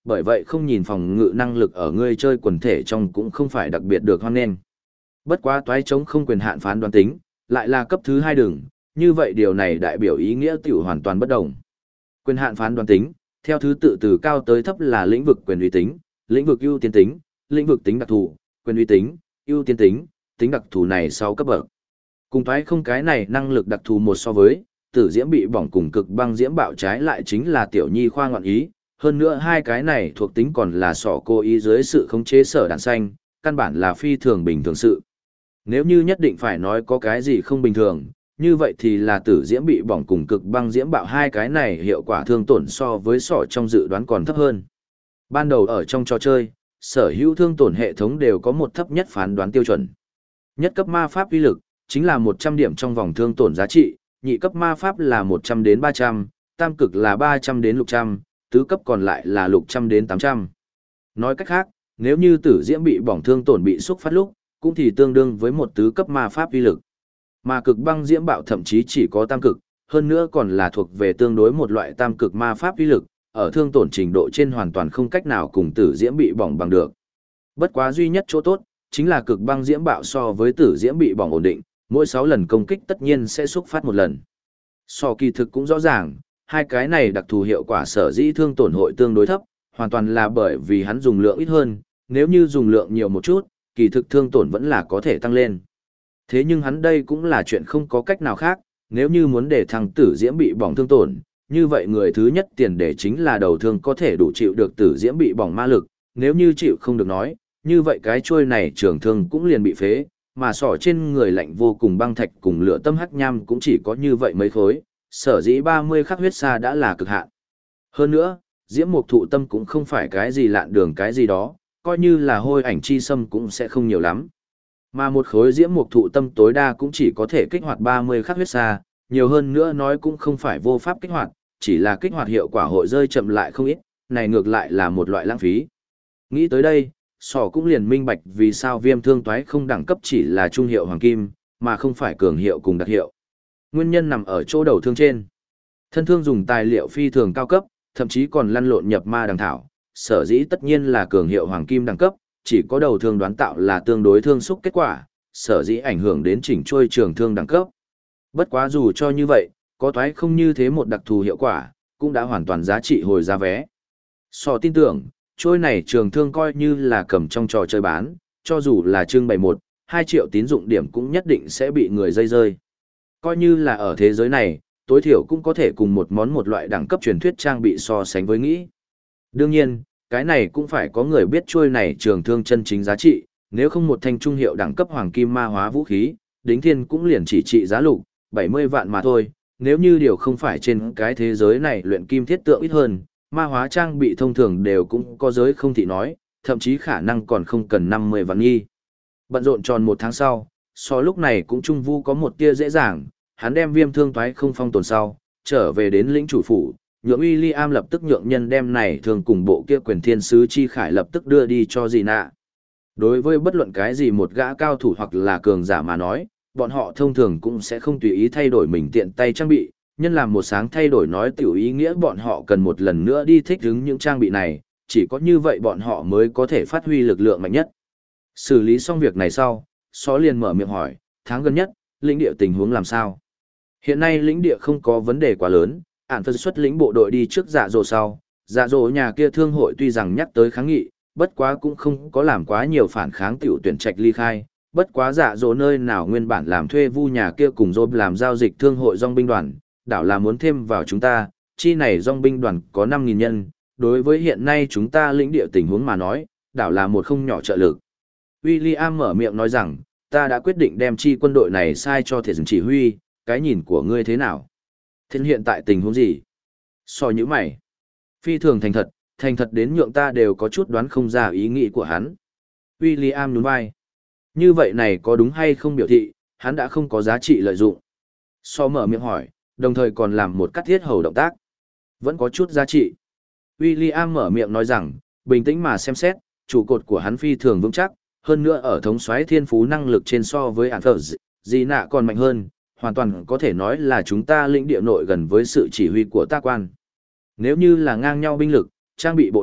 bởi vậy không nhìn phòng ngự năng lực ở ngươi chơi quần thể trong cũng không phải đặc biệt được hoan nghênh. Bất quá toái chống không quyền hạn phán đoán tính, lại là cấp thứ 2 đường, như vậy điều này đại biểu ý nghĩa tiểu hoàn toàn bất đồng. Quyền hạn phán đoán tính, theo thứ tự từ cao tới thấp là lĩnh vực quyền uy tính, lĩnh vực ưu tiên tính, lĩnh vực tính đặc thù, quyền uy tính, ưu tiên tính, tính đặc thù này 6 cấp bậc. Cùng toái không cái này năng lực đặc thù một so với, tử diễm bị bỏng cùng cực băng diễm bạo trái lại chính là tiểu nhi khoa ngọn ý, hơn nữa hai cái này thuộc tính còn là sỏ cố ý dưới sự khống chế sở đạn xanh, căn bản là phi thường bình thường sự. Nếu như nhất định phải nói có cái gì không bình thường, như vậy thì là tử diễm bị bỏng cùng cực băng diễm bạo hai cái này hiệu quả thương tổn so với sỏ trong dự đoán còn thấp hơn. Ban đầu ở trong trò chơi, sở hữu thương tổn hệ thống đều có một thấp nhất phán đoán tiêu chuẩn. Nhất cấp ma pháp uy lực, chính là 100 điểm trong vòng thương tổn giá trị, nhị cấp ma pháp là 100 đến 300, tam cực là 300 đến 600, tứ cấp còn lại là 600 đến 800. Nói cách khác, nếu như tử diễm bị bỏng thương tổn bị xúc phát lúc, cũng thì tương đương với một tứ cấp ma pháp uy lực. Mà cực băng diễm bạo thậm chí chỉ có tam cực, hơn nữa còn là thuộc về tương đối một loại tam cực ma pháp uy lực, ở thương tổn trình độ trên hoàn toàn không cách nào cùng tử diễm bị bỏng bằng được. Bất quá duy nhất chỗ tốt, chính là cực băng diễm bạo so với tử diễm bị bỏng ổn định, mỗi 6 lần công kích tất nhiên sẽ xúc phát một lần. So kỳ thực cũng rõ ràng, hai cái này đặc thù hiệu quả sở dĩ thương tổn hội tương đối thấp, hoàn toàn là bởi vì hắn dùng lượng ít hơn, nếu như dùng lượng nhiều một chút, kỳ thực thương tổn vẫn là có thể tăng lên. Thế nhưng hắn đây cũng là chuyện không có cách nào khác, nếu như muốn để thằng tử diễm bị bỏng thương tổn, như vậy người thứ nhất tiền đề chính là đầu thương có thể đủ chịu được tử diễm bị bỏng ma lực, nếu như chịu không được nói, như vậy cái chuôi này trường thương cũng liền bị phế, mà sỏ trên người lạnh vô cùng băng thạch cùng lửa tâm hắc nham cũng chỉ có như vậy mấy khối, sở dĩ 30 khắc huyết sa đã là cực hạn. Hơn nữa, diễm mục thụ tâm cũng không phải cái gì lạn đường cái gì đó, coi như là hôi ảnh chi sâm cũng sẽ không nhiều lắm. Mà một khối diễm mục thụ tâm tối đa cũng chỉ có thể kích hoạt 30 khắc huyết sa, nhiều hơn nữa nói cũng không phải vô pháp kích hoạt, chỉ là kích hoạt hiệu quả hội rơi chậm lại không ít, này ngược lại là một loại lãng phí. Nghĩ tới đây, sỏ cũng liền minh bạch vì sao viêm thương toái không đẳng cấp chỉ là trung hiệu hoàng kim, mà không phải cường hiệu cùng đặc hiệu. Nguyên nhân nằm ở chỗ đầu thương trên. Thân thương dùng tài liệu phi thường cao cấp, thậm chí còn lăn lộn nhập ma đằng thảo, sở dĩ tất nhiên là cường hiệu hoàng kim đẳng cấp, chỉ có đầu thương đoán tạo là tương đối thương xúc kết quả, sở dĩ ảnh hưởng đến chỉnh trôi trường thương đẳng cấp. Bất quá dù cho như vậy, có toái không như thế một đặc thù hiệu quả, cũng đã hoàn toàn giá trị hồi giá vé. Sò tin tưởng, trôi này trường thương coi như là cầm trong trò chơi bán, cho dù là trưng bày 1-2 triệu tín dụng điểm cũng nhất định sẽ bị người dây rơi. Coi như là ở thế giới này, tối thiểu cũng có thể cùng một loại đẳng cấp truyền thuyết trang bị so sánh với nghĩ. Đương nhiên, cái này cũng phải có người biết trôi này trường thương chân chính giá trị, nếu không một thanh trung hiệu đẳng cấp hoàng kim ma hóa vũ khí, đính thiên cũng liền chỉ trị giá lục 70 vạn mà thôi, nếu như điều không phải trên cái thế giới này luyện kim thiết tượng ít hơn, ma hóa trang bị thông thường đều cũng có giới không thị nói, thậm chí khả năng còn không cần 50 vạn nghi. Bận rộn tròn 1 tháng sau, so lúc này cũng trung vu có một tia dễ dàng, hắn đem viêm thương toái không phong tồn sau, trở về đến lĩnh chủ phủ, nhượng William lập tức nhượng nhân đem này thường cùng bộ kia quyền thiên sứ chi khải lập tức đưa đi cho gì nạ. Đối với bất luận cái gì một gã cao thủ hoặc là cường giả mà nói, bọn họ thông thường cũng sẽ không tùy ý thay đổi mình tiện tay trang bị, nhân làm một sáng thay đổi nói tiểu ý nghĩa bọn họ cần một lần nữa đi thích ứng những trang bị này, chỉ có như vậy bọn họ mới có thể phát huy lực lượng mạnh nhất. Xử lý xong việc này sau, Só liền mở miệng hỏi, tháng gần nhất, lĩnh địa tình huống làm sao? Hiện nay lĩnh địa không có vấn đề quá lớn, ản phân xuất lĩnh bộ đội đi trước dạ dỗ sau, dạ dỗ nhà kia thương hội tuy rằng nhắc tới kháng nghị, bất quá cũng không có làm quá nhiều phản kháng tiểu tuyển trạch ly khai, bất quá dạ dỗ nơi nào nguyên bản làm thuê vu nhà kia cùng dôm làm giao dịch thương hội dòng binh đoàn, đảo là muốn thêm vào chúng ta, chi này dòng binh đoàn có 5.000 nhân, đối với hiện nay chúng ta lĩnh địa tình huống mà nói, đảo là một không nhỏ trợ lực. William mở miệng nói rằng, ta đã quyết định đem chi quân đội này sai cho thể dựng chỉ huy, cái nhìn của ngươi thế nào? Thế hiện tại tình huống gì? So như mày. Phi thường thành thật đến nhượng ta đều có chút đoán không ra ý nghĩ của hắn. William nhún vai. Như vậy này có đúng hay không biểu thị, hắn đã không có giá trị lợi dụng. So mở miệng hỏi, đồng thời còn làm một cắt thiết hầu động tác. Vẫn có chút giá trị. William mở miệng nói rằng, bình tĩnh mà xem xét, trụ cột của hắn phi thường vững chắc, hơn nữa ở thống soái thiên phú năng lực trên so với ản phở gì nạ còn mạnh hơn, hoàn toàn có thể nói là chúng ta lĩnh địa nội gần với sự chỉ huy của ta quan. Nếu như là ngang nhau binh lực, trang bị bộ đội,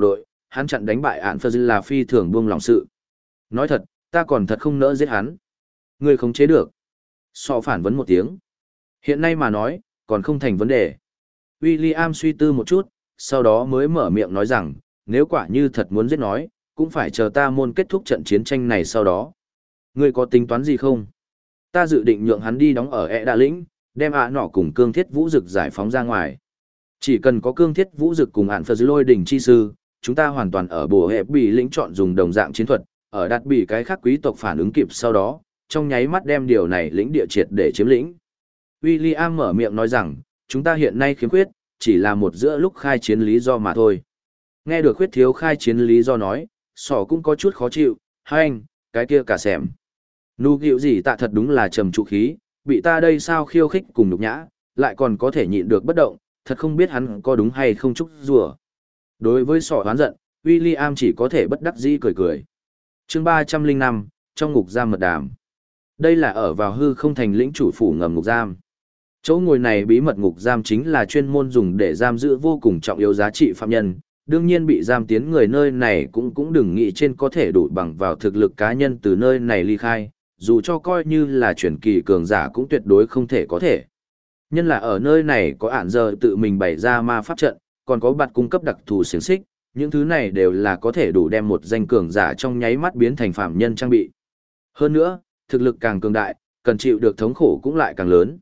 hắn chặn đánh bại ạn Phật là phi thường buông lòng sự. Nói thật, ta còn thật không nỡ giết hắn. Ngươi khống chế được. Sọ phản vấn một tiếng. Hiện nay mà nói, còn không thành vấn đề. William suy tư một chút, sau đó mới mở miệng nói rằng, nếu quả như thật muốn giết nói, cũng phải chờ ta môn kết thúc trận chiến tranh này sau đó. Ngươi có tính toán gì không? Ta dự định nhượng hắn đi đóng ở Đa Lĩnh, đem nọ cùng cương thiết vũ dực giải phóng ra ngoài. Chỉ cần có cương thiết vũ dực cùng ạn Phật lôi đỉnh chi sư, chúng ta hoàn toàn ở bổ hẹp bị lĩnh chọn dùng đồng dạng chiến thuật, ở đạt bị cái khác quý tộc phản ứng kịp sau đó, trong nháy mắt đem điều này lĩnh địa triệt để chiếm lĩnh. William mở miệng nói rằng, chúng ta hiện nay khiếm khuyết, chỉ là một giữa lúc khai chiến lý do mà thôi. Nghe được khuyết thiếu khai chiến lý do nói, sỏ cũng có chút khó chịu, hai anh, cái kia cả xẻm. Nụ gịu gì tạ thật đúng là trầm trụ khí, bị ta đây sao khiêu khích cùng nhục nhã, lại còn có thể nhịn được bất động, thật không biết hắn có đúng hay không chúc rùa. Đối với sỏ hoán giận, William chỉ có thể bất đắc dĩ cười cười. Chương 305, trong ngục giam mật đàm. Đây là ở vào hư không thành lĩnh chủ phủ ngầm ngục giam. Chỗ ngồi này bí mật ngục giam chính là chuyên môn dùng để giam giữ vô cùng trọng yếu giá trị phạm nhân. Đương nhiên bị giam tiến người nơi này cũng đừng nghĩ trên có thể đủ bằng vào thực lực cá nhân từ nơi này ly khai, dù cho coi như là chuyển kỳ cường giả cũng tuyệt đối không thể có thể. Nhân là ở nơi này có ản giờ tự mình bày ra ma pháp trận, còn có bạt cung cấp đặc thù xiềng xích, những thứ này đều là có thể đủ đem một danh cường giả trong nháy mắt biến thành phạm nhân trang bị. Hơn nữa, thực lực càng cường đại, cần chịu được thống khổ cũng lại càng lớn.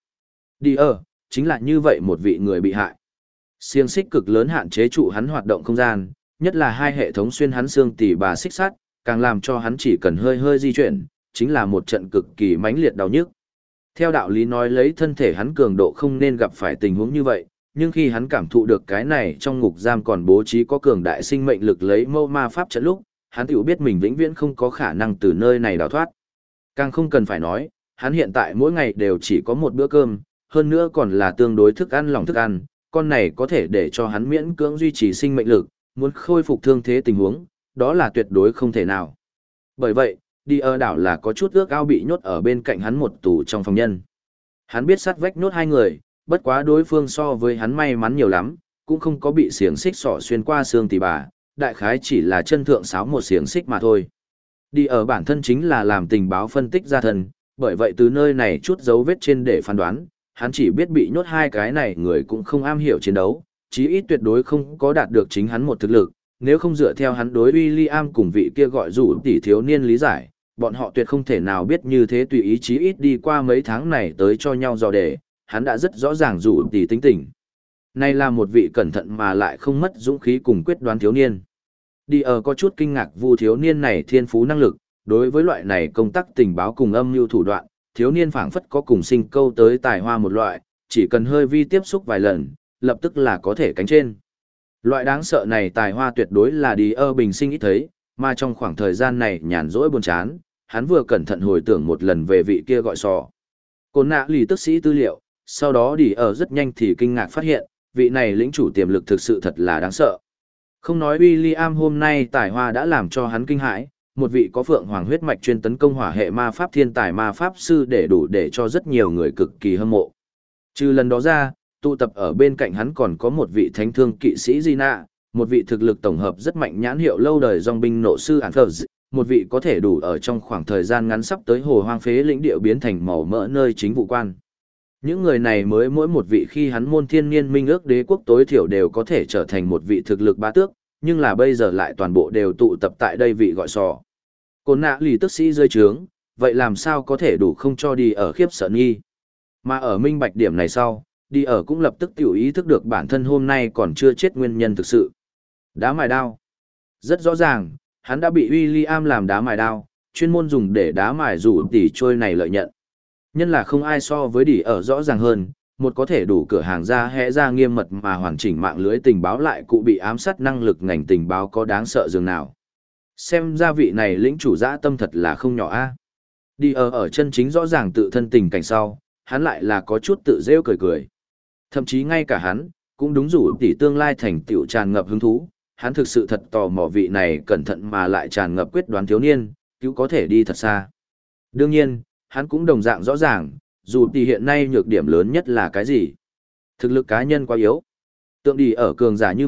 Chính là như vậy một vị người bị hại. Xiềng xích cực lớn hạn chế trụ hắn hoạt động không gian, nhất là hai hệ thống xuyên hắn xương tỉ bà xích sắt, càng làm cho hắn chỉ cần hơi hơi di chuyển, chính là một trận cực kỳ mãnh liệt đau nhức. Theo đạo lý nói lấy thân thể hắn cường độ không nên gặp phải tình huống như vậy, nhưng khi hắn cảm thụ được cái này trong ngục giam còn bố trí có cường đại sinh mệnh lực lấy mâu ma pháp trận lúc, hắn tiểu biết mình vĩnh viễn không có khả năng từ nơi này đào thoát. Càng không cần phải nói, hắn hiện tại mỗi ngày đều chỉ có một bữa cơm, hơn nữa còn là tương đối thức ăn lỏng thức ăn, con này có thể để cho hắn miễn cưỡng duy trì sinh mệnh lực, muốn khôi phục thương thế tình huống, đó là tuyệt đối không thể nào. Bởi vậy, đi ở đảo là có chút ước ao bị nhốt ở bên cạnh hắn một tù trong phòng nhân. Hắn biết sát vách nhốt hai người, bất quá đối phương so với hắn may mắn nhiều lắm, cũng không có bị xiềng xích sỏ xuyên qua xương tỉ bà, đại khái chỉ là chân thượng sáo một xiềng xích mà thôi. Đi ở bản thân chính là làm tình báo phân tích ra thân, bởi vậy từ nơi này chút dấu vết trên để phán đoán, hắn chỉ biết bị nhốt hai cái này người cũng không am hiểu chiến đấu, chí ít tuyệt đối không có đạt được chính hắn một thực lực, nếu không dựa theo hắn đối William cùng vị kia gọi rủ tỷ thiếu niên lý giải, bọn họ tuyệt không thể nào biết như thế tùy ý chí ít đi qua mấy tháng này tới cho nhau dò đề, hắn đã rất rõ ràng rủ tỷ tính tình. Này là một vị cẩn thận mà lại không mất dũng khí cùng quyết đoán thiếu niên. Đi ở có chút kinh ngạc vu thiếu niên này thiên phú năng lực, đối với loại này công tác tình báo cùng âm mưu thủ đoạn, thiếu niên phảng phất có cùng sinh câu tới tài hoa một loại, chỉ cần hơi vi tiếp xúc vài lần, lập tức là có thể cánh trên. Loại đáng sợ này tài hoa tuyệt đối là đi ở bình sinh ít thấy, mà trong khoảng thời gian này nhàn rỗi buồn chán, hắn vừa cẩn thận hồi tưởng một lần về vị kia gọi sò. Côn nạ lì tức sĩ tư liệu, sau đó đi ở rất nhanh thì kinh ngạc phát hiện, vị này lĩnh chủ tiềm lực thực sự thật là đáng sợ. Không nói William hôm nay tài hoa đã làm cho hắn kinh hãi, một vị có phượng hoàng huyết mạch chuyên tấn công hỏa hệ ma pháp thiên tài ma pháp sư để đủ để cho rất nhiều người cực kỳ hâm mộ. Trừ lần đó ra, tụ tập ở bên cạnh hắn còn có một vị thánh thương kỵ sĩ Gina, một vị thực lực tổng hợp rất mạnh nhãn hiệu lâu đời dòng binh nộ sư Anthers, một vị có thể đủ ở trong khoảng thời gian ngắn sắp tới hồ hoang phế lĩnh địa biến thành màu mỡ nơi chính vụ quan. Những người này mới mỗi một vị khi hắn môn thiên niên minh ước đế quốc tối thiểu đều có thể trở thành một vị thực lực bá tước, nhưng là bây giờ lại toàn bộ đều tụ tập tại đây vị gọi sò. Côn nạ lì tức sĩ rơi trướng, vậy làm sao có thể đủ không cho đi ở khiếp sợ nghi. Mà ở minh bạch điểm này sau, đi ở cũng lập tức tiểu ý thức được bản thân hôm nay còn chưa chết nguyên nhân thực sự. Đá mài đao. Rất rõ ràng, hắn đã bị William làm đá mài đao, chuyên môn dùng để đá mài rủ tỉ trôi này lợi nhận. Nhân là không ai so với đi ở rõ ràng hơn, một có thể đủ cửa hàng ra hẽ ra nghiêm mật mà hoàn chỉnh mạng lưới tình báo lại cụ bị ám sát năng lực ngành tình báo có đáng sợ dường nào. Xem ra vị này lĩnh chủ dã tâm thật là không nhỏ a. Đi ở chân chính rõ ràng tự thân tình cảnh sau, hắn lại là có chút tự rêu cười cười. Thậm chí ngay cả hắn, cũng đúng rủ tỷ tương lai thành tựu tràn ngập hứng thú, hắn thực sự thật tò mò vị này cẩn thận mà lại tràn ngập quyết đoán thiếu niên, cứu có thể đi thật xa. Đương nhiên, hắn cũng đồng dạng rõ ràng, dù tỷ hiện nay nhược điểm lớn nhất là cái gì. Thực lực cá nhân quá yếu. Tượng đi ở cường giả như vậy,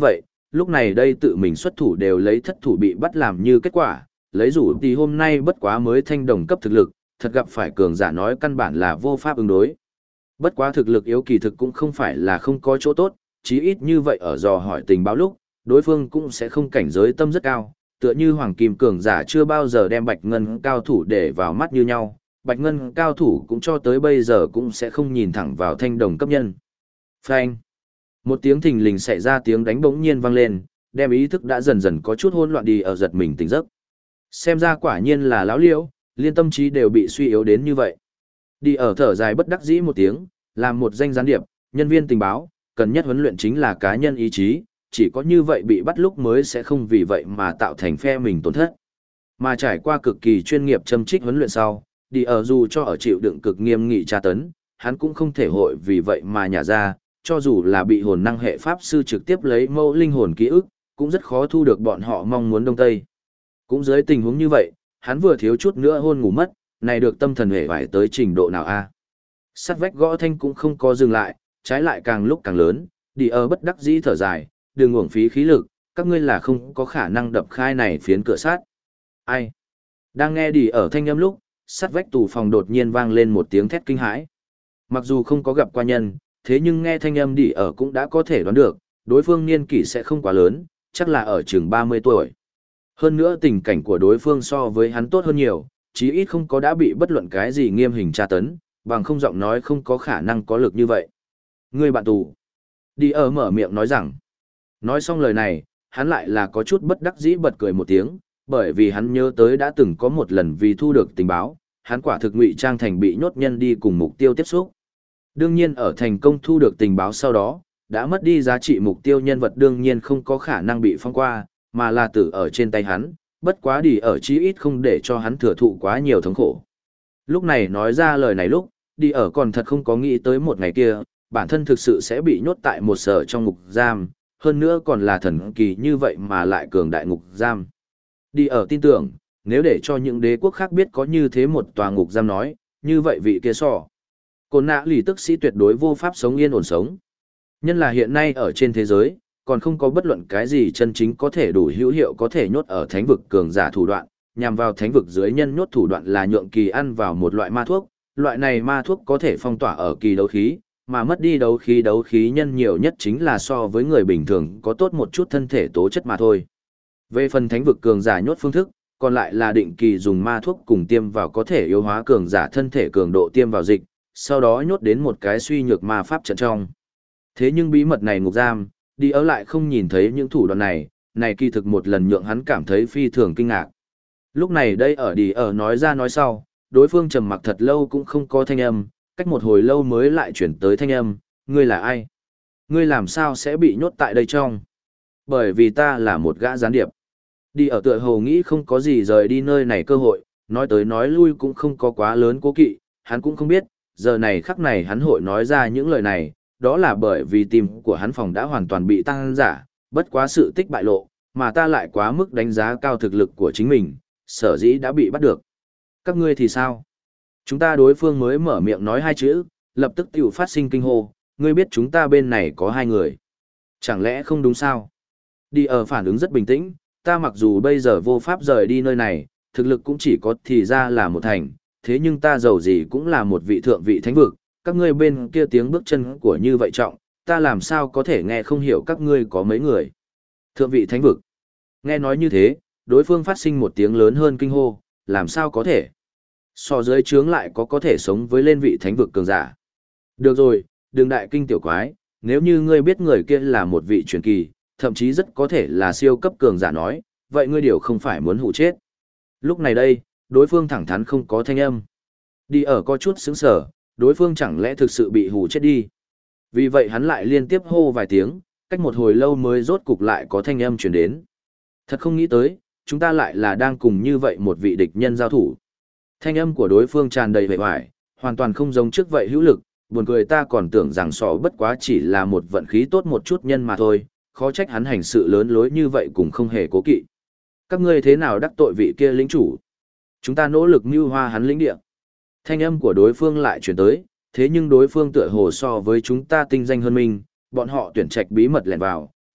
lúc này đây tự mình xuất thủ đều lấy thất thủ bị bắt làm như kết quả, lấy rủ thì hôm nay bất quá mới thanh đồng cấp thực lực, thật gặp phải cường giả nói căn bản là vô pháp ứng đối. Bất quá thực lực yếu kỳ thực cũng không phải là không có chỗ tốt, chí ít như vậy ở dò hỏi tình báo lúc, đối phương cũng sẽ không cảnh giới tâm rất cao, tựa như Hoàng Kim cường giả chưa bao giờ đem Bạch Ngân cao thủ để vào mắt như nhau, Bạch Ngân cao thủ cũng cho tới bây giờ cũng sẽ không nhìn thẳng vào thanh đồng cấp nhân. Phanh. Một tiếng thình lình xảy ra tiếng đánh bỗng nhiên vang lên, đem ý thức đã dần dần có chút hỗn loạn đi ở giật mình tỉnh giấc. Xem ra quả nhiên là lão liễu, liên tâm trí đều bị suy yếu đến như vậy. Đi ở thở dài bất đắc dĩ một tiếng, làm một danh gián điệp, nhân viên tình báo, cần nhất huấn luyện chính là cá nhân ý chí, chỉ có như vậy bị bắt lúc mới sẽ không vì vậy mà tạo thành phe mình tổn thất. Mà trải qua cực kỳ chuyên nghiệp châm trích huấn luyện sau, đi ở dù cho ở chịu đựng cực nghiêm nghị tra tấn, hắn cũng không thể hội vì vậy mà nhả ra, cho dù là bị hồn năng hệ pháp sư trực tiếp lấy mẫu linh hồn ký ức, cũng rất khó thu được bọn họ mong muốn đông tây. Cũng dưới tình huống như vậy, hắn vừa thiếu chút nữa hôn ngủ mất, này được tâm thần hề vải tới trình độ nào a? Sắt vách gõ thanh cũng không có dừng lại, trái lại càng lúc càng lớn, đi ở bất đắc dĩ thở dài, đừng uổng phí khí lực, các ngươi là không có khả năng đập khai này phiến cửa sắt. Ai? Đang nghe đi ở thanh âm lúc, sắt vách tủ phòng đột nhiên vang lên một tiếng thét kinh hãi. Mặc dù không có gặp qua nhân, thế nhưng nghe thanh âm đi ở cũng đã có thể đoán được, đối phương niên kỷ sẽ không quá lớn, chắc là ở chừng 30 tuổi. Hơn nữa tình cảnh của đối phương so với hắn tốt hơn nhiều, chí ít không có đã bị bất luận cái gì nghiêm hình tra tấn, bằng không giọng nói không có khả năng có lực như vậy. Người bạn tù. Đi ở mở miệng nói rằng. Nói xong lời này, hắn lại là có chút bất đắc dĩ bật cười một tiếng, bởi vì hắn nhớ tới đã từng có một lần vì thu được tình báo, hắn quả thực ngụy trang thành bị nhốt nhân đi cùng mục tiêu tiếp xúc. Đương nhiên ở thành công thu được tình báo sau đó, đã mất đi giá trị mục tiêu nhân vật đương nhiên không có khả năng bị phong qua, mà là tử ở trên tay hắn, bất quá đi ở chí ít không để cho hắn thừa thụ quá nhiều thống khổ. Lúc này nói ra lời này lúc, đi ở còn thật không có nghĩ tới một ngày kia, bản thân thực sự sẽ bị nhốt tại một sở trong ngục giam, hơn nữa còn là thần kỳ như vậy mà lại cường đại ngục giam. Đi ở tin tưởng, nếu để cho những đế quốc khác biết có như thế một tòa ngục giam nói, như vậy vị kia so. Côn nạ lì tức sĩ tuyệt đối vô pháp sống yên ổn sống. Nhân là hiện nay ở trên thế giới, còn không có bất luận cái gì chân chính có thể đủ hữu hiệu có thể nhốt ở thánh vực cường giả thủ đoạn, nhằm vào thánh vực dưới nhân nhốt thủ đoạn là nhượng kỳ ăn vào một loại ma thuốc, loại này ma thuốc có thể phong tỏa ở kỳ đấu khí, mà mất đi đấu khí nhân nhiều nhất chính là so với người bình thường có tốt một chút thân thể tố chất mà thôi. Về phần thánh vực cường giả nhốt phương thức, còn lại là định kỳ dùng ma thuốc cùng tiêm vào có thể yếu hóa cường giả thân thể cường độ tiêm vào dịch, sau đó nhốt đến một cái suy nhược ma pháp trận trong. Thế nhưng bí mật này ngục giam, đi ở lại không nhìn thấy những thủ đoạn này, này kỳ thực một lần nhượng hắn cảm thấy phi thường kinh ngạc. Lúc này đây ở đi ở nói ra nói sau, đối phương trầm mặc thật lâu cũng không có thanh âm, cách một hồi lâu mới lại chuyển tới thanh âm, ngươi là ai? Ngươi làm sao sẽ bị nhốt tại đây trong? Bởi vì ta là một gã gián điệp. Đi ở tựa hồ nghĩ không có gì rời đi nơi này cơ hội, nói tới nói lui cũng không có quá lớn cố kỵ, hắn cũng không biết, giờ này khắc này hắn hội nói ra những lời này, đó là bởi vì tim của hắn phòng đã hoàn toàn bị tăng giả, bất quá sự tích bại lộ, mà ta lại quá mức đánh giá cao thực lực của chính mình, sở dĩ đã bị bắt được. Các ngươi thì sao? Chúng ta đối phương mới mở miệng nói hai chữ, lập tức tiểu phát sinh kinh hô, ngươi biết chúng ta bên này có hai người. Chẳng lẽ không đúng sao? Đi ở phản ứng rất bình tĩnh, ta mặc dù bây giờ vô pháp rời đi nơi này, thực lực cũng chỉ có thì ra là một thành, thế nhưng ta giàu gì cũng là một vị thượng vị thánh vực, các ngươi bên kia tiếng bước chân của như vậy trọng, ta làm sao có thể nghe không hiểu các ngươi có mấy người. Thượng vị thánh vực. Nghe nói như thế, đối phương phát sinh một tiếng lớn hơn kinh hô, làm sao có thể. So dưới trướng lại có thể sống với lên vị thánh vực cường giả. Được rồi, đừng đại kinh tiểu quái, nếu như ngươi biết người kia là một vị truyền kỳ, thậm chí rất có thể là siêu cấp cường giả nói, vậy ngươi điều không phải muốn hụ chết. Lúc này đây, đối phương thẳng thắn không có thanh âm. Đi ở có chút sững sờ, đối phương chẳng lẽ thực sự bị hù chết đi. Vì vậy hắn lại liên tiếp hô vài tiếng, cách một hồi lâu mới rốt cục lại có thanh âm truyền đến. Thật không nghĩ tới, chúng ta lại là đang cùng như vậy một vị địch nhân giao thủ. Thanh âm của đối phương tràn đầy vẻ vải, hoàn toàn không giống trước vậy hữu lực, buồn cười ta còn tưởng rằng sọ bất quá chỉ là một vận khí tốt một chút nhân mà thôi, khó trách hắn hành sự lớn lối như vậy cũng không hề cố kỵ. Các ngươi thế nào đắc tội vị kia lĩnh chủ? Chúng ta nỗ lực mưu hoa hắn lĩnh địa. Thanh âm của đối phương lại chuyển tới, thế nhưng đối phương tựa hồ so với chúng ta tinh danh hơn mình, bọn họ tuyển trạch bí mật lẻn vào,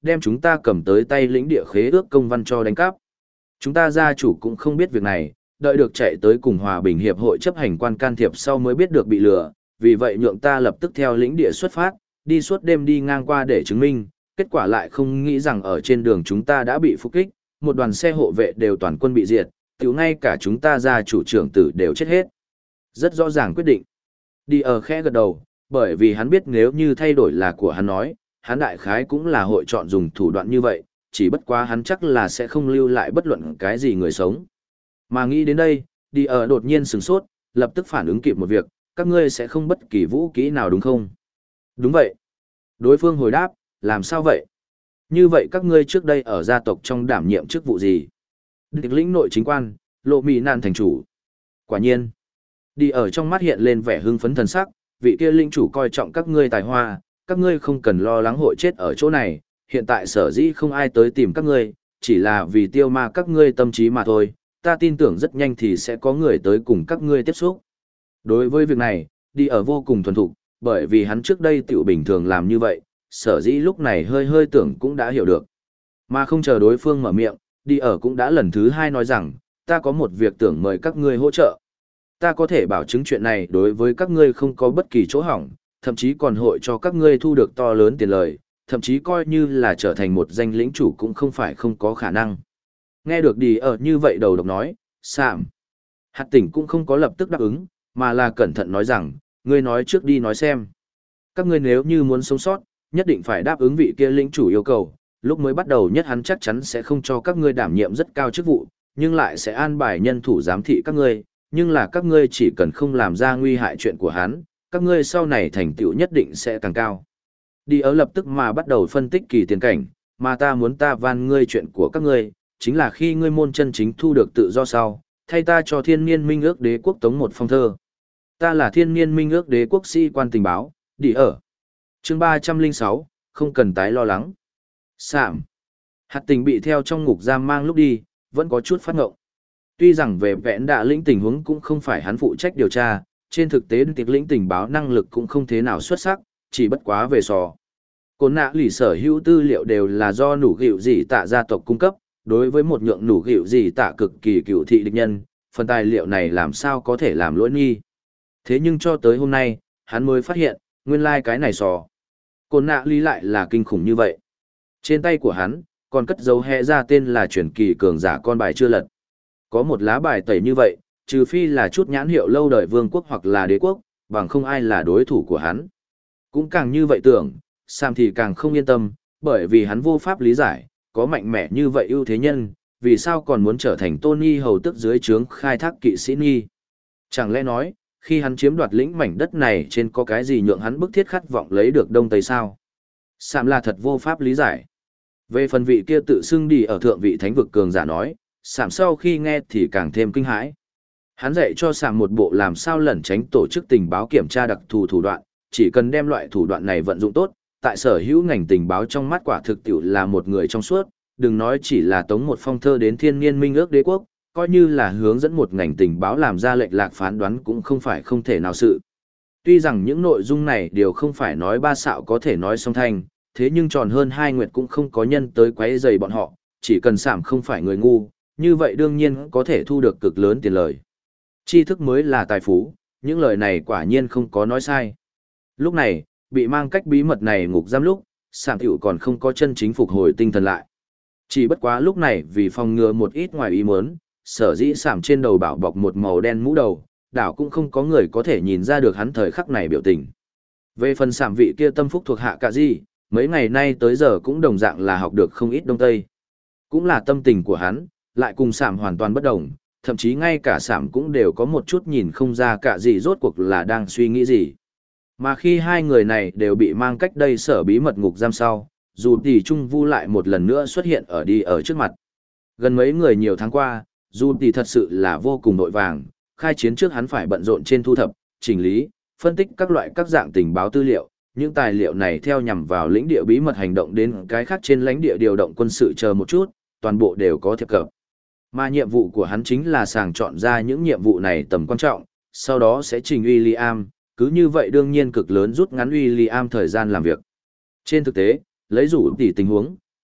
đem chúng ta cầm tới tay lĩnh địa khế ước công văn cho đánh cắp. Chúng ta gia chủ cũng không biết việc này, đợi được chạy tới cùng Hòa Bình Hiệp hội chấp hành quan can thiệp sau mới biết được bị lừa, vì vậy nhượng ta lập tức theo lĩnh địa xuất phát, đi suốt đêm đi ngang qua để chứng minh, kết quả lại không nghĩ rằng ở trên đường chúng ta đã bị phục kích, một đoàn xe hộ vệ đều toàn quân bị diệt, tiểu ngay cả chúng ta gia chủ trưởng tử đều chết hết. Rất rõ ràng quyết định. Đi ở khẽ gật đầu, bởi vì hắn biết nếu như thay đổi là của hắn nói, hắn đại khái cũng là hội chọn dùng thủ đoạn như vậy, chỉ bất quá hắn chắc là sẽ không lưu lại bất luận cái gì người sống. Mà nghĩ đến đây, đi ở đột nhiên sửng sốt, lập tức phản ứng kịp một việc, các ngươi sẽ không bất kỳ vũ kỹ nào đúng không? Đúng vậy. Đối phương hồi đáp, làm sao vậy? Như vậy các ngươi trước đây ở gia tộc trong đảm nhiệm chức vụ gì? Địch lĩnh nội chính quan, lộ mì nạn thành chủ. Quả nhiên. Đi ở trong mắt hiện lên vẻ hưng phấn thần sắc, vị kia linh chủ coi trọng các ngươi tài hoa, các ngươi không cần lo lắng hội chết ở chỗ này, hiện tại sở dĩ không ai tới tìm các ngươi, chỉ là vì tiêu ma các ngươi tâm trí mà thôi, ta tin tưởng rất nhanh thì sẽ có người tới cùng các ngươi tiếp xúc. Đối với việc này, đi ở vô cùng thuần thục, bởi vì hắn trước đây tiểu bình thường làm như vậy, sở dĩ lúc này hơi hơi tưởng cũng đã hiểu được. Mà không chờ đối phương mở miệng, đi ở cũng đã lần thứ hai nói rằng, ta có một việc tưởng mời các ngươi hỗ trợ. Ta có thể bảo chứng chuyện này đối với các ngươi không có bất kỳ chỗ hỏng, thậm chí còn hội cho các ngươi thu được to lớn tiền lời, thậm chí coi như là trở thành một danh lĩnh chủ cũng không phải không có khả năng. Nghe được đi ở như vậy đầu độc nói, Sạm. Hạt tỉnh cũng không có lập tức đáp ứng, mà là cẩn thận nói rằng, ngươi nói trước đi nói xem. Các ngươi nếu như muốn sống sót, nhất định phải đáp ứng vị kia lĩnh chủ yêu cầu, lúc mới bắt đầu nhất hắn chắc chắn sẽ không cho các ngươi đảm nhiệm rất cao chức vụ, nhưng lại sẽ an bài nhân thủ giám thị các ngươi, nhưng là các ngươi chỉ cần không làm ra nguy hại chuyện của hắn, các ngươi sau này thành tựu nhất định sẽ càng cao. Đi ở lập tức mà bắt đầu phân tích kỳ tiền cảnh, mà ta muốn ta van ngươi chuyện của các ngươi, chính là khi ngươi môn chân chính thu được tự do sau, thay ta cho thiên niên minh ước đế quốc tống một phong thơ. Ta là thiên niên minh ước đế quốc sĩ quan tình báo, đi ở. Chương 306, không cần tái lo lắng. Sạm. Hạt tình bị theo trong ngục giam mang lúc đi, vẫn có chút phát ngộng. Tuy rằng về vẹn đạ lĩnh tình huống cũng không phải hắn phụ trách điều tra, trên thực tế tiệc lĩnh tình báo năng lực cũng không thế nào xuất sắc, chỉ bất quá về sò. Côn nạ lì sở hữu tư liệu đều là do nủ gịu gì tạ gia tộc cung cấp, đối với một nhượng nủ gịu gì tạ cực kỳ cựu thị địch nhân, phần tài liệu này làm sao có thể làm lỗi nghi. Thế nhưng cho tới hôm nay, hắn mới phát hiện, nguyên lai cái này sò. Côn nạ lì lại là kinh khủng như vậy. Trên tay của hắn, còn cất dấu hẹ ra tên là truyền kỳ cường giả con bài chưa lật. Có một lá bài tẩy như vậy, trừ phi là chút nhãn hiệu lâu đời vương quốc hoặc là đế quốc, bằng không ai là đối thủ của hắn. Cũng càng như vậy tưởng, Sam thì càng không yên tâm, bởi vì hắn vô pháp lý giải, có mạnh mẽ như vậy ưu thế nhân, vì sao còn muốn trở thành Tony hầu tức dưới trướng khai thác kỵ sĩ nghi. Chẳng lẽ nói, khi hắn chiếm đoạt lĩnh mảnh đất này trên có cái gì nhượng hắn bức thiết khát vọng lấy được Đông Tây sao? Sam là thật vô pháp lý giải. Về phần vị kia tự xưng đi ở thượng vị thánh vực cường giả nói, Sam sau khi nghe thì càng thêm kinh hãi. Hắn dạy cho Sam một bộ làm sao lẩn tránh tổ chức tình báo kiểm tra đặc thù thủ đoạn, chỉ cần đem loại thủ đoạn này vận dụng tốt, tại sở hữu ngành tình báo trong mắt quả thực tiểu là một người trong suốt, đừng nói chỉ là tống một phong thơ đến thiên niên minh ước đế quốc, coi như là hướng dẫn một ngành tình báo làm ra lệch lạc phán đoán cũng không phải không thể nào sự. Tuy rằng những nội dung này đều không phải nói ba xạo có thể nói song thanh, thế nhưng tròn hơn 2 nguyệt cũng không có nhân tới quấy rầy bọn họ, chỉ cần Sảm không phải người ngu, như vậy đương nhiên có thể thu được cực lớn tiền lời. Tri thức mới là tài phú, những lời này quả nhiên không có nói sai. Lúc này, bị mang cách bí mật này ngục giam lúc, Sảm tiểu còn không có chân chính phục hồi tinh thần lại. Chỉ bất quá lúc này vì phòng ngừa một ít ngoài ý muốn, sở dĩ Sảm trên đầu bảo bọc một màu đen mũ đầu, đảo cũng không có người có thể nhìn ra được hắn thời khắc này biểu tình. Về phần Sảm vị kia tâm phúc thuộc hạ cả gì, mấy ngày nay tới giờ cũng đồng dạng là học được không ít Đông Tây. Cũng là tâm tình của hắn, lại cùng Sảm hoàn toàn bất đồng, thậm chí ngay cả Sảm cũng đều có một chút nhìn không ra cả gì rốt cuộc là đang suy nghĩ gì. Mà khi hai người này đều bị mang cách đây sở bí mật ngục giam sau, dù tỷ Trung Vu lại một lần nữa xuất hiện ở đi ở trước mặt. Gần mấy người nhiều tháng qua, dù tỷ thật sự là vô cùng nội vàng, khai chiến trước hắn phải bận rộn trên thu thập, chỉnh lý, phân tích các loại các dạng tình báo tư liệu, những tài liệu này theo nhằm vào lĩnh địa bí mật hành động đến cái khác trên lãnh địa điều động quân sự chờ một chút, toàn bộ đều có thiệp cập. Mà nhiệm vụ của hắn chính là sàng chọn ra những nhiệm vụ này tầm quan trọng, sau đó sẽ trình William, cứ như vậy đương nhiên cực lớn rút ngắn William thời gian làm việc. Trên thực tế, lấy rủ tỷ tình huống,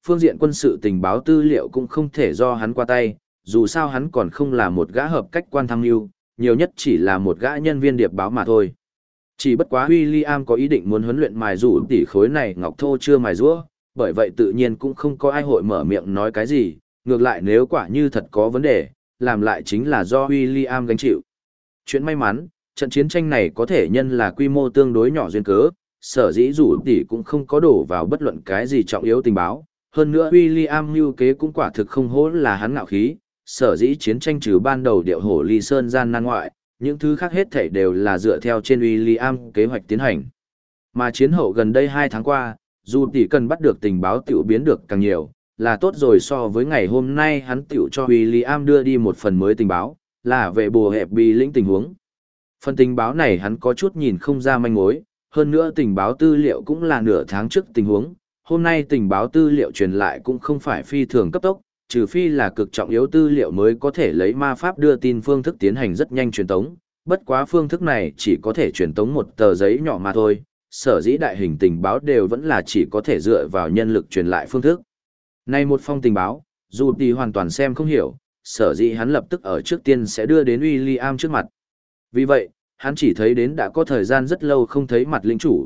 phương diện quân sự tình báo tư liệu cũng không thể do hắn qua tay, dù sao hắn còn không là một gã hợp cách quan tham mưu, nhiều nhất chỉ là một gã nhân viên điệp báo mà thôi. Chỉ bất quá William có ý định muốn huấn luyện mài rũ tỷ khối này ngọc thô chưa mài rũa, bởi vậy tự nhiên cũng không có ai hội mở miệng nói cái gì, ngược lại nếu quả như thật có vấn đề, làm lại chính là do William gánh chịu. Chuyện may mắn, trận chiến tranh này có thể nhân là quy mô tương đối nhỏ duyên cớ, sở dĩ rủ tỷ cũng không có đổ vào bất luận cái gì trọng yếu tình báo. Hơn nữa William mưu kế cũng quả thực không hố là hắn ngạo khí, sở dĩ chiến tranh trừ ban đầu điệu hổ ly sơn gian nan ngoại, những thứ khác hết thảy đều là dựa theo trên William kế hoạch tiến hành. Mà chiến hậu gần đây 2 tháng qua, dù tỷ cần bắt được tình báo tiểu biến được càng nhiều, là tốt rồi so với ngày hôm nay hắn tiểu cho William đưa đi một phần mới tình báo, là về bồ hẹp bì lĩnh tình huống. Phần tình báo này hắn có chút nhìn không ra manh mối, hơn nữa tình báo tư liệu cũng là nửa tháng trước tình huống, hôm nay tình báo tư liệu truyền lại cũng không phải phi thường cấp tốc, trừ phi là cực trọng yếu tư liệu mới có thể lấy ma pháp đưa tin phương thức tiến hành rất nhanh truyền tống, bất quá phương thức này chỉ có thể truyền tống một tờ giấy nhỏ mà thôi, sở dĩ đại hình tình báo đều vẫn là chỉ có thể dựa vào nhân lực truyền lại phương thức. Này một phong tình báo, dù thì hoàn toàn xem không hiểu, sở dĩ hắn lập tức ở trước tiên sẽ đưa đến William trước mặt. Vì vậy, hắn chỉ thấy đến đã có thời gian rất lâu không thấy mặt lĩnh chủ,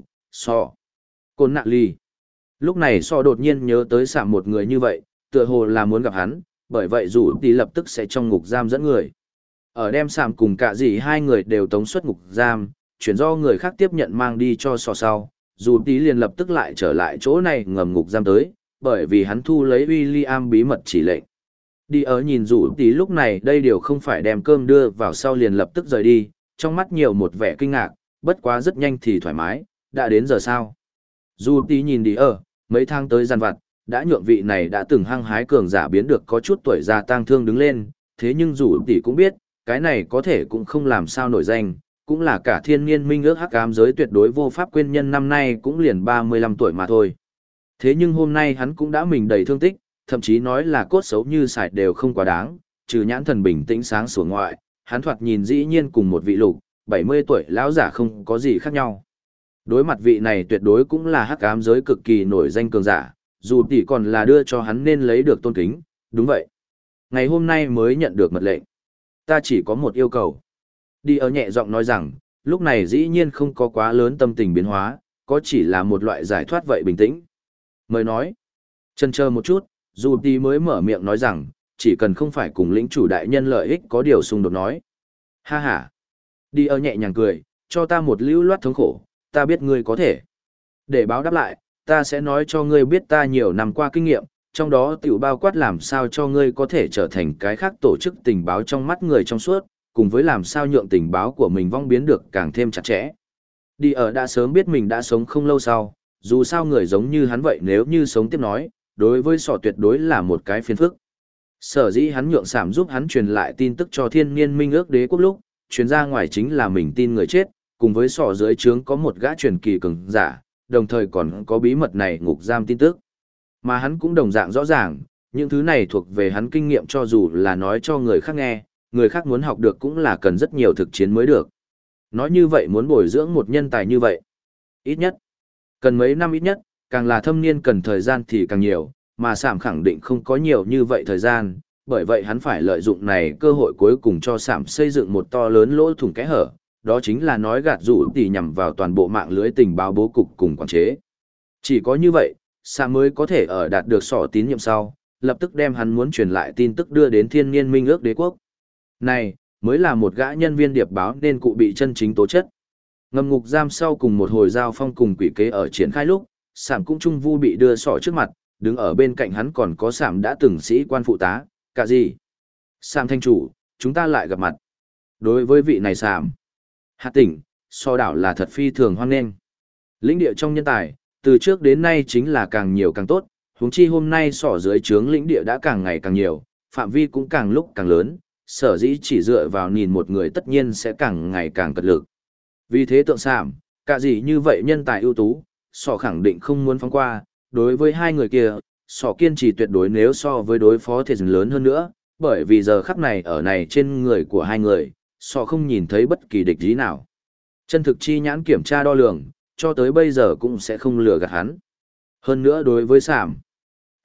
Côn Nạ Ly. Lúc này đột nhiên nhớ tới Sạm một người như vậy, tựa hồ là muốn gặp hắn, bởi vậy dù thì lập tức sẽ trong ngục giam dẫn người. Ở đem Sạm cùng cả dì hai người đều tống xuất ngục giam, chuyển do người khác tiếp nhận mang đi cho sau. Dù tí liền lập tức lại trở lại chỗ này ngầm ngục giam tới, bởi vì hắn thu lấy William bí mật chỉ lệnh. Đi ở nhìn dù tí lúc này đây điều không phải đem cơm đưa vào sau liền lập tức rời đi, trong mắt nhiều một vẻ kinh ngạc, bất quá rất nhanh thì thoải mái, đã đến giờ sao. Dù tí nhìn đi ở, mấy tháng tới gian vặt, đã nhượng vị này đã từng hăng hái cường giả biến được có chút tuổi già tang thương đứng lên, thế nhưng dù tí cũng biết, cái này có thể cũng không làm sao nổi danh, cũng là cả thiên niên minh ước hắc ám giới tuyệt đối vô pháp quên nhân năm nay cũng liền 35 tuổi mà thôi. Thế nhưng hôm nay hắn cũng đã mình đầy thương tích, thậm chí nói là cốt xấu như sải đều không quá đáng, trừ nhãn thần bình tĩnh sáng sủa ngoại, hắn thoạt nhìn dĩ nhiên cùng một vị lục, 70 tuổi lão giả không có gì khác nhau. Đối mặt vị này tuyệt đối cũng là hắc ám giới cực kỳ nổi danh cường giả, dù tỷ còn là đưa cho hắn nên lấy được tôn kính, đúng vậy. Ngày hôm nay mới nhận được mật lệnh. Ta chỉ có một yêu cầu. Đi ở nhẹ giọng nói rằng, lúc này dĩ nhiên không có quá lớn tâm tình biến hóa, có chỉ là một loại giải thoát vậy bình tĩnh. Mời nói. Chần chờ một chút, dù tỷ mới mở miệng nói rằng, chỉ cần không phải cùng lĩnh chủ đại nhân lợi ích có điều xung đột nói. Ha ha. Đi ở nhẹ nhàng cười, cho ta một lưu loát thống khổ, ta biết ngươi có thể. Để báo đáp lại, ta sẽ nói cho ngươi biết ta nhiều năm qua kinh nghiệm, trong đó tiểu bao quát làm sao cho ngươi có thể trở thành cái khác tổ chức tình báo trong mắt người trong suốt, cùng với làm sao nhượng tình báo của mình vong biến được càng thêm chặt chẽ. Đi ở đã sớm biết mình đã sống không lâu sau, dù sao người giống như hắn vậy nếu như sống tiếp nói, đối với sọ tuyệt đối là một cái phiền phức. Sở dĩ hắn nhượng Sảm giúp hắn truyền lại tin tức cho thiên niên minh ước đế quốc lúc, truyền ra ngoài chính là mình tin người chết, cùng với sọ dưới trướng có một gã truyền kỳ cường giả, đồng thời còn có bí mật này ngục giam tin tức. Mà hắn cũng đồng dạng rõ ràng, những thứ này thuộc về hắn kinh nghiệm cho dù là nói cho người khác nghe, người khác muốn học được cũng là cần rất nhiều thực chiến mới được. Nói như vậy muốn bồi dưỡng một nhân tài như vậy, ít nhất, cần mấy năm ít nhất, càng là thâm niên cần thời gian thì càng nhiều, mà Sảm khẳng định không có nhiều như vậy thời gian, bởi vậy hắn phải lợi dụng này cơ hội cuối cùng cho Sảm xây dựng một to lớn lỗ thủng kẽ hở, đó chính là nói gạt rủ tỉ nhằm vào toàn bộ mạng lưới tình báo bố cục cùng quản chế. Chỉ có như vậy, Sảm mới có thể ở đạt được sỏ tín nhiệm sau, lập tức đem hắn muốn truyền lại tin tức đưa đến thiên niên minh ước đế quốc. Này, mới là một gã nhân viên điệp báo nên cụ bị chân chính tố chất. Ngầm ngục giam sau cùng một hồi giao phong cùng quỷ kế ở triển khai lúc, Sảm cũng trung vu bị đưa sỏ trước mặt, đứng ở bên cạnh hắn còn có Sảm đã từng sĩ quan phụ tá, cả gì? Sảm thanh chủ, chúng ta lại gặp mặt. Đối với vị này Sảm, hạt tỉnh, đảo là thật phi thường hoan nghênh. Lĩnh địa trong nhân tài, từ trước đến nay chính là càng nhiều càng tốt, huống chi hôm nay dưới trướng lĩnh địa đã càng ngày càng nhiều, phạm vi cũng càng lúc càng lớn, sở dĩ chỉ dựa vào nhìn một người tất nhiên sẽ càng ngày càng cật lực. Vì thế tượng Sảm, cả gì như vậy nhân tài ưu tú, khẳng định không muốn phóng qua, đối với hai người kia, kiên trì tuyệt đối nếu so với đối phó thì lớn hơn nữa, bởi vì giờ khắc này ở này trên người của hai người, không nhìn thấy bất kỳ địch ý nào. Chân thực chi nhãn kiểm tra đo lường, cho tới bây giờ cũng sẽ không lừa gạt hắn. Hơn nữa đối với Sảm,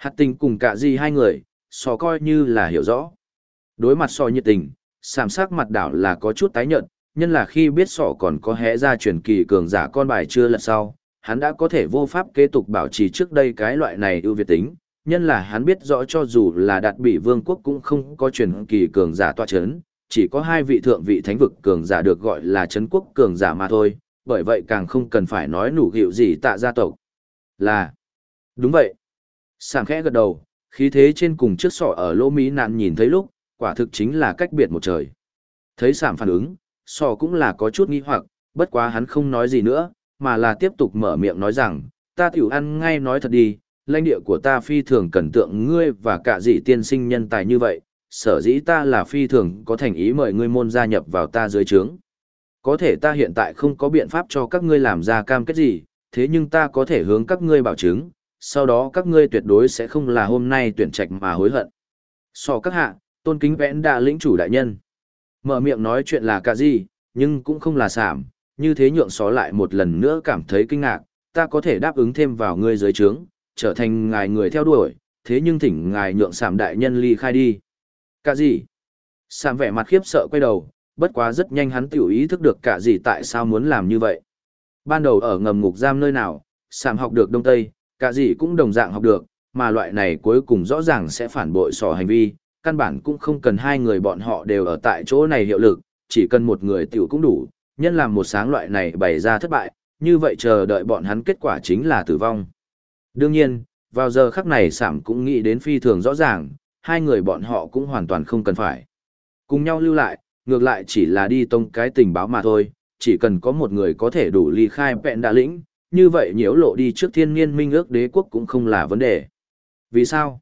Hạt tình cùng cả gì hai người, sò coi như là hiểu rõ. Đối mặt sò nhiệt tình, sàm sắc mặt đảo là có chút tái nhợt, nhân là khi biết sò còn có hẽ ra truyền kỳ cường giả con bài chưa lật sau, hắn đã có thể vô pháp kế tục bảo trì trước đây cái loại này ưu việt tính, nhân là hắn biết rõ cho dù là đạt bị vương quốc cũng không có truyền kỳ cường giả tọa chấn, chỉ có hai vị thượng vị thánh vực cường giả được gọi là chấn quốc cường giả mà thôi, bởi vậy càng không cần phải nói nủ gịu gì tạ gia tộc. Là, đúng vậy. Sàng khẽ gật đầu, khí thế trên cùng trước sọ ở lỗ mỹ nạn nhìn thấy lúc, quả thực chính là cách biệt một trời. Thấy sàm phản ứng, sọ cũng là có chút nghi hoặc, bất quá hắn không nói gì nữa, mà là tiếp tục mở miệng nói rằng, ta tiểu ăn ngay nói thật đi, lãnh địa của ta phi thường cần tượng ngươi và cả dị tiên sinh nhân tài như vậy, sở dĩ ta là phi thường có thành ý mời ngươi môn gia nhập vào ta dưới trướng. Có thể ta hiện tại không có biện pháp cho các ngươi làm ra cam kết gì, thế nhưng ta có thể hướng các ngươi bảo chứng, sau đó các ngươi tuyệt đối sẽ không là hôm nay tuyển trạch mà hối hận. So các hạ, tôn kính vẽn đa lĩnh chủ đại nhân. Mở miệng nói chuyện là cả gì, nhưng cũng không là sảm, như thế nhượng xó lại một lần nữa cảm thấy kinh ngạc, ta có thể đáp ứng thêm vào ngươi dưới trướng, trở thành ngài người theo đuổi, thế nhưng thỉnh ngài nhượng sảm đại nhân ly khai đi. Cả gì? Sảm vẻ mặt khiếp sợ quay đầu, bất quá rất nhanh hắn tiểu ý thức được cả gì tại sao muốn làm như vậy. Ban đầu ở ngầm ngục giam nơi nào, Sảm học được Đông Tây, cả gì cũng đồng dạng học được, mà loại này cuối cùng rõ ràng sẽ phản bội sò hành vi, căn bản cũng không cần hai người bọn họ đều ở tại chỗ này hiệu lực, chỉ cần một người tiểu cũng đủ, nhân làm một sáng loại này bày ra thất bại, như vậy chờ đợi bọn hắn kết quả chính là tử vong. Đương nhiên, vào giờ khắc này Sảm cũng nghĩ đến phi thường rõ ràng, hai người bọn họ cũng hoàn toàn không cần phải cùng nhau lưu lại, ngược lại chỉ là đi tông cái tình báo mà thôi, chỉ cần có một người có thể đủ ly khai vẹn đạ lĩnh, như vậy nhiễu lộ đi trước thiên niên minh ước đế quốc cũng không là vấn đề. Vì sao?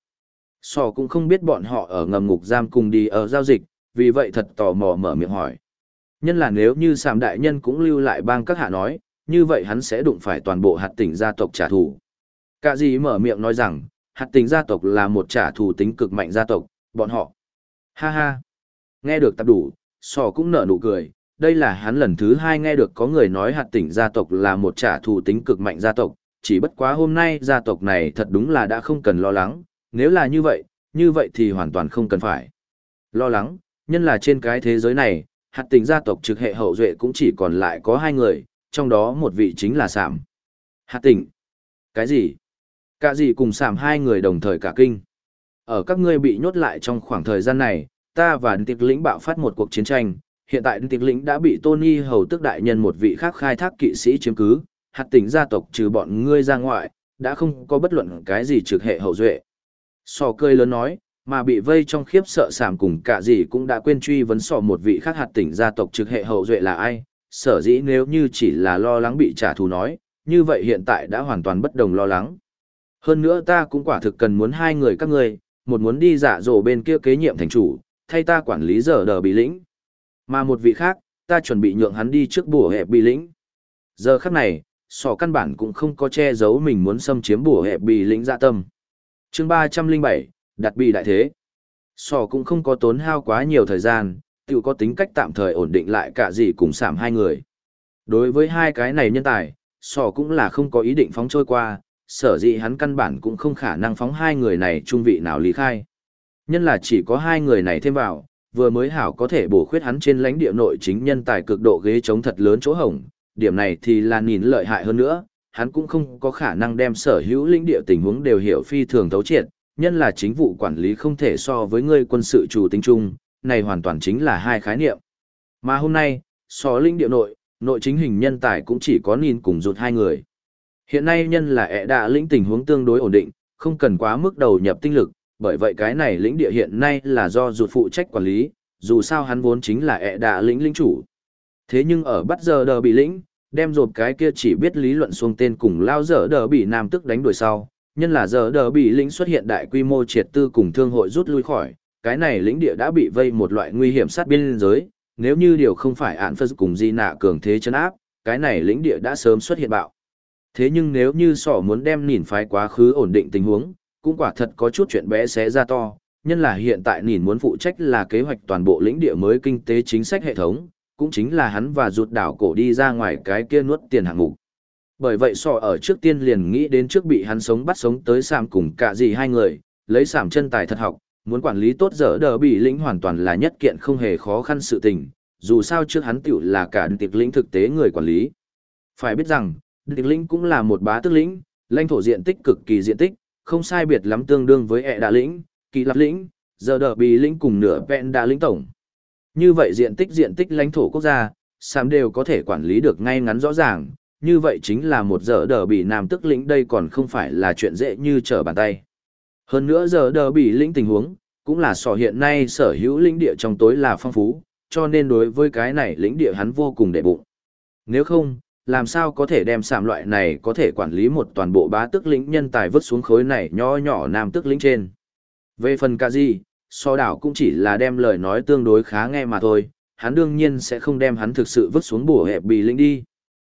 Sò cũng không biết bọn họ ở ngầm ngục giam cùng đi ở giao dịch, vì vậy thật tò mò mở miệng hỏi. Nhân là nếu như Sàm đại nhân cũng lưu lại bang các hạ nói, như vậy hắn sẽ đụng phải toàn bộ hạt tỉnh gia tộc trả thù. Cả gì mở miệng nói rằng, hạt tỉnh gia tộc là một trả thù tính cực mạnh gia tộc, bọn họ. Ha ha. Nghe được tập đủ, Sò cũng nở nụ cười, đây là hắn lần thứ hai nghe được có người nói hạt tỉnh gia tộc là một trả thù tính cực mạnh gia tộc, chỉ bất quá hôm nay gia tộc này thật đúng là đã không cần lo lắng, nếu là như vậy thì hoàn toàn không cần phải lo lắng, nhân là trên cái thế giới này, hạt tỉnh gia tộc trực hệ hậu duệ cũng chỉ còn lại có hai người, trong đó một vị chính là Sảm. Hạt tỉnh? Cái gì? Cả gì cùng Sảm hai người đồng thời cả kinh. Ở các ngươi bị nhốt lại trong khoảng thời gian này, ta và Tiệc Lĩnh bạo phát một cuộc chiến tranh, hiện tại Tiệc Lĩnh đã bị Tony hầu tước đại nhân một vị khác khai thác kỵ sĩ chiếm cứ, hạt tỉnh gia tộc trừ bọn ngươi ra ngoại, đã không có bất luận cái gì trực hệ hậu duệ. Sò cười lớn nói, mà bị vây trong khiếp sợ Sảm cùng cả gì cũng đã quên truy vấn Sò một vị khác hạt tỉnh gia tộc trực hệ hậu duệ là ai, sở dĩ nếu như chỉ là lo lắng bị trả thù nói, như vậy hiện tại đã hoàn toàn bất đồng lo lắng. Hơn nữa ta cũng quả thực cần muốn hai người các ngươi, một muốn đi giả dồ bên kia kế nhiệm thành chủ, thay ta quản lý giờ đờ bị lĩnh. Mà một vị khác, ta chuẩn bị nhượng hắn đi trước bùa hẹp bị lĩnh. Giờ khắc này, Sò căn bản cũng không có che giấu mình muốn xâm chiếm bùa hẹp bị lĩnh dạ tâm. Chương 307, đặt bị đại thế. Sò cũng không có tốn hao quá nhiều thời gian, tự có tính cách tạm thời ổn định lại cả gì cùng Sảm hai người. Đối với hai cái này nhân tài, Sò cũng là không có ý định phóng trôi qua, sở dĩ hắn căn bản cũng không khả năng phóng hai người này trung vị nào lý khai. Nhân là chỉ có hai người này thêm vào, vừa mới hảo có thể bổ khuyết hắn trên lãnh địa nội chính nhân tài cực độ ghế chống thật lớn chỗ hổng, điểm này thì là nhìn lợi hại hơn nữa, hắn cũng không có khả năng đem sở hữu lãnh địa tình huống đều hiểu phi thường thấu triệt, nhân là chính vụ quản lý không thể so với ngươi quân sự chủ tính chung, này hoàn toàn chính là hai khái niệm. Mà hôm nay, so lãnh địa nội chính hình nhân tài cũng chỉ có nhìn cùng rụt hai người. Hiện nay nhân là ẻ đạ lĩnh tình huống tương đối ổn định, không cần quá mức đầu nhập tinh lực, bởi vậy cái này lĩnh địa hiện nay là do rụt phụ trách quản lý, dù sao hắn vốn chính là ẻ đạ lĩnh lĩnh chủ. Thế nhưng ở bắt giờ đờ bị lĩnh, đem rột cái kia chỉ biết lý luận xuông tên cùng lao giờ đờ bị nam tức đánh đuổi sau, nhân là giờ đờ bị lĩnh xuất hiện đại quy mô triệt tư cùng thương hội rút lui khỏi, cái này lĩnh địa đã bị vây một loại nguy hiểm sát biên giới, nếu như điều không phải án phật cùng di nạ cường thế chấn áp, cái này lĩnh địa đã sớm xuất hiện bạo. Thế nhưng nếu như sỏ muốn đem nhìn phái quá khứ ổn định tình huống, cũng quả thật có chút chuyện bé xé ra to, nhân là hiện tại nhìn muốn phụ trách là kế hoạch toàn bộ lĩnh địa mới kinh tế chính sách hệ thống, cũng chính là hắn và rụt đảo cổ đi ra ngoài cái kia nuốt tiền hạng mục. Bởi vậy ở trước tiên liền nghĩ đến trước bị hắn sống bắt sống tới Sảm cùng cả gì hai người, lấy Sảm chân tài thật học, muốn quản lý tốt dở đờ bị lĩnh hoàn toàn là nhất kiện không hề khó khăn sự tình, dù sao trước hắn tiểu là cả tiệp lĩnh thực tế người quản lý. Phải biết rằng, tiệp lĩnh cũng là một bá tước lĩnh, lãnh thổ diện tích cực kỳ diện tích, không sai biệt lắm tương đương với ẹ đà lĩnh, kỳ lạp lĩnh, giờ đờ bị lĩnh cùng nửa vẹn đà lĩnh tổng. Như vậy diện tích lãnh thổ quốc gia, Sảm đều có thể quản lý được ngay ngắn rõ ràng, như vậy chính là một giờ đờ bị nam tức lĩnh, đây còn không phải là chuyện dễ như trở bàn tay. Hơn nữa giờ đờ bị lĩnh tình huống, cũng là hiện nay sở hữu lĩnh địa trong tối là phong phú, cho nên đối với cái này lĩnh địa hắn vô cùng để bụng. Nếu không, làm sao có thể đem Sảm loại này có thể quản lý một toàn bộ bá tước lĩnh nhân tài vứt xuống khối này nho nhỏ nam tước lĩnh trên. Về phần cả gì, đảo cũng chỉ là đem lời nói tương đối khá nghe mà thôi, hắn đương nhiên sẽ không đem hắn thực sự vứt xuống bổ hẹp bị lĩnh đi.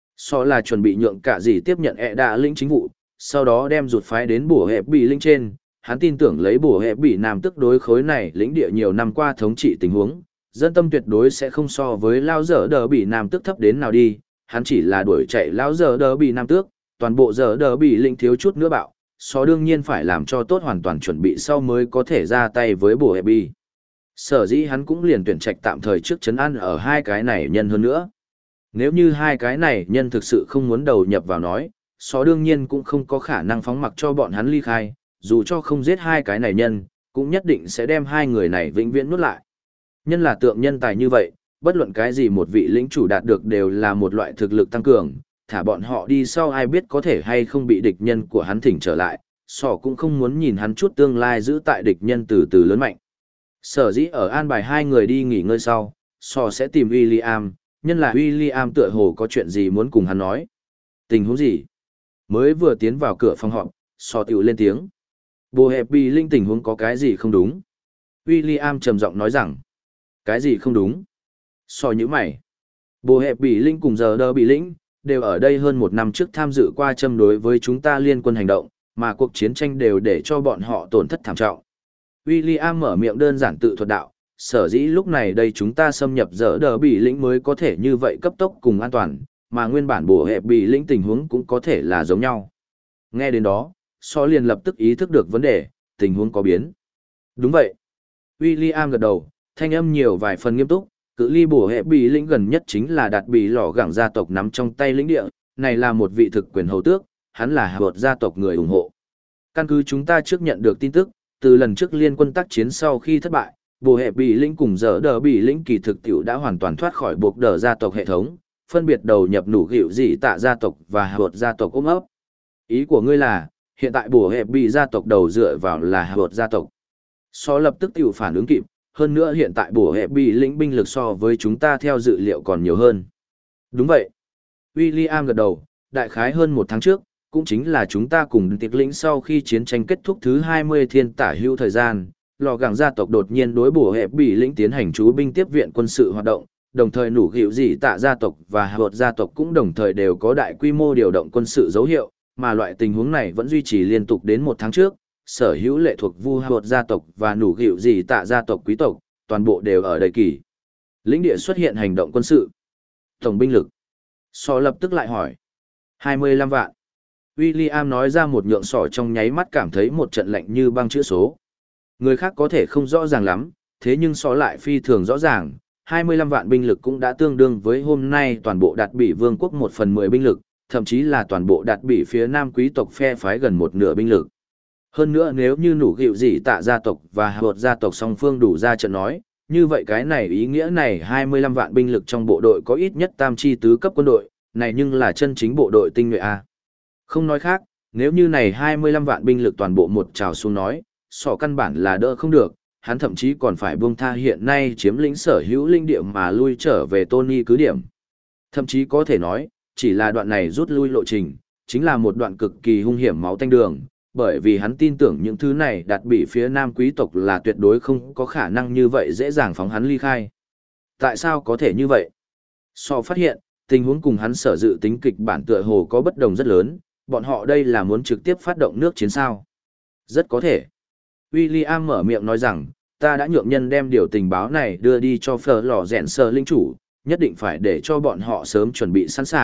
Là chuẩn bị nhượng cả gì tiếp nhận đạ lĩnh chính vụ, sau đó đem rụt phái đến bổ hẹp bị lĩnh trên, hắn tin tưởng lấy bổ hẹp bị nam tức đối khối này lĩnh địa nhiều năm qua thống trị tình huống, dân tâm tuyệt đối sẽ không so với lao dở đờ bị nam tức thấp đến nào đi, hắn chỉ là đuổi chạy lao dở đờ bị nam tước, toàn bộ dở đờ bị lĩnh thiếu chút nữa bạo, đương nhiên phải làm cho tốt hoàn toàn chuẩn bị sau mới có thể ra tay với bổ hẹp bị. Sở dĩ hắn cũng liền tuyển trạch tạm thời trước trấn an ở hai cái này nhân hơn nữa. Nếu như hai cái này nhân thực sự không muốn đầu nhập vào nói, đương nhiên cũng không có khả năng phóng mặc cho bọn hắn ly khai, dù cho không giết hai cái này nhân, cũng nhất định sẽ đem hai người này vĩnh viễn nuốt lại. Nhân là tượng nhân tài như vậy, bất luận cái gì một vị lĩnh chủ đạt được đều là một loại thực lực tăng cường, thả bọn họ đi sau ai biết có thể hay không bị địch nhân của hắn thỉnh trở lại, cũng không muốn nhìn hắn chút tương lai giữ tại địch nhân từ từ lớn mạnh. Sở dĩ ở an bài hai người đi nghỉ ngơi sau, sẽ tìm William, nhân là William tựa hồ có chuyện gì muốn cùng hắn nói. Tình huống gì? Mới vừa tiến vào cửa phòng họp, tiểu lên tiếng. Bồ hẹp bị linh tình huống có cái gì không đúng? William trầm giọng nói rằng. Cái gì không đúng? Như mày. Bồ hẹp bị linh cùng giờ đờ bị lĩnh, đều ở đây hơn một năm trước tham dự qua châm đối với chúng ta liên quân hành động, mà cuộc chiến tranh đều để cho bọn họ tổn thất thảm trọng. William mở miệng đơn giản tự thuật đạo, sở dĩ lúc này đây chúng ta xâm nhập dở đờ bị lĩnh mới có thể như vậy cấp tốc cùng an toàn, mà nguyên bản bổ hẹp bị lĩnh tình huống cũng có thể là giống nhau. Nghe đến đó, liền lập tức ý thức được vấn đề, tình huống có biến. Đúng vậy. William gật đầu, thanh âm nhiều vài phần nghiêm túc, cự ly bổ hẹp bị lĩnh gần nhất chính là đạt bị lò gẳng gia tộc nắm trong tay lĩnh địa, này là một vị thực quyền hầu tước, hắn là hợp gia tộc người ủng hộ. Căn cứ chúng ta trước nhận được tin tức, từ lần trước liên quân tác chiến sau khi thất bại, bồ hẹp bị lĩnh cùng dở đờ bị lĩnh kỳ thực tiểu đã hoàn toàn thoát khỏi buộc đờ gia tộc hệ thống, phân biệt đầu nhập nủ gịu dị tạ gia tộc và hợp gia tộc ôm ấp. Ý của ngươi là, hiện tại bồ hẹp bị gia tộc đầu dựa vào là hợp gia tộc. Lập tức tiểu phản ứng kịp, hơn nữa hiện tại bồ hẹp bị lĩnh binh lực so với chúng ta theo dự liệu còn nhiều hơn. Đúng vậy. William gật đầu, đại khái hơn một tháng trước, cũng chính là chúng ta cùng tiệc lĩnh sau khi chiến tranh kết thúc thứ 20 thiên tả hữu thời gian, lò gẳng gia tộc đột nhiên đối bổ hẹp bị lĩnh tiến hành chú binh tiếp viện quân sự hoạt động, đồng thời nủ gịu dị tạ gia tộc và hợp gia tộc cũng đồng thời đều có đại quy mô điều động quân sự dấu hiệu, mà loại tình huống này vẫn duy trì liên tục đến một tháng trước, sở hữu lệ thuộc vu hợp gia tộc và nủ gịu dị tạ gia tộc quý tộc, toàn bộ đều ở đầy kỳ. Lĩnh địa xuất hiện hành động quân sự. Tổng binh lực. Lập tức lại hỏi. 25 vạn. William nói ra một nhượng trong nháy mắt cảm thấy một trận lạnh như băng chữ số. Người khác có thể không rõ ràng lắm, thế nhưng lại phi thường rõ ràng, 25 vạn binh lực cũng đã tương đương với hôm nay toàn bộ đạt bị vương quốc 1/10 binh lực, thậm chí là toàn bộ đạt bị phía nam quý tộc phe phái gần một nửa binh lực. Hơn nữa nếu như nủ gịu dị tạ gia tộc và hợp gia tộc song phương đủ ra trận nói, như vậy cái này ý nghĩa này 25 vạn binh lực trong bộ đội có ít nhất tam chi tứ cấp quân đội, này nhưng là chân chính bộ đội tinh nhuệ A. Không nói khác, nếu như này 25 vạn binh lực toàn bộ một trào xuống nói, căn bản là đỡ không được, hắn thậm chí còn phải buông tha hiện nay chiếm lĩnh sở hữu linh địa mà lui trở về Tony cứ điểm. Thậm chí có thể nói, chỉ là đoạn này rút lui lộ trình, chính là một đoạn cực kỳ hung hiểm máu tanh đường, bởi vì hắn tin tưởng những thứ này đạt bị phía nam quý tộc là tuyệt đối không có khả năng như vậy dễ dàng phóng hắn ly khai. Tại sao có thể như vậy? Phát hiện, tình huống cùng hắn sở dự tính kịch bản tựa hồ có bất đồng rất lớn, bọn họ đây là muốn trực tiếp phát động nước chiến sao. Rất có thể. William mở miệng nói rằng, ta đã nhượng nhân đem điều tình báo này đưa đi cho phở lò rèn sơ linh chủ, nhất định phải để cho bọn họ sớm chuẩn bị sẵn sàng,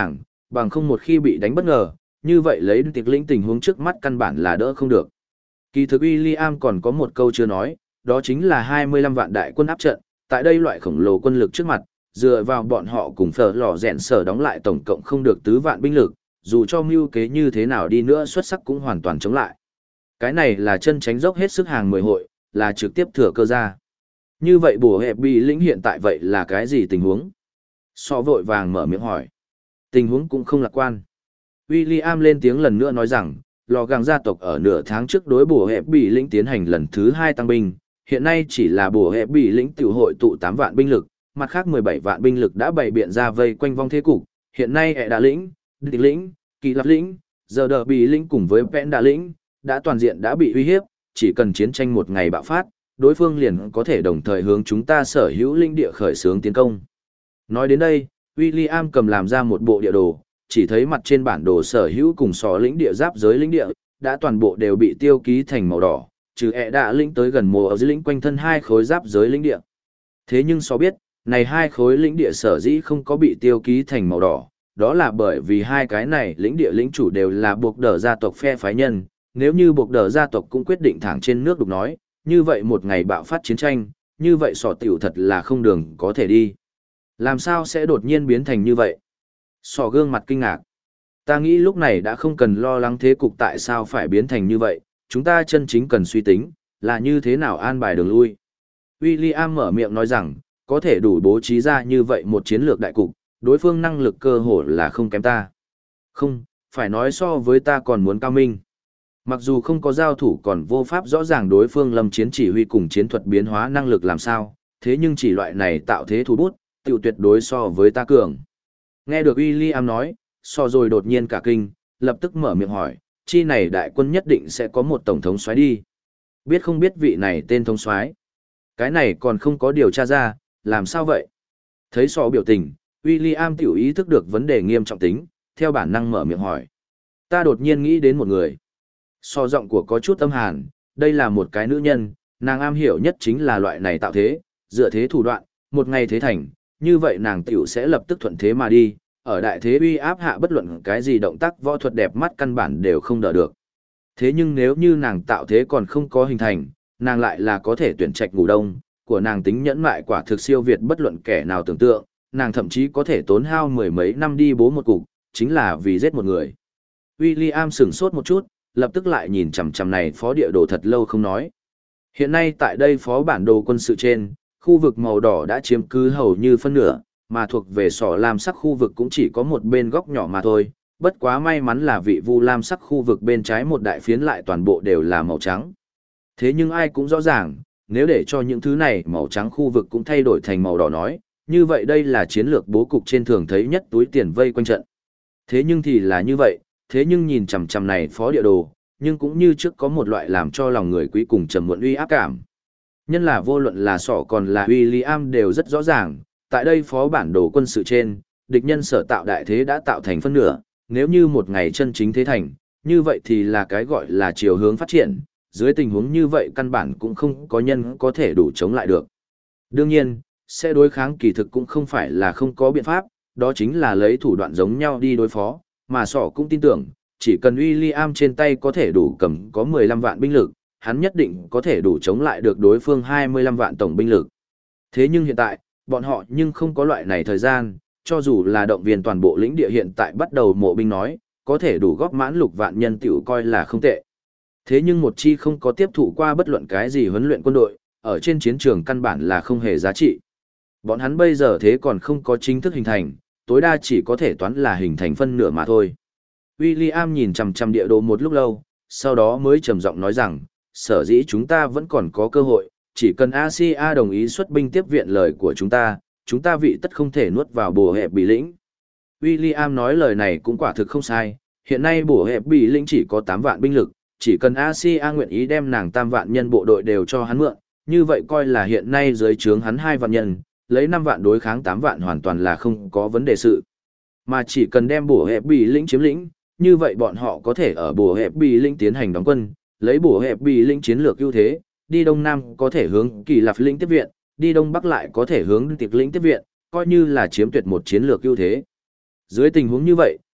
bằng không một khi bị đánh bất ngờ, như vậy lấy tiệc lĩnh tình huống trước mắt căn bản là đỡ không được. Kỳ thực William còn có một câu chưa nói, đó chính là 25 vạn đại quân áp trận, tại đây loại khổng lồ quân lực trước mặt, dựa vào bọn họ cùng phở lò rèn sở đóng lại tổng cộng không được tứ vạn binh lực, dù cho mưu kế như thế nào đi nữa xuất sắc cũng hoàn toàn chống lại. Cái này là chân tránh dốc hết sức hàng 10 hội, là trực tiếp thừa cơ ra. Như vậy bổ hẹp bị lĩnh hiện tại vậy là cái gì tình huống? So vội vàng mở miệng hỏi. Tình huống cũng không lạc quan. William lên tiếng lần nữa nói rằng, lò gàng gia tộc ở nửa tháng trước đối bổ hẹp bị lĩnh tiến hành lần thứ 2 tăng binh, hiện nay chỉ là bổ hẹp bị lĩnh tiểu hội tụ 8 vạn binh lực, mặt khác 17 vạn binh lực đã bày biện ra vây quanh vong thế cục, hiện nay ẹ đà lĩnh, địch lĩnh, kỳ lập lĩnh, giờ đờ bị lĩnh cùng với vẽn đà lĩnh, đã toàn diện đã bị uy hiếp, chỉ cần chiến tranh một ngày bạo phát, đối phương liền có thể đồng thời hướng chúng ta sở hữu linh địa khởi xướng tiến công. Nói đến đây, William cầm làm ra một bộ địa đồ, chỉ thấy mặt trên bản đồ sở hữu cùng sò lĩnh địa giáp giới lĩnh địa, đã toàn bộ đều bị tiêu ký thành màu đỏ, trừ ẹ đạ lĩnh tới gần mùa ở dưới lĩnh quanh thân 2 khối giáp giới lĩnh địa. Thế nhưng so biết, này 2 khối lĩnh địa sở dĩ không có bị tiêu ký thành màu đỏ, đó là bởi vì 2 cái này lĩnh địa lĩnh chủ đều là buộc đờ gia tộc phe phái nhân, nếu như buộc đờ gia tộc cũng quyết định thẳng trên nước đục nói, như vậy một ngày bạo phát chiến tranh, như vậy sò tiểu thật là không đường có thể đi. Làm sao sẽ đột nhiên biến thành như vậy? Sò gương mặt kinh ngạc. Ta nghĩ lúc này đã không cần lo lắng thế cục tại sao phải biến thành như vậy, chúng ta chân chính cần suy tính, là như thế nào an bài đường lui. William mở miệng nói rằng, có thể đủ bố trí ra như vậy một chiến lược đại cục, đối phương năng lực cơ hội là không kém ta. Không, phải nói so với ta còn muốn cao minh. Mặc dù không có giao thủ còn vô pháp rõ ràng đối phương lâm chiến chỉ huy cùng chiến thuật biến hóa năng lực làm sao, thế nhưng chỉ loại này tạo thế thủ bút, tiểu tuyệt đối so với ta cường. Nghe được William nói, so rồi đột nhiên cả kinh, lập tức mở miệng hỏi, chi này đại quân nhất định sẽ có một tổng thống soái đi. Biết không biết vị này tên thống soái? Cái này còn không có điều tra ra, làm sao vậy? Thấy so biểu tình, William tiểu ý thức được vấn đề nghiêm trọng tính, theo bản năng mở miệng hỏi. Ta đột nhiên nghĩ đến một người. So giọng của có chút âm hàn, đây là một cái nữ nhân, nàng am hiểu nhất chính là loại này tạo thế, dựa thế thủ đoạn, một ngày thế thành, như vậy nàng tiểu sẽ lập tức thuận thế mà đi, ở đại thế uy áp hạ bất luận cái gì động tác võ thuật đẹp mắt căn bản đều không đỡ được. Thế nhưng nếu như nàng tạo thế còn không có hình thành, nàng lại là có thể tuyển trạch ngủ đông, của nàng tính nhẫn mại quả thực siêu việt bất luận kẻ nào tưởng tượng, nàng thậm chí có thể tốn hao 10 mấy năm đi bố một cục, chính là vì giết một người. William sửng sốt một chút, lập tức lại nhìn chằm chằm này phó địa đồ thật lâu không nói. Hiện nay tại đây phó bản đồ quân sự trên, khu vực màu đỏ đã chiếm cứ hầu như phân nửa, mà thuộc về sỏ lam sắc khu vực cũng chỉ có một bên góc nhỏ mà thôi, bất quá may mắn là vị vu lam sắc khu vực bên trái một đại phiến lại toàn bộ đều là màu trắng. Thế nhưng ai cũng rõ ràng, nếu để cho những thứ này màu trắng khu vực cũng thay đổi thành màu đỏ nói, như vậy đây là chiến lược bố cục trên thường thấy nhất túi tiền vây quanh trận. Thế nhưng thì là như vậy, thế nhưng nhìn chằm chằm này phó địa đồ, nhưng cũng như trước có một loại làm cho lòng người quý cùng trầm muộn uy áp cảm. Nhân là vô luận là sỏ còn là William đều rất rõ ràng, tại đây phó bản đồ quân sự trên, địch nhân sở tạo đại thế đã tạo thành phân nửa, nếu như một ngày chân chính thế thành, như vậy thì là cái gọi là chiều hướng phát triển, dưới tình huống như vậy căn bản cũng không có nhân có thể đủ chống lại được. Đương nhiên, sẽ đối kháng kỳ thực cũng không phải là không có biện pháp, đó chính là lấy thủ đoạn giống nhau đi đối phó, mà sỏ cũng tin tưởng, chỉ cần William trên tay có thể đủ cầm có 15 vạn binh lực, hắn nhất định có thể đủ chống lại được đối phương 25 vạn tổng binh lực. Thế nhưng hiện tại, bọn họ nhưng không có loại này thời gian, cho dù là động viên toàn bộ lĩnh địa hiện tại bắt đầu mộ binh nói, có thể đủ góp mãn lục vạn nhân tiểu coi là không tệ. Thế nhưng một chi không có tiếp thụ qua bất luận cái gì huấn luyện quân đội, ở trên chiến trường căn bản là không hề giá trị. Bọn hắn bây giờ thế còn không có chính thức hình thành, tối đa chỉ có thể toán là hình thành phân nửa mà thôi. William nhìn chằm chằm địa đồ một lúc lâu, sau đó mới trầm giọng nói rằng, sở dĩ chúng ta vẫn còn có cơ hội, chỉ cần Asia đồng ý xuất binh tiếp viện lời của chúng ta vị tất không thể nuốt vào bổ hẹp bị lĩnh. William nói lời này cũng quả thực không sai, hiện nay bổ hẹp bị lĩnh chỉ có 8 vạn binh lực, chỉ cần Asia nguyện ý đem nàng 3 vạn nhân bộ đội đều cho hắn mượn, như vậy coi là hiện nay dưới trướng hắn 2 vạn nhân, lấy 5 vạn đối kháng 8 vạn hoàn toàn là không có vấn đề sự. Mà chỉ cần đem bổ hẹp bị lĩnh chiếm lĩnh, như vậy bọn họ có thể ở bổ hẹp bị lĩnh tiến hành đóng quân, lấy bổ hẹp bị lĩnh chiến lược ưu thế, đi đông nam có thể hướng Kỳ Lạp lĩnh tiếp viện, đi đông bắc lại có thể hướng Tiệp lĩnh tiếp viện, coi như là chiếm tuyệt một chiến lược ưu thế. Dưới tình huống như vậy,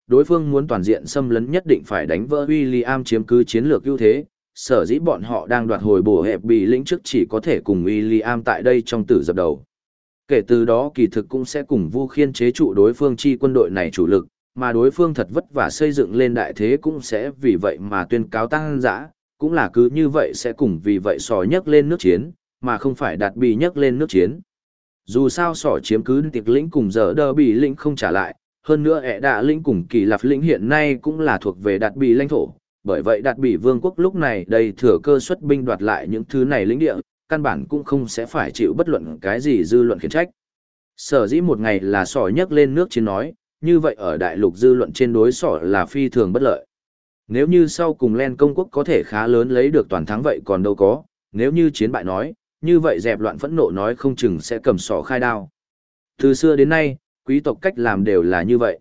đối phương muốn toàn diện xâm lấn nhất định phải đánh vỡ William chiếm cứ chiến lược ưu thế, sở dĩ bọn họ đang đoạt hồi bổ hẹp bị lĩnh trước chỉ có thể cùng William tại đây trong tử dập đầu. Kể từ đó kỳ thực cũng sẽ cùng Vu Khiên chế trụ đối phương chi quân đội này chủ lực, mà đối phương thật vất vả xây dựng lên đại thế cũng sẽ vì vậy mà tuyên cáo tăng dã, cũng là cứ như vậy sẽ cùng vì vậy sò nhấc lên nước chiến, mà không phải đạt bị nhấc lên nước chiến. Dù sao sỏ chiếm cứ tiệc lĩnh cùng giờ đờ bị lĩnh không trả lại, hơn nữa ẻ đạ lĩnh cùng kỳ lạp lĩnh hiện nay cũng là thuộc về đạt bị lãnh thổ, bởi vậy đạt bị vương quốc lúc này đây thừa cơ xuất binh đoạt lại những thứ này lĩnh địa, căn bản cũng không sẽ phải chịu bất luận cái gì dư luận khiển trách. Sở dĩ một ngày là sỏ nhấc lên nước chiến nói, như vậy ở đại lục dư luận trên đối sỏ là phi thường bất lợi. Nếu như sau cùng Len công quốc có thể khá lớn lấy được toàn thắng vậy còn đâu có, nếu như chiến bại nói, như vậy dẹp loạn phẫn nộ nói không chừng sẽ cầm sỏ khai đao. Từ xưa đến nay, quý tộc cách làm đều là như vậy.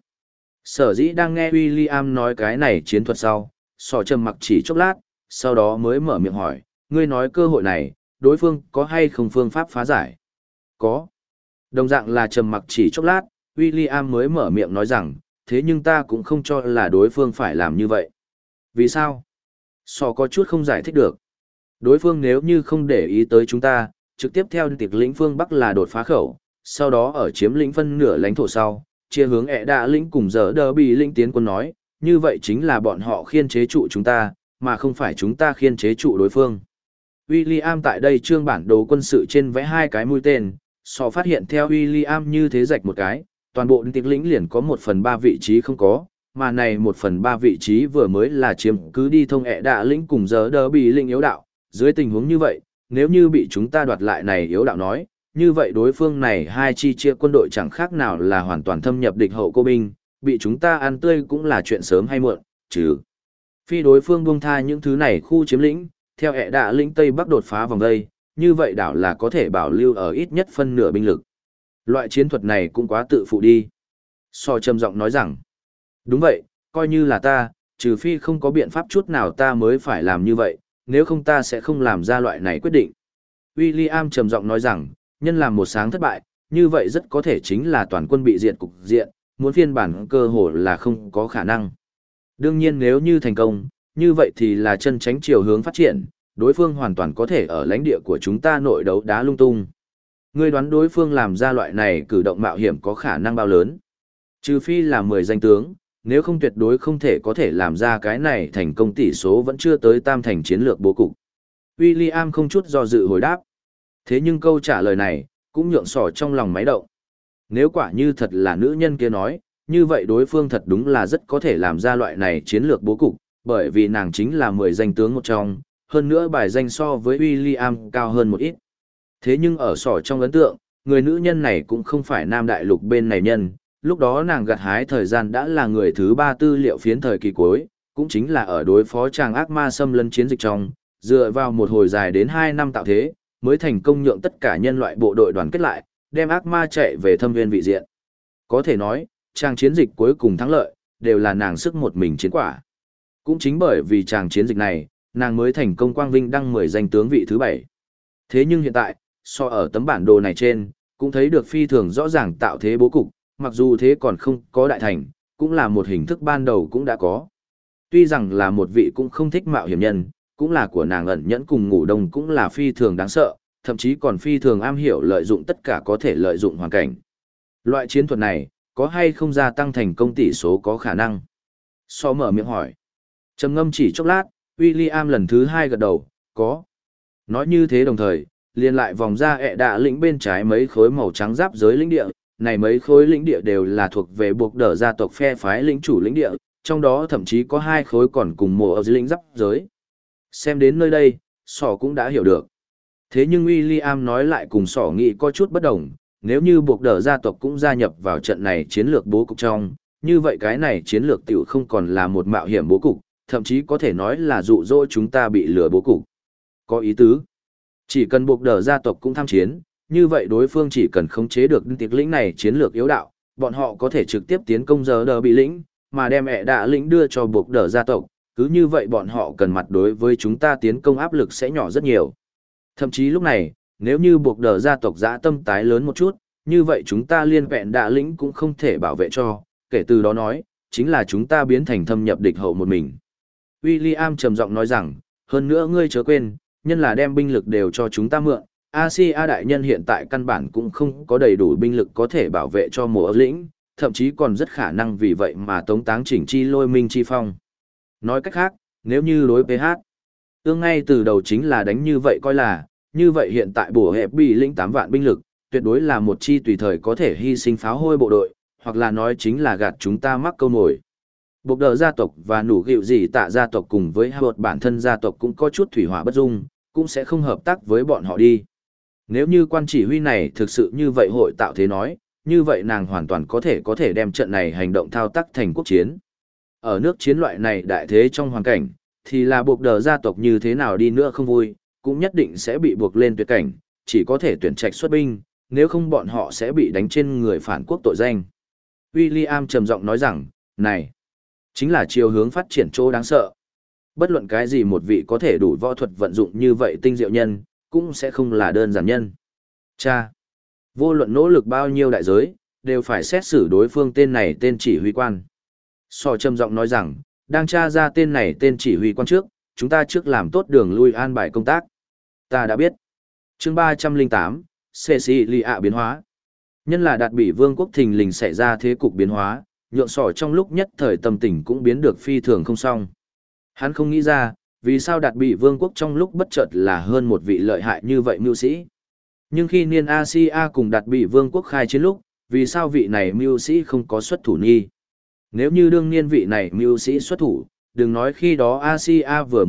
Sở dĩ đang nghe William nói cái này chiến thuật sau, sỏ trầm mặc chỉ chốc lát, sau đó mới mở miệng hỏi, ngươi nói cơ hội này, đối phương có hay không phương pháp phá giải? Có. Đồng dạng là trầm mặc chỉ chốc lát, William mới mở miệng nói rằng, thế nhưng ta cũng không cho là đối phương phải làm như vậy. Vì sao? Sỏ có chút không giải thích được. Đối phương nếu như không để ý tới chúng ta, trực tiếp theo tiệc lĩnh phương Bắc là đột phá khẩu, sau đó ở chiếm lĩnh phân nửa lãnh thổ sau, chia hướng ẻ đạ lĩnh cùng giờ đờ bị lĩnh tiến quân nói, như vậy chính là bọn họ khiên chế trụ chúng ta, mà không phải chúng ta khiên chế trụ đối phương. William tại đây trương bản đồ quân sự trên vẽ hai cái mũi tên, sò phát hiện theo William như thế rạch một cái, toàn bộ tiệc lĩnh liền có 1/3 vị trí không có, mà này 1/3 vị trí vừa mới là chiếm cứ đi thông ẻ đạ lĩnh cùng giờ đờ bị lĩnh yếu đạo. Dưới tình huống như vậy, nếu như bị chúng ta đoạt lại này yếu đạo nói, như vậy đối phương này hai chi chia quân đội chẳng khác nào là hoàn toàn thâm nhập địch hậu cô binh, bị chúng ta ăn tươi cũng là chuyện sớm hay muộn, chứ. Phi đối phương buông tha những thứ này khu chiếm lĩnh, theo ẻ đạ lĩnh Tây Bắc đột phá vòng đây, như vậy đảo là có thể bảo lưu ở ít nhất phân nửa binh lực. Loại chiến thuật này cũng quá tự phụ đi. So trầm giọng nói rằng, đúng vậy, coi như là ta, trừ phi không có biện pháp chút nào ta mới phải làm như vậy, nếu không ta sẽ không làm ra loại này quyết định. William trầm giọng nói rằng, nhân làm một sáng thất bại, như vậy rất có thể chính là toàn quân bị diệt cục diện, muốn phiên bản cơ hội là không có khả năng. Đương nhiên nếu như thành công, như vậy thì là chân tránh chiều hướng phát triển, đối phương hoàn toàn có thể ở lãnh địa của chúng ta nội đấu đá lung tung. Ngươi đoán đối phương làm ra loại này cử động mạo hiểm có khả năng bao lớn? Trừ phi là 10 danh tướng, nếu không tuyệt đối không thể có thể làm ra cái này thành công tỷ số vẫn chưa tới tam thành chiến lược bố cục. William không chút do dự hồi đáp. Thế nhưng câu trả lời này, cũng nhượng sỏ trong lòng máy động. Nếu quả như thật là nữ nhân kia nói, như vậy đối phương thật đúng là rất có thể làm ra loại này chiến lược bố cục, bởi vì nàng chính là 10 danh tướng một trong, hơn nữa bài danh so với William cao hơn một ít. Thế nhưng ở sỏ trong ấn tượng, người nữ nhân này cũng không phải nam đại lục bên này nhân, lúc đó nàng gặt hái thời gian đã là người thứ 3 tư liệu phiến thời kỳ cuối, cũng chính là ở đối phó chàng ác ma xâm lấn chiến dịch trong, dựa vào một hồi dài đến 2 năm tạo thế, mới thành công nhượng tất cả nhân loại bộ đội đoàn kết lại, đem ác ma chạy về thâm viên vị diện. Có thể nói, chàng chiến dịch cuối cùng thắng lợi, đều là nàng sức một mình chiến quả. Cũng chính bởi vì chàng chiến dịch này, nàng mới thành công quang vinh đăng 10 danh tướng vị thứ 7. Thế nhưng hiện tại, so ở tấm bản đồ này trên, cũng thấy được phi thường rõ ràng tạo thế bố cục, mặc dù thế còn không có đại thành, cũng là một hình thức ban đầu cũng đã có. Tuy rằng là một vị cũng không thích mạo hiểm nhân, cũng là của nàng ẩn nhẫn cùng ngủ đông cũng là phi thường đáng sợ, thậm chí còn phi thường am hiểu lợi dụng tất cả có thể lợi dụng hoàn cảnh. Loại chiến thuật này, có hay không gia tăng thành công tỷ số có khả năng? So mở miệng hỏi. Trầm ngâm chỉ chốc lát, William lần thứ 2 gật đầu, có. Nói như thế đồng thời, liền lại vòng ra ẹ đạ lĩnh bên trái mấy khối màu trắng giáp giới lĩnh địa, này mấy khối lĩnh địa đều là thuộc về buộc đỡ gia tộc phe phái lĩnh chủ lĩnh địa, trong đó thậm chí có 2 khối còn cùng mùa ở dưới lĩnh giáp giới. Xem đến nơi đây, sỏ cũng đã hiểu được. Thế nhưng William nói lại cùng sỏ nghĩ có chút bất đồng, nếu như buộc đỡ gia tộc cũng gia nhập vào trận này chiến lược bố cục trong, như vậy cái này chiến lược tiểu không còn là một mạo hiểm bố cục, thậm chí có thể nói là dụ dỗ chúng ta bị lừa bố cục. Có ý tứ. Chỉ cần buộc đỡ gia tộc cũng tham chiến, như vậy đối phương chỉ cần khống chế được tiệc lĩnh này chiến lược yếu đạo, bọn họ có thể trực tiếp tiến công giờ đỡ bị lĩnh, mà đem ẹ đạ lĩnh đưa cho buộc đỡ gia tộc, cứ như vậy bọn họ cần mặt đối với chúng ta tiến công áp lực sẽ nhỏ rất nhiều. Thậm chí lúc này, nếu như buộc đỡ gia tộc dã tâm tái lớn một chút, như vậy chúng ta liên vẹn đạ lĩnh cũng không thể bảo vệ cho, kể từ đó nói, chính là chúng ta biến thành thâm nhập địch hậu một mình. William trầm giọng nói rằng, hơn nữa ngươi chớ quên, nhân là đem binh lực đều cho chúng ta mượn, Asia đại nhân hiện tại căn bản cũng không có đầy đủ binh lực có thể bảo vệ cho mùa lĩnh, thậm chí còn rất khả năng vì vậy mà tống táng chỉnh chi lôi minh chi phong. Nói cách khác, nếu như đối PH, ương ngay từ đầu chính là đánh như vậy coi là, như vậy hiện tại bổ hẹp bị lĩnh 8 vạn binh lực, tuyệt đối là một chi tùy thời có thể hy sinh pháo hôi bộ đội, hoặc là nói chính là gạt chúng ta mắc câu nổi. Bộc đờ gia tộc và nủ gịu gì tạ gia tộc cùng với hợp bản thân gia tộc cũng có chút thủy hỏa bất dung, cũng sẽ không hợp tác với bọn họ đi. Nếu như quan chỉ huy này thực sự như vậy hội tạo thế nói, như vậy nàng hoàn toàn có thể đem trận này hành động thao tác thành quốc chiến. Ở nước chiến loại này đại thế trong hoàn cảnh, thì là buộc đờ gia tộc như thế nào đi nữa không vui, cũng nhất định sẽ bị buộc lên tuyệt cảnh, chỉ có thể tuyển trạch xuất binh, nếu không bọn họ sẽ bị đánh trên người phản quốc tội danh. William trầm giọng nói rằng, này, chính là chiều hướng phát triển chỗ đáng sợ. Bất luận cái gì một vị có thể đủ võ thuật vận dụng như vậy tinh diệu nhân, cũng sẽ không là đơn giản nhân. Cha, vô luận nỗ lực bao nhiêu đại giới, đều phải xét xử đối phương tên này tên chỉ huy quan. Sò trầm giọng nói rằng, đang tra ra tên này tên chỉ huy quan trước, chúng ta trước làm tốt đường lui an bài công tác. Ta đã biết. Chương 308, Cecilia biến hóa. Nhân là đạt bị vương quốc thình lình xảy ra thế cục biến hóa, nhượng sỏ trong lúc nhất thời tâm tình cũng biến được phi thường không xong. Hắn không nghĩ ra, vì sao đạt bị vương quốc trong lúc bất chợt là hơn một vị lợi hại như vậy mưu sĩ. Nhưng khi Niên Asia cùng đạt bị vương quốc khai chiến lúc, vì sao vị này mưu sĩ không có xuất thủ nghi? Nếu như đương niên vị này mưu sĩ xuất thủ, đừng nói khi đó Asia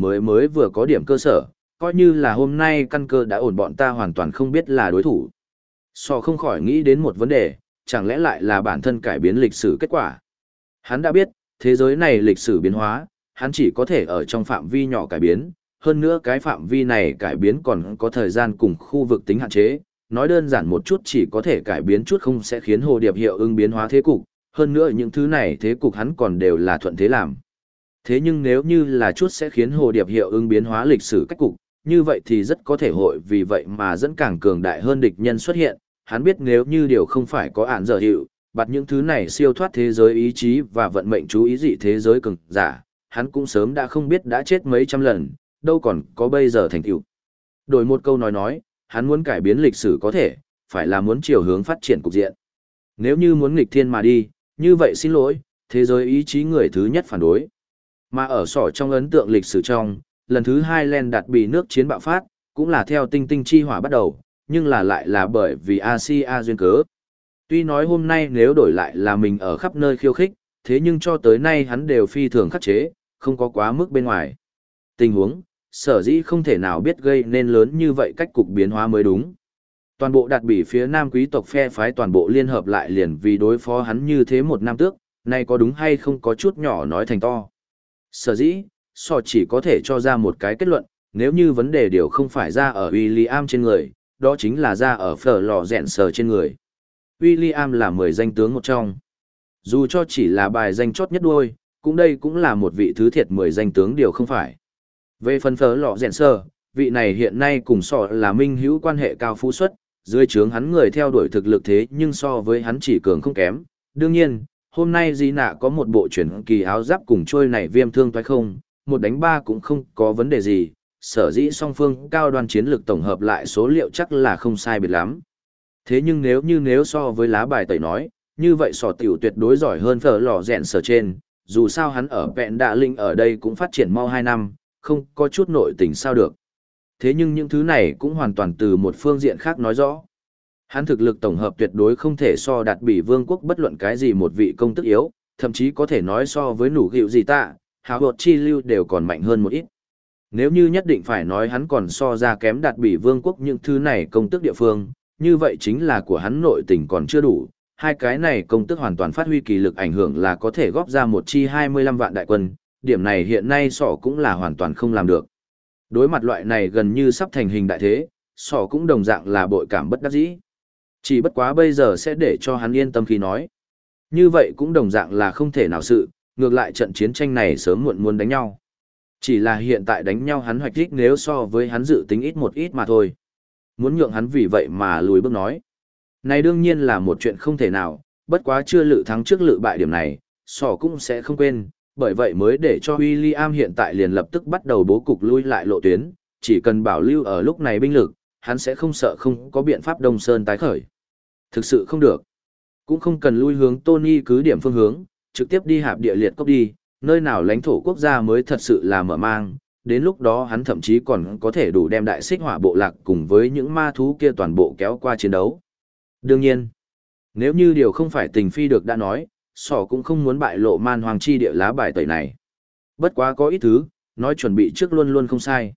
vừa có điểm cơ sở, coi như là hôm nay căn cơ đã ổn bọn ta hoàn toàn không biết là đối thủ. Sò không khỏi nghĩ đến một vấn đề, chẳng lẽ lại là bản thân cải biến lịch sử kết quả. Hắn đã biết, thế giới này lịch sử biến hóa, hắn chỉ có thể ở trong phạm vi nhỏ cải biến, hơn nữa cái phạm vi này cải biến còn có thời gian cùng khu vực tính hạn chế, nói đơn giản một chút chỉ có thể cải biến chút không sẽ khiến hồ điệp hiệu ứng biến hóa thế cục, hơn nữa những thứ này thế cục hắn còn đều là thuận thế làm. Thế nhưng nếu như là chút sẽ khiến hồ điệp hiệu ứng biến hóa lịch sử cách cục, như vậy thì rất có thể hội vì vậy mà dẫn càng cường đại hơn địch nhân xuất hiện, hắn biết nếu như điều không phải có ản dở hiệu, bạt những thứ này siêu thoát thế giới ý chí và vận mệnh chú ý dị thế giới cường giả, hắn cũng sớm đã không biết đã chết mấy trăm lần, đâu còn có bây giờ thành tựu. Đổi một câu nói, hắn muốn cải biến lịch sử có thể, phải là muốn chiều hướng phát triển cục diện. Nếu như muốn nghịch thiên mà đi, như vậy xin lỗi, thế giới ý chí người thứ nhất phản đối. Mà ở sỏ trong ấn tượng lịch sử trong, lần thứ hai Len đạt bị nước chiến bạo phát, cũng là theo tinh tinh chi hỏa bắt đầu, nhưng là lại là bởi vì Asia duyên cớ. Tuy nói hôm nay nếu đổi lại là mình ở khắp nơi khiêu khích, thế nhưng cho tới nay hắn đều phi thường khắc chế, không có quá mức bên ngoài. Tình huống, sở dĩ không thể nào biết gây nên lớn như vậy cách cục biến hóa mới đúng. Toàn bộ đạt bị phía nam quý tộc phe phái toàn bộ liên hợp lại liền vì đối phó hắn như thế một năm tước, nay có đúng hay không có chút nhỏ nói thành to. Sở dĩ, chỉ có thể cho ra một cái kết luận, nếu như vấn đề điều không phải ra ở William trên người, đó chính là ra ở phở lò rẹn sờ trên người. William là 10 danh tướng một trong. Dù cho chỉ là bài danh chót nhất đuôi, cũng đây cũng là một vị thứ thiệt 10 danh tướng điều không phải. Về phần phở lò rẹn sờ, vị này hiện nay cùng là minh hữu quan hệ cao phú xuất, dưới trướng hắn người theo đuổi thực lực thế nhưng so với hắn chỉ cường không kém. Đương nhiên, hôm nay Di Nạ có một bộ chuyển kỳ áo giáp cùng trôi này viêm thương toái không, một đánh ba cũng không có vấn đề gì, sở dĩ song phương cao đoan chiến lược tổng hợp lại số liệu chắc là không sai biệt lắm. Thế nhưng nếu so với lá bài tẩy nói, như vậy tiểu tuyệt đối giỏi hơn phở lò rẹn sở trên, dù sao hắn ở vẹn đạ linh ở đây cũng phát triển mau 2 năm, không có chút nội tình sao được. Thế nhưng những thứ này cũng hoàn toàn từ một phương diện khác nói rõ. Hắn thực lực tổng hợp tuyệt đối không thể so đạt bị vương quốc bất luận cái gì một vị công tức yếu, thậm chí có thể nói so với nủ gịu gì tạ, hào hột chi lưu đều còn mạnh hơn một ít. Nếu như nhất định phải nói hắn còn so ra kém đạt bị vương quốc những thứ này công tức địa phương, như vậy chính là của hắn nội tình còn chưa đủ. Hai cái này công tức hoàn toàn phát huy kỳ lực ảnh hưởng là có thể góp ra một chi 25 vạn đại quân, điểm này hiện nay cũng là hoàn toàn không làm được. Đối mặt loại này gần như sắp thành hình đại thế, cũng đồng dạng là bội cảm bất đắc dĩ. Chỉ bất quá bây giờ sẽ để cho hắn yên tâm khi nói. Như vậy cũng đồng dạng là không thể nào sự, ngược lại trận chiến tranh này sớm muộn muốn đánh nhau. Chỉ là hiện tại đánh nhau hắn hoạch đích nếu so với hắn dự tính ít một ít mà thôi. Muốn nhượng hắn vì vậy mà lùi bước nói. Này đương nhiên là một chuyện không thể nào, bất quá chưa lự thắng trước lự bại điểm này, sỏ cũng sẽ không quên, bởi vậy mới để cho William hiện tại liền lập tức bắt đầu bố cục lui lại lộ tuyến, chỉ cần bảo lưu ở lúc này binh lực, hắn sẽ không sợ không có biện pháp Đông Sơn tái khởi. Thực sự không được. Cũng không cần lui hướng Tony cứ điểm phương hướng, trực tiếp đi hạp địa liệt cốc đi, nơi nào lãnh thổ quốc gia mới thật sự là mở mang, đến lúc đó hắn thậm chí còn có thể đủ đem đại xích hỏa bộ lạc cùng với những ma thú kia toàn bộ kéo qua chiến đấu. Đương nhiên, nếu như điều không phải tình phi được đã nói, sỏ cũng không muốn bại lộ man hoàng chi địa lá bài tẩy này. Bất quá có ít thứ, nói chuẩn bị trước luôn luôn không sai.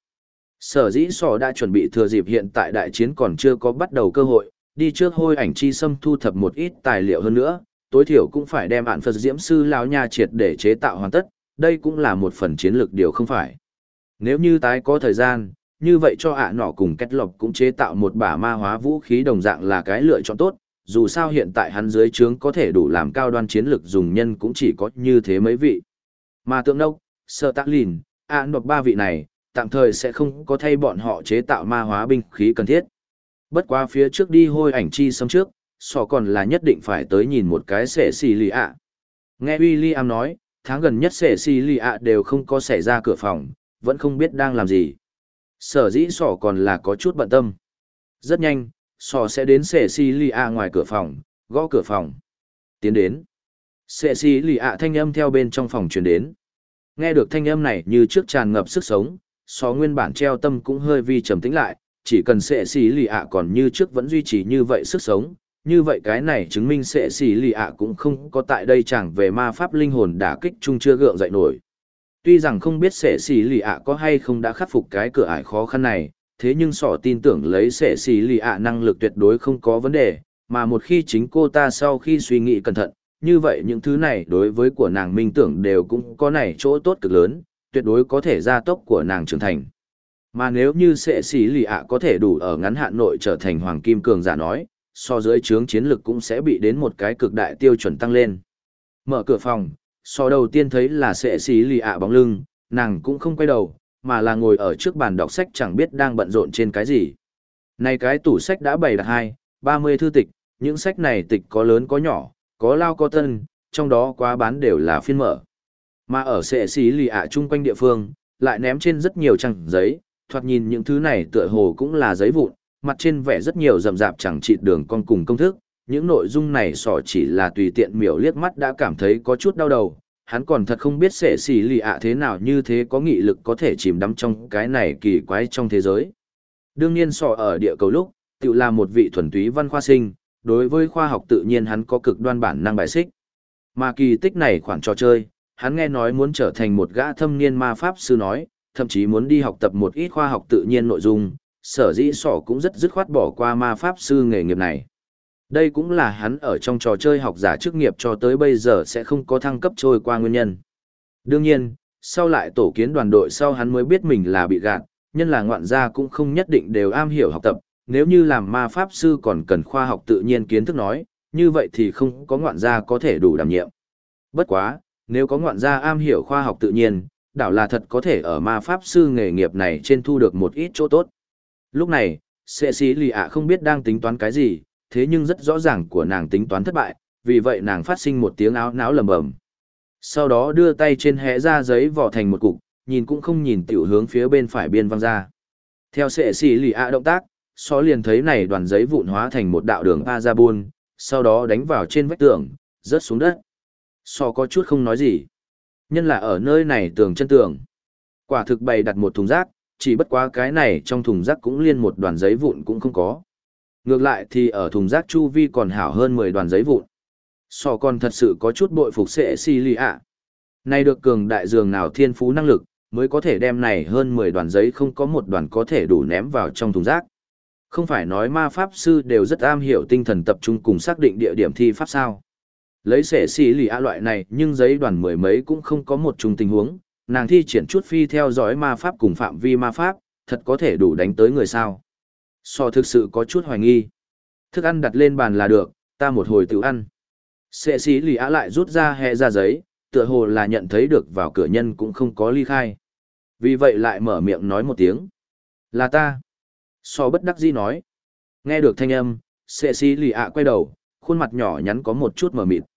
Sở dĩ sỏ đã chuẩn bị thừa dịp hiện tại đại chiến còn chưa có bắt đầu cơ hội, đi trước hôi ảnh chi xâm thu thập một ít tài liệu hơn nữa, tối thiểu cũng phải đem ạn Phật Diễm Sư lão nha triệt để chế tạo hoàn tất, đây cũng là một phần chiến lược điều không phải. Nếu như tái có thời gian, như vậy cho nọ cùng kết lộc cũng chế tạo một bả ma hóa vũ khí đồng dạng là cái lựa chọn tốt, dù sao hiện tại hắn dưới trướng có thể đủ làm cao đoan chiến lược dùng nhân cũng chỉ có như thế mấy vị. Mà tượng đốc, sợ tạc lìn, nọ ba vị này, tạm thời sẽ không có thay bọn họ chế tạo ma hóa binh khí cần thiết. Bất quá phía trước đi hôi ảnh chi xâm trước, sọ còn là nhất định phải tới nhìn một cái sệ xì lì ạ. Nghe William nói, tháng gần nhất sệ xì lì ạ đều không có xảy ra cửa phòng, vẫn không biết đang làm gì. Sở dĩ sọ còn là có chút bận tâm. Rất nhanh, sọ sẽ đến sệ xì lì ạ ngoài cửa phòng, gõ cửa phòng. Tiến đến. Sệ xì lì ạ thanh âm theo bên trong phòng truyền đến. Nghe được thanh âm này như trước tràn ngập sức sống, sọ nguyên bản treo tâm cũng hơi vi trầm tĩnh lại, chỉ cần sệ xì lì ạ còn như trước vẫn duy trì như vậy sức sống, như vậy cái này chứng minh sệ xì lì ạ cũng không có tại đây chẳng về ma pháp linh hồn đả kích chung chưa gượng dậy nổi. Tuy rằng không biết sệ xì lì ạ có hay không đã khắc phục cái cửa ải khó khăn này, thế nhưng sọ tin tưởng lấy sệ xì lì ạ năng lực tuyệt đối không có vấn đề, mà một khi chính cô ta sau khi suy nghĩ cẩn thận, như vậy những thứ này đối với của nàng minh tưởng đều cũng có này chỗ tốt cực lớn, tuyệt đối có thể gia tốc của nàng trưởng thành. Mà nếu như sệ xì lì ạ có thể đủ ở ngắn hạn nội trở thành hoàng kim cường giả nói, so dưới trướng chiến lực cũng sẽ bị đến một cái cực đại tiêu chuẩn tăng lên. Mở cửa phòng, so đầu tiên thấy là sệ xì lì ạ bóng lưng, nàng cũng không quay đầu, mà là ngồi ở trước bàn đọc sách chẳng biết đang bận rộn trên cái gì. Này cái tủ sách đã bày đặt 30 thư tịch, những sách này tịch có lớn có nhỏ, có lao có tân, trong đó quá bán đều là phiên mở. Mà ở sệ xì lì ạ chung quanh địa phương, lại ném trên rất nhiều trang giấy, thoạt nhìn những thứ này tựa hồ cũng là giấy vụn, mặt trên vẽ rất nhiều rậm rạp chẳng chịt đường con cùng công thức, những nội dung này sỏ chỉ là tùy tiện miểu liếc mắt đã cảm thấy có chút đau đầu, hắn còn thật không biết sệ xì lì ạ thế nào như thế có nghị lực có thể chìm đắm trong cái này kỳ quái trong thế giới. Đương nhiên sỏ ở địa cầu lúc, tự là một vị thuần túy văn khoa sinh, đối với khoa học tự nhiên hắn có cực đoan bản năng bài xích. Mà kỳ tích này khoản trò chơi, hắn nghe nói muốn trở thành một gã thâm niên ma pháp sư nói, thậm chí muốn đi học tập một ít khoa học tự nhiên nội dung, sở dĩ sỏ cũng rất dứt khoát bỏ qua ma pháp sư nghề nghiệp này. Đây cũng là hắn ở trong trò chơi học giả chức nghiệp cho tới bây giờ sẽ không có thăng cấp trôi qua nguyên nhân. Đương nhiên, sau lại tổ kiến đoàn đội sau hắn mới biết mình là bị gạt, nhân là ngoạn gia cũng không nhất định đều am hiểu học tập, nếu như làm ma pháp sư còn cần khoa học tự nhiên kiến thức nói, như vậy thì không có ngoạn gia có thể đủ đảm nhiệm. Bất quá, nếu có ngoạn gia am hiểu khoa học tự nhiên, đảo là thật có thể ở ma pháp sư nghề nghiệp này trên thu được một ít chỗ tốt. Lúc này, sệ xì lì ạ không biết đang tính toán cái gì, thế nhưng rất rõ ràng của nàng tính toán thất bại, vì vậy nàng phát sinh một tiếng áo não lầm bầm. Sau đó đưa tay trên hẽ ra giấy vỏ thành một cục, nhìn cũng không nhìn tiểu hướng phía bên phải biên văng ra. Theo sệ xì lì ạ động tác, so liền thấy này đoàn giấy vụn hóa thành một đạo đường Parabol, sau đó đánh vào trên vách tường, rớt xuống đất. So có chút không nói gì. Nhân là ở nơi này tường chân tường. Quả thực bày đặt một thùng rác, chỉ bất quá cái này trong thùng rác cũng liên một đoàn giấy vụn cũng không có. Ngược lại thì ở thùng rác chu vi còn hảo hơn 10 đoàn giấy vụn. So còn thật sự có chút bội phục sệ xì lì ạ. Này được cường đại dường nào thiên phú năng lực, mới có thể đem này hơn 10 đoàn giấy không có một đoàn có thể đủ ném vào trong thùng rác. Không phải nói ma pháp sư đều rất am hiểu tinh thần tập trung cùng xác định địa điểm thi pháp sao. Lấy sệ xì lì ạ loại này nhưng giấy đoàn mười mấy cũng không có một chung tình huống, nàng thi triển chút phi theo dõi ma pháp cùng phạm vi ma pháp, thật có thể đủ đánh tới người sao. So thực sự có chút hoài nghi. Thức ăn đặt lên bàn là được, ta một hồi tự ăn. Sệ xì lì ạ lại rút ra hẹ ra giấy, tựa hồ là nhận thấy được vào cửa nhân cũng không có ly khai. Vì vậy lại mở miệng nói một tiếng. Là ta. So bất đắc dĩ nói. Nghe được thanh âm, sệ xì lì ạ quay đầu, khuôn mặt nhỏ nhắn có một chút mờ mịt.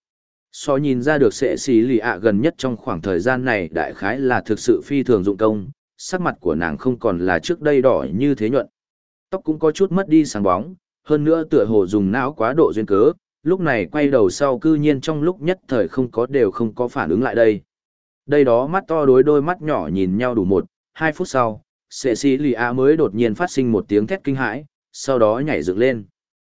So nhìn ra được sệ xì lì ạ gần nhất trong khoảng thời gian này đại khái là thực sự phi thường dụng công, sắc mặt của nàng không còn là trước đây đỏ như thế nhuận. Tóc cũng có chút mất đi sáng bóng, hơn nữa tựa hồ dùng não quá độ duyên cớ, lúc này quay đầu sau cư nhiên trong lúc nhất thời không có phản ứng lại đây. Đây đó mắt to đối đôi mắt nhỏ nhìn nhau đủ 1-2 phút sau, Cecilia mới đột nhiên phát sinh một tiếng thét kinh hãi, sau đó nhảy dựng lên.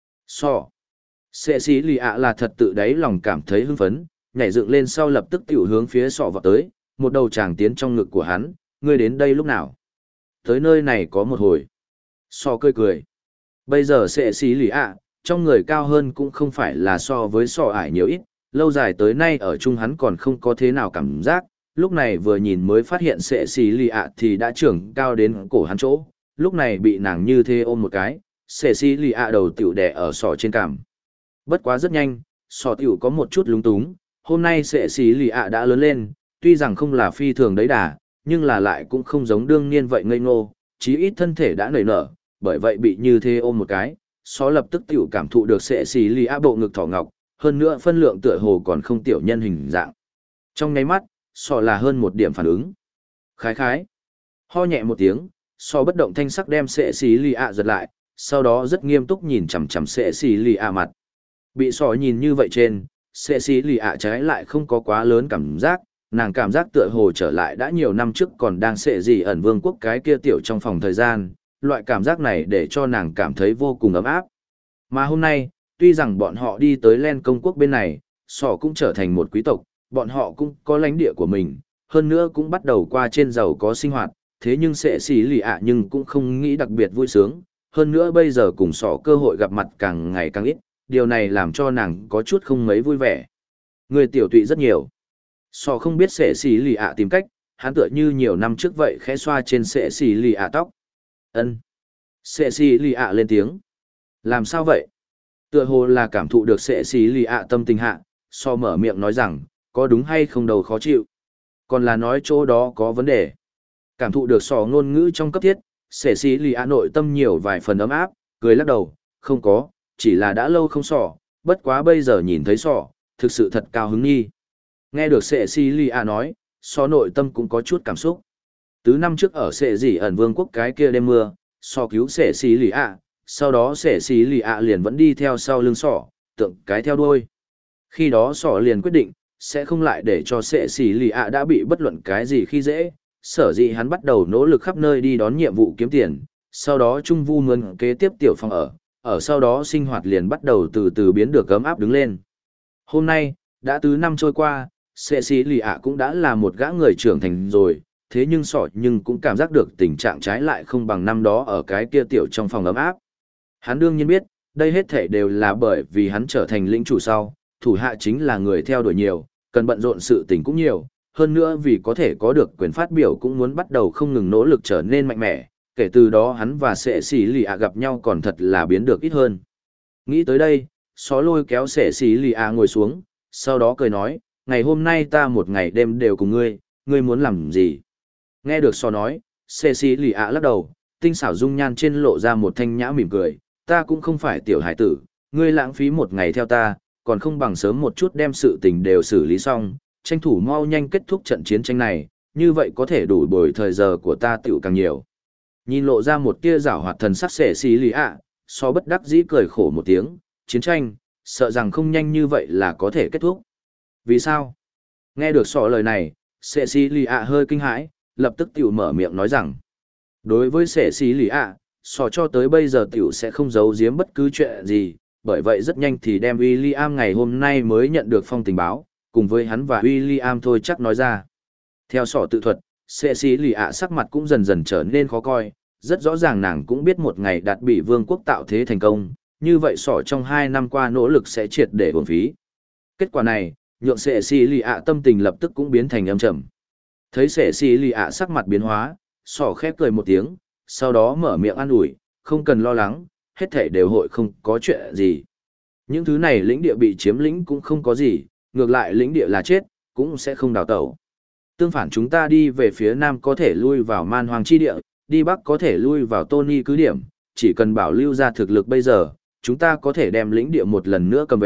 So. Cecilia là thật tự đáy lòng cảm thấy hưng phấn, nhảy dựng lên sau lập tức tiểu hướng phía sọ vọt tới, một đầu chàng tiến trong ngực của hắn, ngươi đến đây lúc nào? Tới nơi này có một hồi. So cười cười. Bây giờ Cecilia, trong người cao hơn cũng không phải là so với sọ ải nhiều ít, lâu dài tới nay ở chung hắn còn không có thế nào cảm giác, lúc này vừa nhìn mới phát hiện Cecilia thì đã trưởng cao đến cổ hắn chỗ, lúc này bị nàng như thế ôm một cái, Cecilia đầu tiểu đè ở sọ trên cằm. Bất quá rất nhanh, sọ tiểu có một chút lúng túng, hôm nay Cecilia đã lớn lên, tuy rằng không là phi thường đấy đà, nhưng là lại cũng không giống đương niên vậy ngây ngô, chí ít thân thể đã nảy nở, bởi vậy bị như thế ôm một cái, sọ lập tức tiểu cảm thụ được Cecilia bộ ngực thỏ ngọc, hơn nữa phân lượng tựa hồ còn không tiểu nhân hình dạng. Trong nháy mắt, sọ là hơn một điểm phản ứng. Khái khái. Ho nhẹ một tiếng, sọ bất động thanh sắc đem Cecilia giật lại, sau đó rất nghiêm túc nhìn chằm chằm Cecilia mặt. Bị sọ nhìn như vậy trên, Cecilia trái lại không có quá lớn cảm giác, nàng cảm giác tựa hồ trở lại đã nhiều năm trước còn đang sệ gì ẩn vương quốc cái kia tiểu trong phòng thời gian, loại cảm giác này để cho nàng cảm thấy vô cùng ấm áp. Mà hôm nay, tuy rằng bọn họ đi tới Len công quốc bên này, sọ cũng trở thành một quý tộc, bọn họ cũng có lãnh địa của mình, hơn nữa cũng bắt đầu qua trên giàu có sinh hoạt, thế nhưng sẽ xì lì ạ nhưng cũng không nghĩ đặc biệt vui sướng, hơn nữa bây giờ cùng sọ cơ hội gặp mặt càng ngày càng ít, điều này làm cho nàng có chút không mấy vui vẻ. Người tiểu tụy rất nhiều. Sọ không biết sẽ xì lì ạ tìm cách, hắn tựa như nhiều năm trước vậy khẽ xoa trên sẽ xì lì ạ tóc. Ân. Sẽ xì lì ạ lên tiếng. Làm sao vậy? Tựa hồ là cảm thụ được sẽ xì lì ạ tâm tình hạ, sọ mở miệng nói rằng, có đúng hay không đầu khó chịu? Còn là nói chỗ đó có vấn đề. Cảm thụ được sọ ngôn ngữ trong cấp thiết, sẽ xì lì ạ nội tâm nhiều vài phần ấm áp, cười lắc đầu, không có, chỉ là đã lâu không sọ, bất quá bây giờ nhìn thấy sọ, thực sự thật cao hứng nghi. Nghe được sẽ xì lì ạ nói, sọ nội tâm cũng có chút cảm xúc. Từ năm trước ở sệ dị ẩn vương quốc cái kia đêm mưa, sọ cứu sẽ xì lì ạ, sau đó sẽ xì lì ạ liền vẫn đi theo sau lưng sọ, tượng cái theo đuôi. Khi đó sọ liền quyết định, sẽ không lại để cho sệ xì lì ạ đã bị bất luận cái gì khi dễ, sở dĩ hắn bắt đầu nỗ lực khắp nơi đi đón nhiệm vụ kiếm tiền, sau đó trung vu mướn kế tiếp tiểu phòng ở sau đó sinh hoạt liền bắt đầu từ từ biến được ấm áp đứng lên. Hôm nay, đã từ năm trôi qua, sệ xì lì ạ cũng đã là một gã người trưởng thành rồi, thế nhưng sọ nhưng cũng cảm giác được tình trạng trái lại không bằng năm đó ở cái kia tiểu trong phòng ấm áp. Hắn đương nhiên biết, đây hết thể đều là bởi vì hắn trở thành lĩnh chủ sau, thủ hạ chính là người theo đuổi nhiều, cần bận rộn sự tình cũng nhiều, hơn nữa vì có thể có được quyền phát biểu cũng muốn bắt đầu không ngừng nỗ lực trở nên mạnh mẽ, kể từ đó hắn và sệ xì lì ạ gặp nhau còn thật là biến được ít hơn. Nghĩ tới đây, xó lôi kéo sệ xì lì ạ ngồi xuống, sau đó cười nói, ngày hôm nay ta một ngày đêm đều cùng ngươi muốn làm gì? Nghe được xó nói, sệ xì lì ạ lắc đầu, tinh xảo dung nhan trên lộ ra một thanh nhã mỉm cười, ta cũng không phải tiểu hải tử, ngươi lãng phí một ngày theo ta, còn không bằng sớm một chút đem sự tình đều xử lý xong, tranh thủ mau nhanh kết thúc trận chiến tranh này, như vậy có thể đủ bồi thời giờ của ta tiểu càng nhiều. Nhìn lộ ra một tia giảo hoạt thần sắc sệ xì lì ạ, so bất đắc dĩ cười khổ một tiếng, chiến tranh, sợ rằng không nhanh như vậy là có thể kết thúc. Vì sao? Nghe được sọ lời này, sệ xì lì ạ hơi kinh hãi, lập tức tiểu mở miệng nói rằng, đối với sệ xì lì ạ, sọ cho tới bây giờ tiểu sẽ không giấu giếm bất cứ chuyện gì, bởi vậy rất nhanh thì đem William ngày hôm nay mới nhận được phong tình báo, cùng với hắn và William thôi chắc nói ra. Theo sọ tự thuật, Cecilia sắc mặt cũng dần dần trở nên khó coi, rất rõ ràng nàng cũng biết một ngày đạt bị vương quốc tạo thế thành công, như vậy sọ trong 2 năm qua nỗ lực sẽ triệt để uổng phí. Kết quả này, nhượng Cecilia tâm tình lập tức cũng biến thành âm trầm. Thấy Cecilia sắc mặt biến hóa, sọ khép cười một tiếng, sau đó mở miệng an ủi, không cần lo lắng, hết thảy đều hội không có chuyện gì. Những thứ này lĩnh địa bị chiếm lĩnh cũng không có gì, ngược lại lĩnh địa là chết, cũng sẽ không đào tẩu. Tương phản chúng ta đi về phía nam có thể lui vào man hoàng chi địa, đi bắc có thể lui vào Tony cứ điểm, chỉ cần bảo lưu ra thực lực bây giờ, chúng ta có thể đem lĩnh địa một lần nữa cầm về,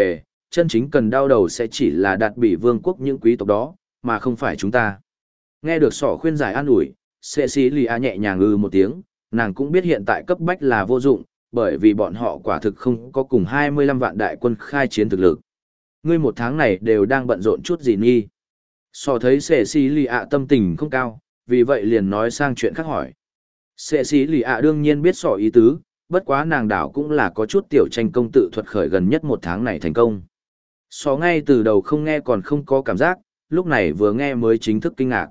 chân chính cần đau đầu sẽ chỉ là đạt bị vương quốc những quý tộc đó, mà không phải chúng ta. Nghe được sỏ khuyên giải an ủi, Cecilia nhẹ nhàng một tiếng, nàng cũng biết hiện tại cấp bách là vô dụng, bởi vì bọn họ quả thực không có cùng 25 vạn đại quân khai chiến thực lực. Ngươi một tháng này đều đang bận rộn chút gì nghi? Sỏ thấy Cecilia tâm tình không cao, vì vậy liền nói sang chuyện khác hỏi. Cecilia đương nhiên biết sỏ ý tứ, bất quá nàng đảo cũng là có chút tiểu tranh công tự thuật khởi gần nhất một tháng này thành công. Sỏ ngay từ đầu không nghe còn không có cảm giác, lúc này vừa nghe mới chính thức kinh ngạc.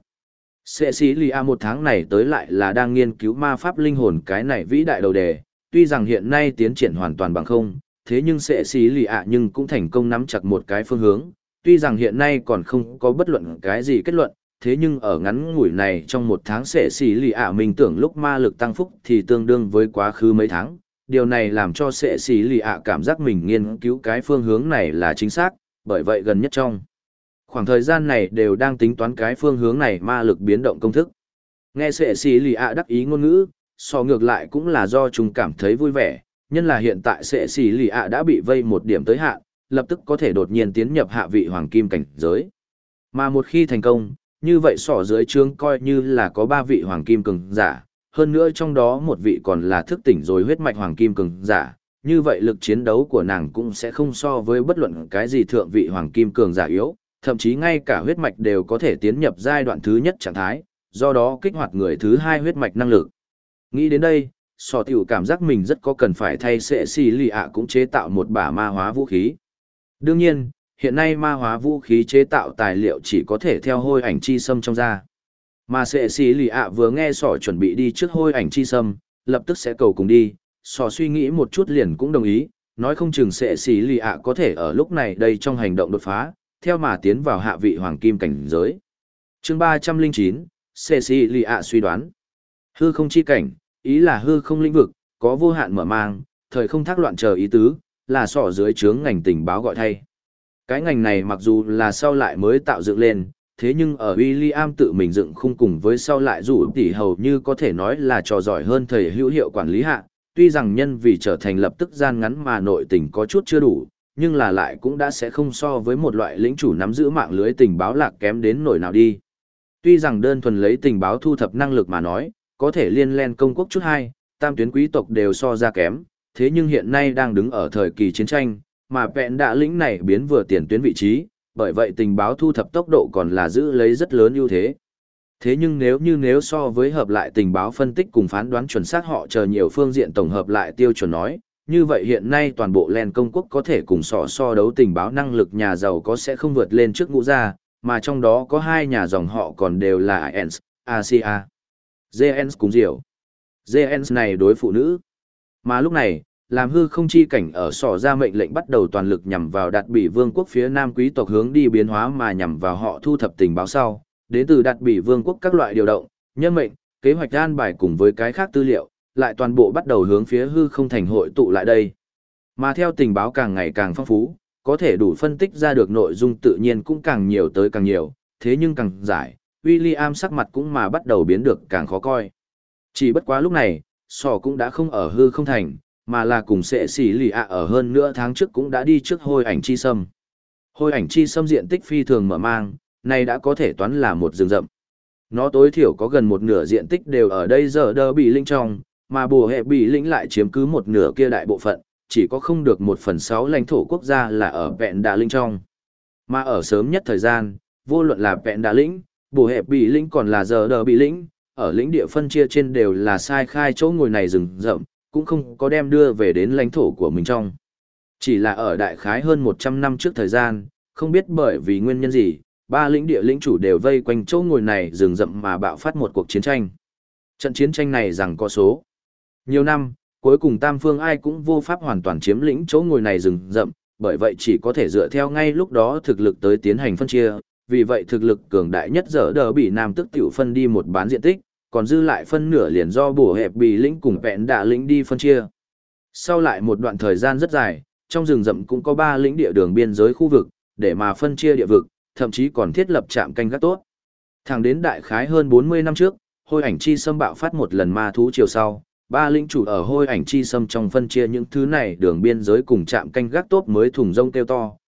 Cecilia một tháng này tới lại là đang nghiên cứu ma pháp linh hồn cái này vĩ đại đầu đề, tuy rằng hiện nay tiến triển hoàn toàn bằng không, thế nhưng Cecilia nhưng cũng thành công nắm chặt một cái phương hướng, tuy rằng hiện nay còn không có bất luận cái gì kết luận, thế nhưng ở ngắn ngủi này trong một tháng Cecilia mình tưởng lúc ma lực tăng phúc thì tương đương với quá khứ mấy tháng, điều này làm cho Cecilia cảm giác mình nghiên cứu cái phương hướng này là chính xác, bởi vậy gần nhất trong khoảng thời gian này đều đang tính toán cái phương hướng này ma lực biến động công thức. Nghe Cecilia đắc ý ngôn ngữ, so ngược lại cũng là do chúng cảm thấy vui vẻ, nhân là hiện tại Cecilia đã bị vây một điểm tới hạn, lập tức có thể đột nhiên tiến nhập hạ vị hoàng kim cảnh giới. Mà một khi thành công, như vậy sỏ dưới trướng coi như là có 3 vị hoàng kim cường giả, hơn nữa trong đó một vị còn là thức tỉnh rồi huyết mạch hoàng kim cường giả, như vậy lực chiến đấu của nàng cũng sẽ không so với bất luận cái gì thượng vị hoàng kim cường giả yếu, thậm chí ngay cả huyết mạch đều có thể tiến nhập giai đoạn thứ nhất trạng thái, do đó kích hoạt người thứ hai huyết mạch năng lực. Nghĩ đến đây, sỏ tiểu cảm giác mình rất có cần phải thay Cecilia cũng chế tạo một bả ma hóa vũ khí. Đương nhiên, hiện nay ma hóa vũ khí chế tạo tài liệu chỉ có thể theo hôi ảnh chi sâm trong da. Mà Cecilia vừa nghe sỏ chuẩn bị đi trước hôi ảnh chi sâm, lập tức sẽ cầu cùng đi, sỏ suy nghĩ một chút liền cũng đồng ý, nói không chừng Cecilia có thể ở lúc này đây trong hành động đột phá, theo mà tiến vào hạ vị hoàng kim cảnh giới. Chương 309, Cecilia suy đoán. Hư không chi cảnh, ý là hư không lĩnh vực, có vô hạn mở mang, thời không thác loạn chờ ý tứ, là sỏ dưới trướng ngành tình báo gọi thay. Cái ngành này mặc dù là sau lại mới tạo dựng lên, thế nhưng ở William tự mình dựng khung cùng với sau lại rủ tỷ hầu như có thể nói là trò giỏi hơn thầy hữu hiệu quản lý hạ, tuy rằng nhân vì trở thành lập tức gian ngắn mà nội tình có chút chưa đủ, nhưng là lại cũng đã sẽ không so với một loại lĩnh chủ nắm giữ mạng lưới tình báo lạc kém đến nổi nào đi. Tuy rằng đơn thuần lấy tình báo thu thập năng lực mà nói, có thể liên len công quốc chút hai, tam tuyến quý tộc đều so ra kém, thế nhưng hiện nay đang đứng ở thời kỳ chiến tranh, mà vẹn đạ lĩnh này biến vừa tiền tuyến vị trí, bởi vậy tình báo thu thập tốc độ còn là giữ lấy rất lớn ưu thế. Thế nhưng nếu so với hợp lại tình báo phân tích cùng phán đoán chuẩn xác họ chờ nhiều phương diện tổng hợp lại tiêu chuẩn nói, như vậy hiện nay toàn bộ len công quốc có thể cùng so đấu tình báo năng lực nhà giàu có sẽ không vượt lên trước ngũ gia, mà trong đó có 2 nhà dòng họ còn đều là IENS, Asia. JNS cùng diệu. JNS này đối phụ nữ. Mà lúc này, làm hư không chi cảnh ở sỏ ra mệnh lệnh bắt đầu toàn lực nhằm vào đạt bị vương quốc phía nam quý tộc hướng đi biến hóa mà nhằm vào họ thu thập tình báo sau, đến từ đạt bị vương quốc các loại điều động, nhân mệnh, kế hoạch an bài cùng với cái khác tư liệu, lại toàn bộ bắt đầu hướng phía hư không thành hội tụ lại đây. Mà theo tình báo càng ngày càng phong phú, có thể đủ phân tích ra được nội dung tự nhiên cũng càng nhiều tới càng nhiều, thế nhưng càng giải, William sắc mặt cũng mà bắt đầu biến được càng khó coi. Chỉ bất quá lúc này, sỏ cũng đã không ở hư không thành, mà là cùng Cecilia ở hơn nửa tháng trước cũng đã đi trước hôi ảnh chi sâm. Hôi ảnh chi sâm diện tích phi thường mở mang, này đã có thể toán là một rừng rậm. Nó tối thiểu có gần một nửa diện tích đều ở đây giờ đơ bị linh trong, mà bùa hệ bị lĩnh lại chiếm cứ một nửa kia đại bộ phận, chỉ có không được 1/6 lãnh thổ quốc gia là ở vẹn đà linh trong. Mà ở sớm nhất thời gian, vô luận là vẹn đà lĩnh, bùa hệ bị lĩnh còn là giờ đơ bị lĩnh, ở lĩnh địa phân chia trên đều là sai khai chỗ ngồi này rừng rậm, cũng không có đem đưa về đến lãnh thổ của mình trong. Chỉ là ở đại khái hơn 100 năm trước thời gian, không biết bởi vì nguyên nhân gì, 3 lĩnh địa lĩnh chủ đều vây quanh chỗ ngồi này rừng rậm mà bạo phát một cuộc chiến tranh. Trận chiến tranh này rằng có số nhiều năm, cuối cùng tam phương ai cũng vô pháp hoàn toàn chiếm lĩnh chỗ ngồi này rừng rậm, bởi vậy chỉ có thể dựa theo ngay lúc đó thực lực tới tiến hành phân chia, vì vậy thực lực cường đại nhất giờ đờ bị nam tức tiểu phân đi một bán diện tích, còn dư lại phân nửa liền do bổ hẹp bị lĩnh cùng vẹn đạ lĩnh đi phân chia. Sau lại một đoạn thời gian rất dài, trong rừng rậm cũng có 3 lĩnh địa đường biên giới khu vực, để mà phân chia địa vực, thậm chí còn thiết lập trạm canh gác tốt. Thẳng đến đại khái hơn 40 năm trước, hôi ảnh chi xâm bạo phát một lần ma thú chiều sau, 3 lĩnh chủ ở hôi ảnh chi xâm trong phân chia những thứ này đường biên giới cùng trạm canh gác tốt mới thùng rông kêu to,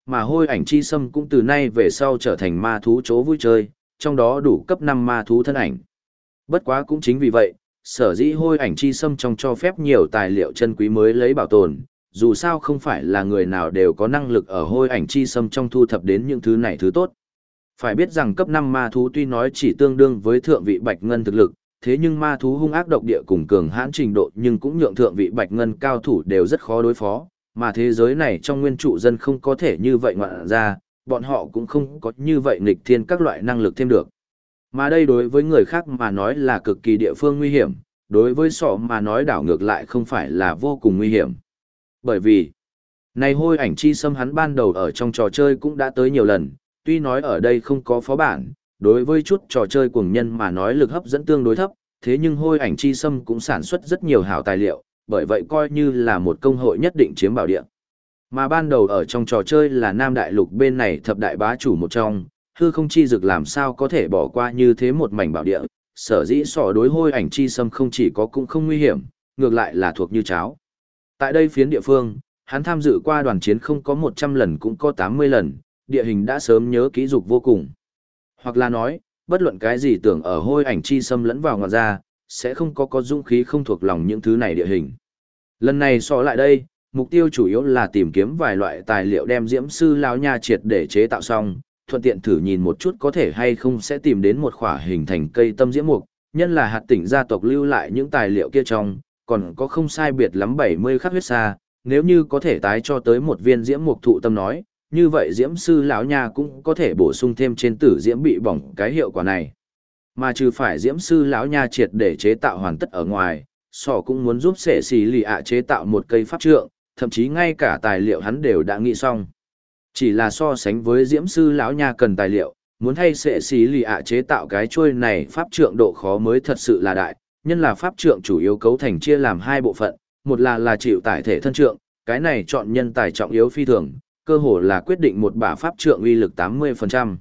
mà hôi ảnh chi sâm cũng từ nay về sau trở thành ma thú chỗ vui chơi, trong đó đủ cấp 5 ma thú thân ảnh. Bất quá cũng chính vì vậy, sở dĩ hôi ảnh chi sâm trong cho phép nhiều tài liệu chân quý mới lấy bảo tồn, dù sao không phải là người nào đều có năng lực ở hôi ảnh chi sâm trong thu thập đến những thứ này thứ tốt. Phải biết rằng cấp 5 ma thú tuy nói chỉ tương đương với thượng vị bạch ngân thực lực, thế nhưng ma thú hung ác độc địa cùng cường hãn trình độ nhưng cũng nhượng thượng vị bạch ngân cao thủ đều rất khó đối phó, mà thế giới này trong nguyên trụ dân không có thể như vậy ngoạn ra, bọn họ cũng không có như vậy nghịch thiên các loại năng lực thêm được. Mà đây đối với người khác mà nói là cực kỳ địa phương nguy hiểm, đối với sọ mà nói đảo ngược lại không phải là vô cùng nguy hiểm. Bởi vì, này hôi ảnh chi sâm hắn ban đầu ở trong trò chơi cũng đã tới nhiều lần, tuy nói ở đây không có phó bản, đối với chút trò chơi cuồng nhân mà nói lực hấp dẫn tương đối thấp, thế nhưng hôi ảnh chi sâm cũng sản xuất rất nhiều hảo tài liệu, bởi vậy coi như là một công hội nhất định chiếm bảo địa. Mà ban đầu ở trong trò chơi là Nam Đại Lục bên này thập đại bá chủ một trong, hư không chi dực làm sao có thể bỏ qua như thế một mảnh bảo địa, sở dĩ sỏ đối hôi ảnh chi sâm không chỉ có cũng không nguy hiểm, ngược lại là thuộc như cháo. Tại đây phiến địa phương, hắn tham dự qua đoàn chiến không có 100 lần cũng có 80 lần, địa hình đã sớm nhớ kỹ dục vô cùng. Hoặc là nói, bất luận cái gì tưởng ở hôi ảnh chi sâm lẫn vào ngọt ra, sẽ không có dũng khí không thuộc lòng những thứ này địa hình. Lần này so lại đây, mục tiêu chủ yếu là tìm kiếm vài loại tài liệu đem diễm sư lão nha triệt để chế tạo xong, thuận tiện thử nhìn một chút có thể hay không sẽ tìm đến một khỏa hình thành cây tâm diễm mục, nhân là hạt tỉnh gia tộc lưu lại những tài liệu kia trong, còn có không sai biệt lắm 70 khắc huyết sa, nếu như có thể tái cho tới một viên diễm mục thụ tâm nói, như vậy diễm sư lão nha cũng có thể bổ sung thêm trên tử diễm bị bỏng cái hiệu quả này. Mà trừ phải diễm sư lão nha triệt để chế tạo hoàn tất ở ngoài, sỏ cũng muốn giúp sệ xì lì ạ chế tạo một cây pháp trượng, thậm chí ngay cả tài liệu hắn đều đã nghĩ xong. Chỉ là so sánh với diễm sư lão nha cần tài liệu, muốn thay sệ xì lì ạ chế tạo cái chuôi này pháp trượng độ khó mới thật sự là đại, nhân là pháp trượng chủ yếu cấu thành chia làm hai bộ phận, một là chịu tải thể thân trượng, cái này chọn nhân tài trọng yếu phi thường, cơ hồ là quyết định một bả pháp trượng uy lực 80%.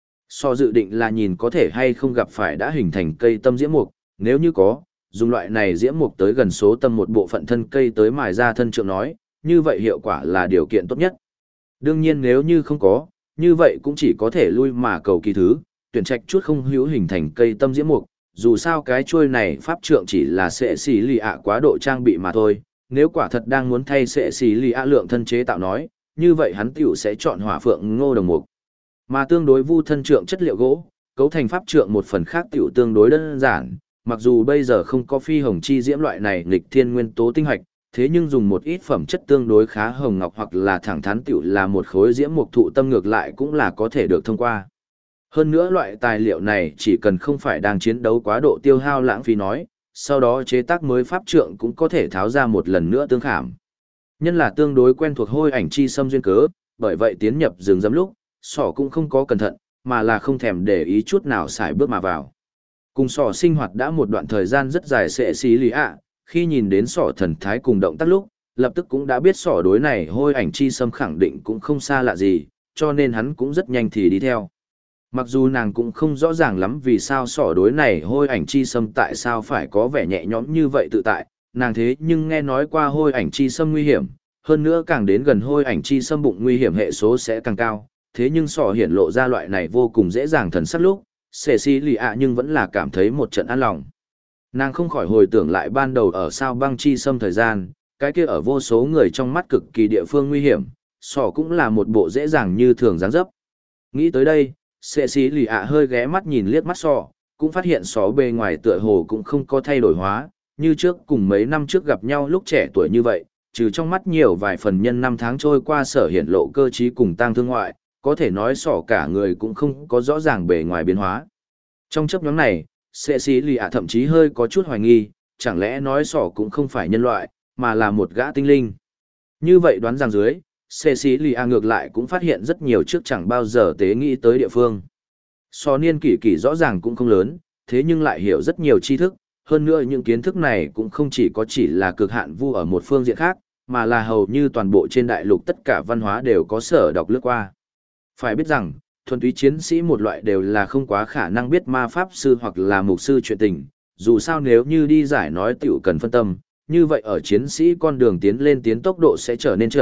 So dự định là nhìn có thể hay không gặp phải đã hình thành cây tâm diễm mục, nếu như có, dùng loại này diễm mục tới gần số tâm một bộ phận thân cây tới mài ra thân trượng nói, như vậy hiệu quả là điều kiện tốt nhất. Đương nhiên nếu như không có, như vậy cũng chỉ có thể lui mà cầu kỳ thứ, tuyển trạch chút không hữu hình thành cây tâm diễm mục, dù sao cái chuôi này pháp trượng chỉ là sệ xì lì ạ quá độ trang bị mà thôi, nếu quả thật đang muốn thay sệ xì lì ạ lượng thân chế tạo nói, như vậy hắn tiểu sẽ chọn hỏa phượng ngô đồng mục. Mà tương đối vu thân trượng chất liệu gỗ, cấu thành pháp trượng một phần khác tiểu tương đối đơn giản, mặc dù bây giờ không có phi hồng chi diễm loại này nghịch thiên nguyên tố tinh hạch, thế nhưng dùng một ít phẩm chất tương đối khá hồng ngọc hoặc là thẳng thắn tiểu là một khối diễm mục thụ tâm ngược lại cũng là có thể được thông qua. Hơn nữa loại tài liệu này chỉ cần không phải đang chiến đấu quá độ tiêu hao lãng phí nói, sau đó chế tác mới pháp trượng cũng có thể tháo ra một lần nữa tương khảm. Nhân là tương đối quen thuộc hôi ảnh chi xâm duyên cớ, bởi vậy tiến nhập rừng rậm lúc, sỏ cũng không có cẩn thận, mà là không thèm để ý chút nào xài bước mà vào. Cùng sỏ sinh hoạt đã một đoạn thời gian rất dài sệ xí lý ạ, khi nhìn đến sỏ thần thái cùng động tác lúc, lập tức cũng đã biết sỏ đối này hôi ảnh chi xâm khẳng định cũng không xa lạ gì, cho nên hắn cũng rất nhanh thì đi theo. Mặc dù nàng cũng không rõ ràng lắm vì sao sỏ đối này hôi ảnh chi xâm tại sao phải có vẻ nhẹ nhõm như vậy tự tại, nàng thế nhưng nghe nói qua hôi ảnh chi xâm nguy hiểm, hơn nữa càng đến gần hôi ảnh chi xâm bụng nguy hiểm hệ số sẽ càng cao, thế nhưng sỏ hiển lộ ra loại này vô cùng dễ dàng thần sắc lúc, xệ xì lì ạ nhưng vẫn là cảm thấy một trận an lòng. Nàng không khỏi hồi tưởng lại ban đầu ở sao băng chi xâm thời gian, cái kia ở vô số người trong mắt cực kỳ địa phương nguy hiểm, sỏ cũng là một bộ dễ dàng như thường dáng dấp. Nghĩ tới đây, xệ xì lì ạ hơi ghé mắt nhìn liếc mắt sỏ, cũng phát hiện sỏ bề ngoài tựa hồ cũng không có thay đổi hóa, như trước cùng mấy năm trước gặp nhau lúc trẻ tuổi như vậy, trừ trong mắt nhiều vài phần nhân năm tháng trôi qua sở hiện lộ cơ trí cùng tang thương ngoại, có thể nói sỏ cả người cũng không có rõ ràng bề ngoài biến hóa. Trong chấp nhóm này, sệ xì lì ạ thậm chí hơi có chút hoài nghi, chẳng lẽ nói sỏ cũng không phải nhân loại, mà là một gã tinh linh. Như vậy đoán rằng dưới, sệ xì lì ạ ngược lại cũng phát hiện rất nhiều trước chẳng bao giờ tế nghĩ tới địa phương. Sỏ niên kỷ kỷ rõ ràng cũng không lớn, thế nhưng lại hiểu rất nhiều tri thức, hơn nữa những kiến thức này cũng không chỉ là cực hạn vu ở một phương diện khác, mà là hầu như toàn bộ trên đại lục tất cả văn hóa đều có sở đọc lướt qua. Phải biết rằng, thuần túy chiến sĩ một loại đều là không quá khả năng biết ma pháp sư hoặc là mục sư chuyện tình, dù sao nếu như đi giải nói tiểu cần phân tâm, như vậy ở chiến sĩ con đường tiến lên tiến tốc độ sẽ trở nên chậm,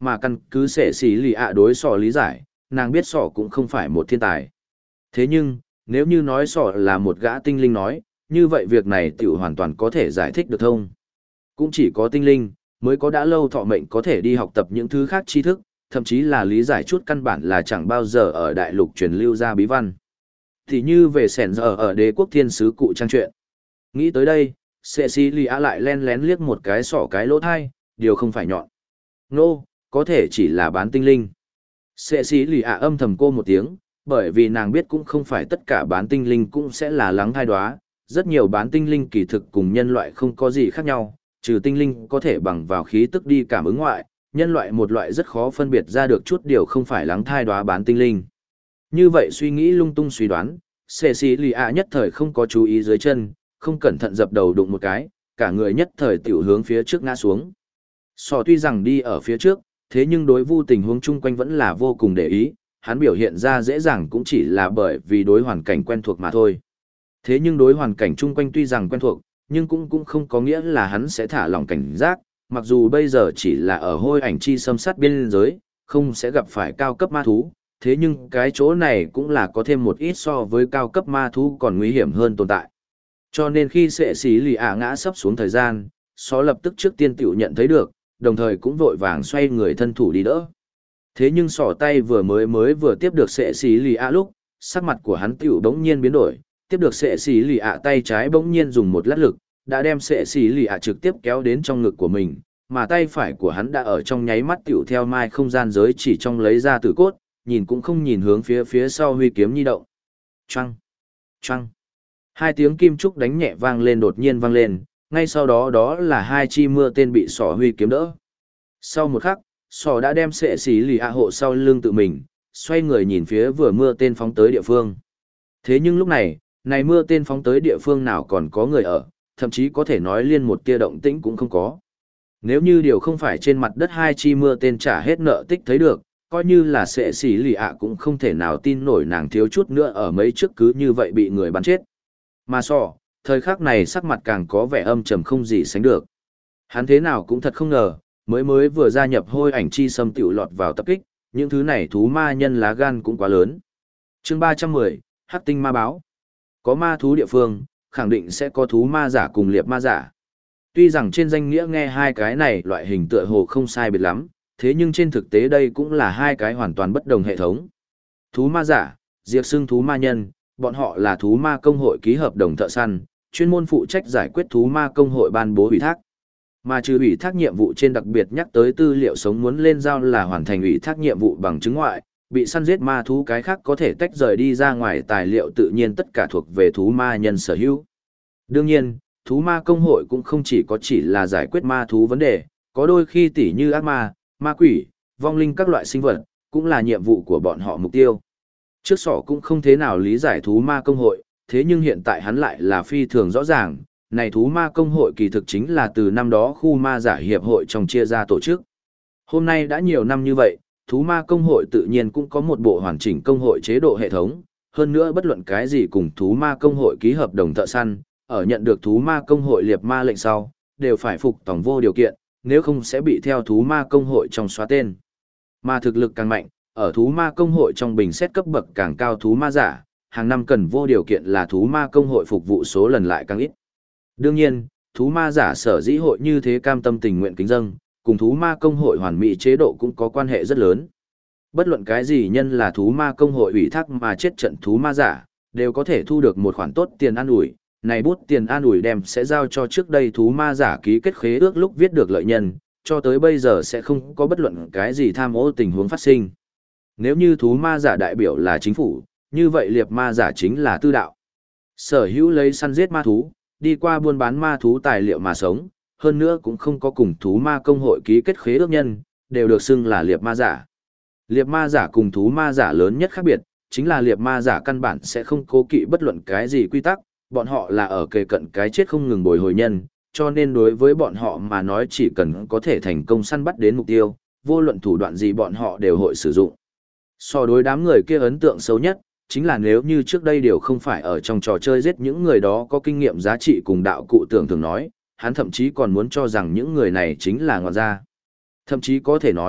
mà căn cứ sẽ xỉ lì ạ đối sỏ lý giải, nàng biết sỏ cũng không phải một thiên tài. Thế nhưng, nếu như nói sỏ là một gã tinh linh nói, như vậy việc này tiểu hoàn toàn có thể giải thích được thông. Cũng chỉ có tinh linh, mới có đã lâu thọ mệnh có thể đi học tập những thứ khác tri thức, thậm chí là lý giải chút căn bản là chẳng bao giờ ở đại lục truyền lưu ra bí văn. Thì như về sẻn giờ ở đế quốc thiên sứ cụ trang truyện. Nghĩ tới đây, Cecilia lại len lén liếc một cái sỏ cái lỗ thai, điều không phải nhọn. Nô, có thể chỉ là bán tinh linh. Cecilia âm thầm cô một tiếng, bởi vì nàng biết cũng không phải tất cả bán tinh linh cũng sẽ là lắng thai đoá. Rất nhiều bán tinh linh kỳ thực cùng nhân loại không có gì khác nhau, trừ tinh linh có thể bằng vào khí tức đi cảm ứng ngoại, nhân loại một loại rất khó phân biệt ra được chút điều không phải lắng thai đoá bán tinh linh. Như vậy suy nghĩ lung tung suy đoán, Cecilia nhất thời không có chú ý dưới chân, không cẩn thận dập đầu đụng một cái, cả người nhất thời tiểu hướng phía trước ngã xuống. Sò tuy rằng đi ở phía trước, thế nhưng đối vu tình huống chung quanh vẫn là vô cùng để ý, hắn biểu hiện ra dễ dàng cũng chỉ là bởi vì đối hoàn cảnh quen thuộc mà thôi. Thế nhưng đối hoàn cảnh chung quanh tuy rằng quen thuộc, nhưng cũng không có nghĩa là hắn sẽ thả lỏng cảnh giác, mặc dù bây giờ chỉ là ở hôi ảnh chi xâm sát biên giới, không sẽ gặp phải cao cấp ma thú, thế nhưng cái chỗ này cũng là có thêm một ít so với cao cấp ma thú còn nguy hiểm hơn tồn tại. Cho nên khi sệ xí lì ả ngã sắp xuống thời gian, xó lập tức trước tiên tiểu nhận thấy được, đồng thời cũng vội vàng xoay người thân thủ đi đỡ. Thế nhưng sỏ tay vừa tiếp được sệ xí lì ả lúc, sắc mặt của hắn tiểu bỗng nhiên biến đổi, tiếp được sệ xí lì ả tay trái bỗng nhiên dùng một lát lực, đã đem sệ xí lì ả trực tiếp kéo đến trong ngực của mình, mà tay phải của hắn đã ở trong nháy mắt tiểu theo mai không gian giới chỉ trong lấy ra tử cốt, nhìn cũng không nhìn hướng phía sau huy kiếm nhi động. Choang, choang. Hai tiếng kim trúc đánh nhẹ vang lên đột nhiên vang lên, ngay sau đó đó là hai chi mưa tên bị sỏ huy kiếm đỡ. Sau một khắc, sỏ đã đem sệ xí lì ạ hộ sau lưng tự mình, xoay người nhìn phía vừa mưa tên phóng tới địa phương. Thế nhưng lúc này, này mưa tên phóng tới địa phương nào còn có người ở, thậm chí có thể nói liên một tia động tĩnh cũng không có. Nếu như điều không phải trên mặt đất hai chi mưa tên trả hết nợ tích thấy được, coi như là sệ xỉ lì ạ cũng không thể nào tin nổi nàng thiếu chút nữa ở mấy trước cứ như vậy bị người bắn chết. Mà sò, thời khắc này sắc mặt càng có vẻ âm trầm không gì sánh được. Hắn thế nào cũng thật không ngờ, mới vừa gia nhập hôi ảnh chi xâm tiểu lọt vào tập kích, những thứ này thú ma nhân lá gan cũng quá lớn. Chương 310, Hắc tinh ma báo. Có ma thú địa phương, khẳng định sẽ có thú ma giả cùng liệp ma giả. Tuy rằng trên danh nghĩa nghe hai cái này loại hình tựa hồ không sai biệt lắm, thế nhưng trên thực tế đây cũng là hai cái hoàn toàn bất đồng hệ thống. Thú ma giả, diệt xưng thú ma nhân, bọn họ là thú ma công hội ký hợp đồng thợ săn, chuyên môn phụ trách giải quyết thú ma công hội ban bố ủy thác. Mà trừ ủy thác nhiệm vụ trên đặc biệt nhắc tới tư liệu sống muốn lên giao là hoàn thành ủy thác nhiệm vụ bằng chứng ngoại, bị săn giết ma thú cái khác có thể tách rời đi ra ngoài tài liệu tự nhiên tất cả thuộc về thú ma nhân sở hữu. Đương nhiên, thú ma công hội cũng không chỉ là giải quyết ma thú vấn đề, có đôi khi tỉ như ác ma, ma quỷ, vong linh các loại sinh vật, cũng là nhiệm vụ của bọn họ mục tiêu. Trước sỏ cũng không thế nào lý giải thú ma công hội, thế nhưng hiện tại hắn lại là phi thường rõ ràng, này thú ma công hội kỳ thực chính là từ năm đó khu ma giả hiệp hội trong chia ra tổ chức. Hôm nay đã nhiều năm như vậy, thú ma công hội tự nhiên cũng có một bộ hoàn chỉnh công hội chế độ hệ thống, hơn nữa bất luận cái gì cùng thú ma công hội ký hợp đồng thợ săn, ở nhận được thú ma công hội liệp ma lệnh sau, đều phải phục tòng vô điều kiện, nếu không sẽ bị theo thú ma công hội trong xóa tên. Mà thực lực càng mạnh, ở thú ma công hội trong bình xét cấp bậc càng cao thú ma giả, hàng năm cần vô điều kiện là thú ma công hội phục vụ số lần lại càng ít. Đương nhiên, thú ma giả sở dĩ hội như thế cam tâm tình nguyện kính dâng, cùng thú ma công hội hoàn mỹ chế độ cũng có quan hệ rất lớn. Bất luận cái gì nhân là thú ma công hội ủy thác mà chết trận thú ma giả, đều có thể thu được một khoản tốt tiền an ủi. Này bút tiền an ủi đem sẽ giao cho trước đây thú ma giả ký kết khế ước lúc viết được lợi nhân, cho tới bây giờ sẽ không có bất luận cái gì tham ô tình huống phát sinh. Nếu như thú ma giả đại biểu là chính phủ, như vậy liệp ma giả chính là tư đạo. Sở hữu lấy săn giết ma thú, đi qua buôn bán ma thú tài liệu mà sống, hơn nữa cũng không có cùng thú ma công hội ký kết khế ước nhân, đều được xưng là liệp ma giả. Liệp ma giả cùng thú ma giả lớn nhất khác biệt, chính là liệp ma giả căn bản sẽ không cố kỵ bất luận cái gì quy tắc, bọn họ là ở kề cận cái chết không ngừng bồi hồi nhân, cho nên đối với bọn họ mà nói chỉ cần có thể thành công săn bắt đến mục tiêu, vô luận thủ đoạn gì bọn họ đều hội sử dụng. So đối đám người kia ấn tượng xấu nhất, chính là nếu như trước đây đều không phải ở trong trò chơi giết những người đó có kinh nghiệm giá trị cùng đạo cụ tưởng thường nói, hắn thậm chí còn muốn cho rằng những người này chính là ngoạn gia. Thậm chí có thể nói,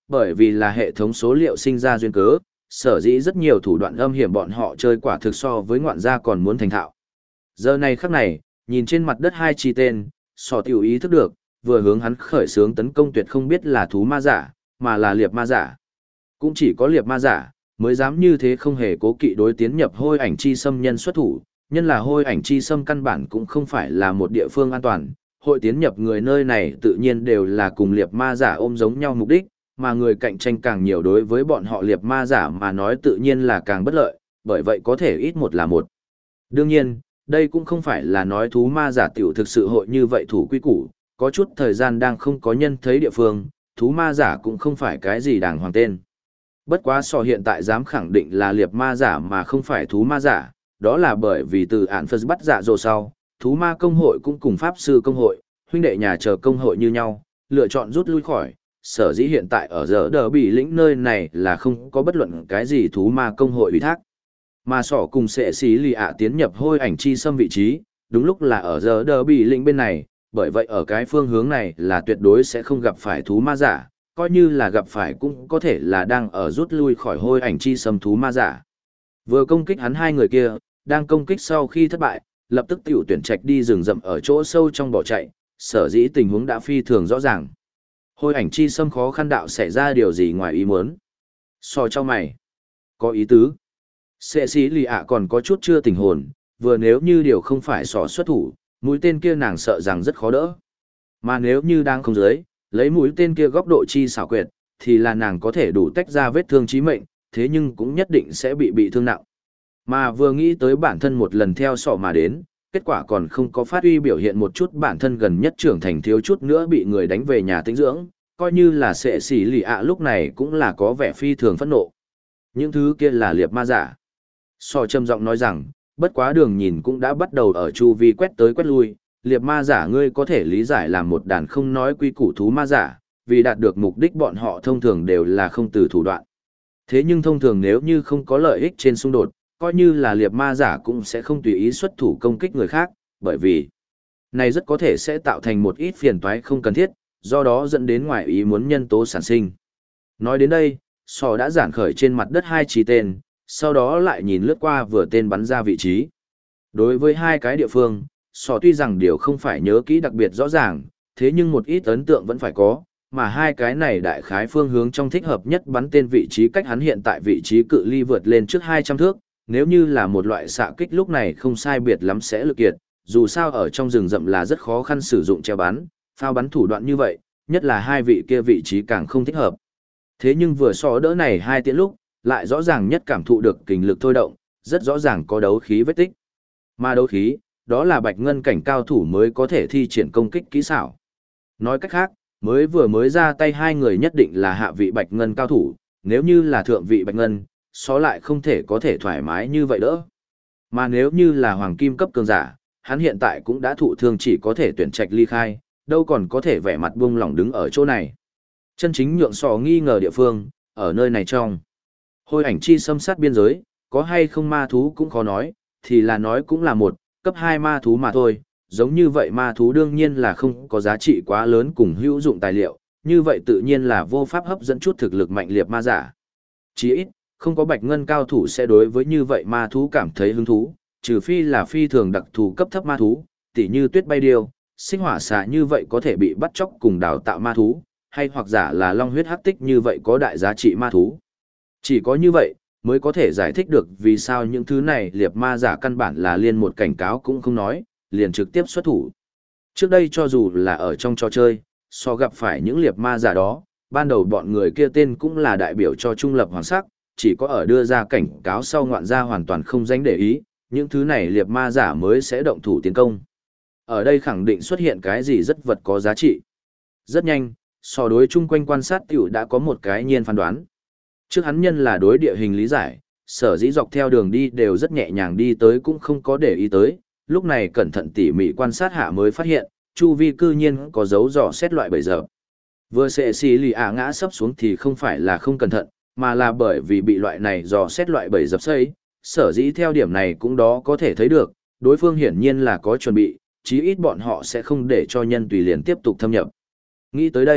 Bởi vì là hệ thống số liệu sinh ra duyên cớ, sở dĩ rất nhiều thủ đoạn âm hiểm bọn họ chơi quả thực so với ngoạn gia còn muốn thành thạo. Giờ này khắc này, nhìn trên mặt đất hai chi tên, sò tiểu ý thức được, vừa hướng hắn khởi xướng tấn công tuyệt không biết là thú ma giả, mà là liệp ma giả. Cũng chỉ có liệp ma giả, mới dám như thế không hề cố kỵ đối tiến nhập hôi ảnh chi xâm nhân xuất thủ, nhân là hôi ảnh chi xâm căn bản cũng không phải là một địa phương an toàn, hội tiến nhập người nơi này tự nhiên đều là cùng liệp ma giả ôm giống nhau mục đích, mà người cạnh tranh càng nhiều đối với bọn họ liệp ma giả mà nói tự nhiên là càng bất lợi, bởi vậy có thể ít một là một. Đương nhiên, đây cũng không phải là nói thú ma giả tiểu thực sự hội như vậy thủ quy củ, có chút thời gian đang không có nhân thấy địa phương, thú ma giả cũng không phải cái gì đàng hoàng tên. Bất quá sò hiện tại dám khẳng định là liệp ma giả mà không phải thú ma giả, đó là bởi vì từ ản phật bắt giả rồi sau, thú ma công hội cũng cùng pháp sư công hội, huynh đệ nhà chờ công hội như nhau, lựa chọn rút lui khỏi, sở dĩ hiện tại ở giờ đờ bị lĩnh nơi này là không có bất luận cái gì thú ma công hội ủy thác. Mà sỏ cùng sẽ xí lì ạ tiến nhập hôi ảnh chi xâm vị trí, đúng lúc là ở giờ đờ bị lĩnh bên này, bởi vậy ở cái phương hướng này là tuyệt đối sẽ không gặp phải thú ma giả, coi như là gặp phải cũng có thể là đang ở rút lui khỏi hôi ảnh chi xâm thú ma giả. Vừa công kích hắn hai người kia, đang công kích sau khi thất bại, lập tức tiểu tuyển trạch đi rừng rậm ở chỗ sâu trong bỏ chạy, sở dĩ tình huống đã phi thường rõ ràng. Hôi ảnh chi xâm khó khăn đạo xảy ra điều gì ngoài ý muốn. So cho mày. Có ý tứ. Sệ sĩ lì ạ còn có chút chưa tỉnh hồn, vừa nếu như điều không phải sỏ xuất thủ, mũi tên kia nàng sợ rằng rất khó đỡ. Mà nếu như đang không dưới, lấy mũi tên kia góc độ chi xảo quyệt, thì là nàng có thể đủ tách ra vết thương chí mệnh, thế nhưng cũng nhất định sẽ bị thương nặng. Mà vừa nghĩ tới bản thân một lần theo sọ mà đến, kết quả còn không có phát huy biểu hiện một chút bản thân gần nhất trưởng thành thiếu chút nữa bị người đánh về nhà tĩnh dưỡng, coi như là sệ sĩ lì ạ lúc này cũng là có vẻ phi thường phẫn nộ. Những thứ kia là liệp ma giả. Sọ trầm giọng nói rằng, bất quá đường nhìn cũng đã bắt đầu ở chu vi quét tới quét lui, liệp ma giả ngươi có thể lý giải là một đàn không nói quy củ thú ma giả, vì đạt được mục đích bọn họ thông thường đều là không từ thủ đoạn. Thế nhưng thông thường nếu như không có lợi ích trên xung đột, coi như là liệp ma giả cũng sẽ không tùy ý xuất thủ công kích người khác, bởi vì này rất có thể sẽ tạo thành một ít phiền toái không cần thiết, do đó dẫn đến ngoại ý muốn nhân tố sản sinh. Nói đến đây, sò đã giản khởi trên mặt đất hai chỉ tên, sau đó lại nhìn lướt qua vừa tên bắn ra vị trí. Đối với hai cái địa phương, sò tuy rằng điều không phải nhớ kỹ đặc biệt rõ ràng, thế nhưng một ít ấn tượng vẫn phải có, mà hai cái này đại khái phương hướng trong thích hợp nhất bắn tên vị trí cách hắn hiện tại vị trí cự ly vượt lên trước 200 thước, nếu như là một loại xạ kích lúc này không sai biệt lắm sẽ lực kiệt, dù sao ở trong rừng rậm là rất khó khăn sử dụng treo bắn, phao bắn thủ đoạn như vậy, nhất là hai vị kia vị trí càng không thích hợp. Thế nhưng vừa so đỡ này hai tiễn lúc, lại rõ ràng nhất cảm thụ được kình lực thôi động, rất rõ ràng có đấu khí vết tích. Mà đấu khí, đó là bạch ngân cảnh cao thủ mới có thể thi triển công kích kỹ xảo. Nói cách khác, mới ra tay hai người nhất định là hạ vị bạch ngân cao thủ, nếu như là thượng vị bạch ngân, xó lại không thể có thể thoải mái như vậy đỡ. Mà nếu như là hoàng kim cấp cường giả, hắn hiện tại cũng đã thụ thương chỉ có thể tuyển trạch ly khai, đâu còn có thể vẻ mặt buông lỏng đứng ở chỗ này. Chân chính nhượng sò nghi ngờ địa phương, ở nơi này trong. Hôi ảnh chi xâm sát biên giới, có hay không ma thú cũng khó nói, thì là nói cũng là một, cấp 2 ma thú mà thôi, giống như vậy ma thú đương nhiên là không có giá trị quá lớn cùng hữu dụng tài liệu, như vậy tự nhiên là vô pháp hấp dẫn chút thực lực mạnh liệt ma giả. Chỉ ít, không có bạch ngân cao thủ sẽ đối với như vậy ma thú cảm thấy hứng thú, trừ phi là phi thường đặc thù cấp thấp ma thú, tỉ như tuyết bay điêu, sinh hỏa xạ như vậy có thể bị bắt chóc cùng đào tạo ma thú, hay hoặc giả là long huyết hắc tích như vậy có đại giá trị ma thú. Chỉ có như vậy, mới có thể giải thích được vì sao những thứ này liệt ma giả căn bản là liên một cảnh cáo cũng không nói, liền trực tiếp xuất thủ. Trước đây cho dù là ở trong trò chơi, so gặp phải những liệt ma giả đó, ban đầu bọn người kia tên cũng là đại biểu cho trung lập hoàng sắc, chỉ có ở đưa ra cảnh cáo sau ngoạn gia hoàn toàn không dánh để ý, những thứ này liệt ma giả mới sẽ động thủ tiến công. Ở đây khẳng định xuất hiện cái gì rất vật có giá trị. Rất nhanh, so đối chung quanh quan sát tiểu đã có một cái nhiên phán đoán. Trước hắn nhân là đối địa hình lý giải, sở dĩ dọc theo đường đi đều rất nhẹ nhàng đi tới cũng không có để ý tới, lúc này cẩn thận tỉ mỉ quan sát hạ mới phát hiện, chu vi cư nhiên có dấu dò xét loại bầy dập. Vừa sẽ xì lì ngã sấp xuống thì không phải là không cẩn thận, mà là bởi vì bị loại này dò xét loại bầy dập xây, sở dĩ theo điểm này cũng đó có thể thấy được, đối phương hiển nhiên là có chuẩn bị, chí ít bọn họ sẽ không để cho nhân tùy liền tiếp tục thâm nhập. Nghĩ tới đây,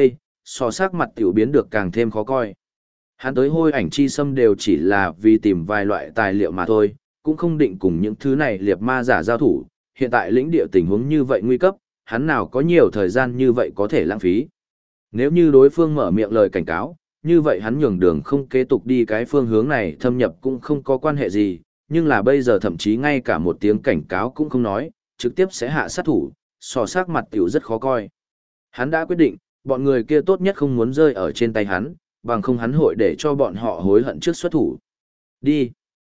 so sắc mặt tiểu biến được càng thêm khó coi. Hắn tới hôi ảnh chi xâm đều chỉ là vì tìm vài loại tài liệu mà thôi, cũng không định cùng những thứ này liệt ma giả giao thủ, hiện tại lĩnh địa tình huống như vậy nguy cấp, hắn nào có nhiều thời gian như vậy có thể lãng phí. Nếu như đối phương mở miệng lời cảnh cáo, như vậy hắn nhường đường không kế tục đi cái phương hướng này thâm nhập cũng không có quan hệ gì, nhưng là bây giờ thậm chí ngay cả một tiếng cảnh cáo cũng không nói, trực tiếp sẽ hạ sát thủ, so sắc mặt tiểu rất khó coi. Hắn đã quyết định, bọn người kia tốt nhất không muốn rơi ở trên tay hắn, bằng không hắn hội để cho bọn họ hối hận trước xuất thủ. Đi.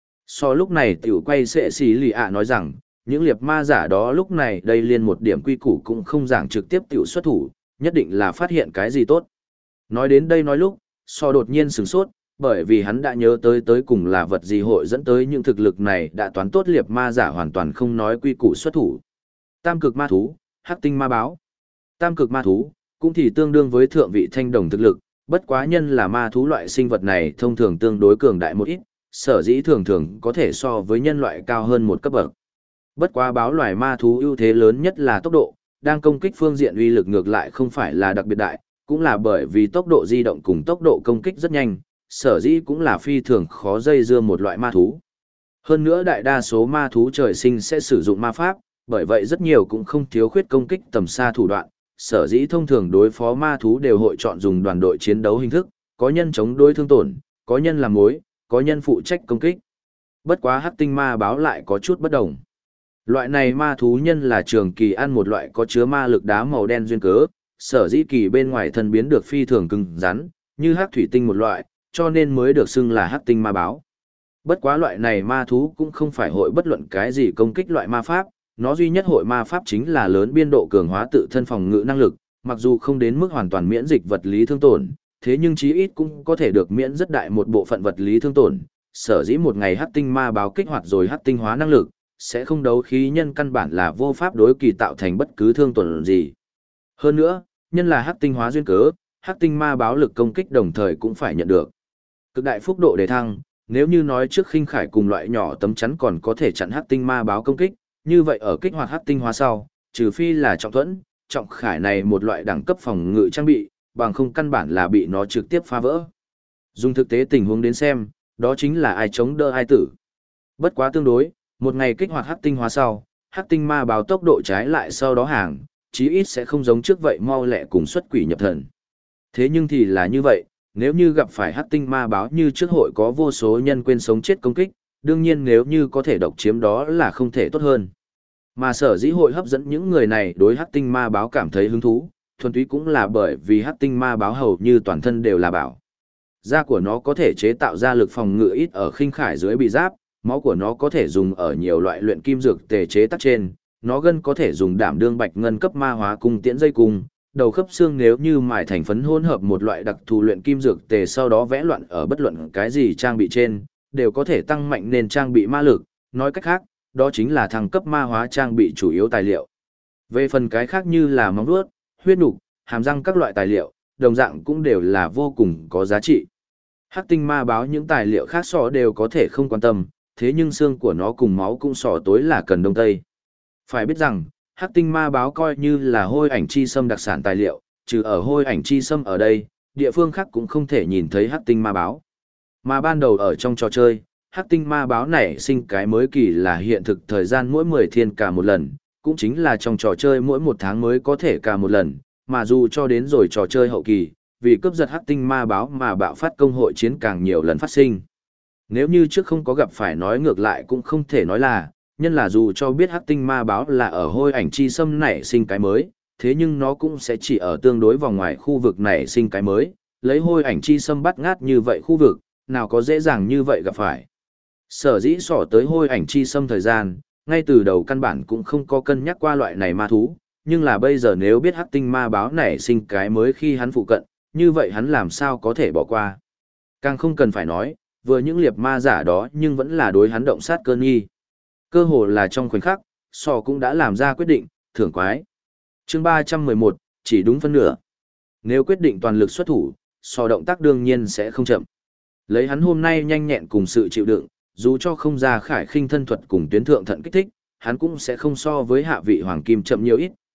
So lúc này tiểu quay sệ xì lì ạ nói rằng, những liệt ma giả đó lúc này đây liên một điểm quy củ cũng không giảng trực tiếp tiểu xuất thủ, nhất định là phát hiện cái gì tốt. Nói đến đây nói lúc, so đột nhiên sửng sốt, bởi vì hắn đã nhớ tới cùng là vật gì hội dẫn tới những thực lực này đã toán tốt liệt ma giả hoàn toàn không nói quy củ xuất thủ. Tam cực ma thú, hắc tinh ma báo. Tam cực ma thú, cũng thì tương đương với thượng vị thanh đồng thực lực, bất quá nhân là ma thú loại sinh vật này thông thường tương đối cường đại một ít, sở dĩ thường thường có thể so với nhân loại cao hơn một cấp bậc. Bất quá báo loài ma thú ưu thế lớn nhất là tốc độ, đang công kích phương diện uy lực ngược lại không phải là đặc biệt đại, cũng là bởi vì tốc độ di động cùng tốc độ công kích rất nhanh, sở dĩ cũng là phi thường khó dây dưa một loại ma thú. Hơn nữa đại đa số ma thú trời sinh sẽ sử dụng ma pháp, bởi vậy rất nhiều cũng không thiếu khuyết công kích tầm xa thủ đoạn, sở dĩ thông thường đối phó ma thú đều hội chọn dùng đoàn đội chiến đấu hình thức, có nhân chống đối thương tổn, có nhân làm mối, có nhân phụ trách công kích. Bất quá hắc tinh ma báo lại có chút bất đồng. Loại này ma thú nhân là trường kỳ ăn một loại có chứa ma lực đá màu đen duyên cớ, sở dĩ kỳ bên ngoài thân biến được phi thường cứng rắn, như hắc thủy tinh một loại, cho nên mới được xưng là hắc tinh ma báo. Bất quá loại này ma thú cũng không phải hội bất luận cái gì công kích loại ma pháp, nó duy nhất hội ma pháp chính là lớn biên độ cường hóa tự thân phòng ngự năng lực, mặc dù không đến mức hoàn toàn miễn dịch vật lý thương tổn, thế nhưng chí ít cũng có thể được miễn rất đại một bộ phận vật lý thương tổn. Sở dĩ một ngày hắc tinh ma báo kích hoạt rồi hắc tinh hóa năng lực, sẽ không đấu khí nhân căn bản là vô pháp đối kỳ tạo thành bất cứ thương tổn gì. Hơn nữa, nhân là hắc tinh hóa duyên cớ, hắc tinh ma báo lực công kích đồng thời cũng phải nhận được cực đại phúc độ đề thăng. Nếu như nói trước khinh khải cùng loại nhỏ tấm chắn còn có thể chặn hắc tinh ma báo công kích, như vậy ở kích hoạt hắc tinh hóa sau, trừ phi là trọng thuẫn, trọng khải này một loại đẳng cấp phòng ngự trang bị, bằng không căn bản là bị nó trực tiếp phá vỡ. Dùng thực tế tình huống đến xem, đó chính là ai chống đỡ ai tử. Bất quá tương đối, một ngày kích hoạt hắc tinh hóa sau, hắc tinh ma báo tốc độ trái lại sau đó hàng, chí ít sẽ không giống trước vậy mau lẹ cùng xuất quỷ nhập thần. Thế nhưng thì là như vậy, nếu như gặp phải hắc tinh ma báo như trước hội có vô số nhân quên sống chết công kích, đương nhiên nếu như có thể độc chiếm đó là không thể tốt hơn. Mà sở dĩ hội hấp dẫn những người này đối hắc tinh ma báo cảm thấy hứng thú, thuần túy cũng là bởi vì hắc tinh ma báo hầu như toàn thân đều là bảo. Da của nó có thể chế tạo ra lực phòng ngự ít ở khinh khải dưới bị giáp, máu của nó có thể dùng ở nhiều loại luyện kim dược tề chế tác trên, nó gân có thể dùng đảm đương bạch ngân cấp ma hóa cung tiễn dây cung, đầu khớp xương nếu như mài thành phấn hỗn hợp một loại đặc thù luyện kim dược tề sau đó vẽ loạn ở bất luận cái gì trang bị trên, đều có thể tăng mạnh nền trang bị ma lực, nói cách khác, đó chính là thăng cấp ma hóa trang bị chủ yếu tài liệu. Về phần cái khác như là móng vuốt, huyết nục, hàm răng các loại tài liệu, đồng dạng cũng đều là vô cùng có giá trị. Hắc tinh ma báo những tài liệu khác sọ đều có thể không quan tâm, thế nhưng xương của nó cùng máu cũng sọ tối là cần đông tây. Phải biết rằng, hắc tinh ma báo coi như là hôi ảnh chi sâm đặc sản tài liệu, trừ ở hôi ảnh chi sâm ở đây, địa phương khác cũng không thể nhìn thấy hắc tinh ma báo. Mà ban đầu ở trong trò chơi, hắc tinh ma báo này sinh cái mới kỳ là hiện thực thời gian mỗi 10 thiên cả một lần, cũng chính là trong trò chơi mỗi 1 tháng mới có thể cả một lần, mà dù cho đến rồi trò chơi hậu kỳ, vì cướp giật hắc tinh ma báo mà bạo phát công hội chiến càng nhiều lần phát sinh. Nếu như trước không có gặp phải nói ngược lại cũng không thể nói là, nhân là dù cho biết hắc tinh ma báo là ở hôi ảnh chi sâm nảy sinh cái mới, thế nhưng nó cũng sẽ chỉ ở tương đối vòng ngoài khu vực nảy sinh cái mới, lấy hôi ảnh chi sâm bắt ngát như vậy khu vực, nào có dễ dàng như vậy gặp phải. Sở dĩ sỏ tới hôi ảnh chi sâm thời gian, ngay từ đầu căn bản cũng không có cân nhắc qua loại này ma thú, nhưng là bây giờ nếu biết hắc tinh ma báo nảy sinh cái mới khi hắn phụ cận, như vậy hắn làm sao có thể bỏ qua. Càng không cần phải nói, vừa những liệt ma giả đó nhưng vẫn là đối hắn động sát cơn nghi. Cơ hồ là trong khoảnh khắc, sò cũng đã làm ra quyết định, thưởng quái. Chương 311, chỉ đúng phân nửa. Nếu quyết định toàn lực xuất thủ, sò động tác đương nhiên sẽ không chậm. Lấy hắn hôm nay nhanh nhẹn cùng sự chịu đựng, dù cho không ra khải khinh thân thuật cùng tuyến thượng thận kích thích, hắn cũng sẽ không so với hạ vị hoàng kim chậm nhiều ít,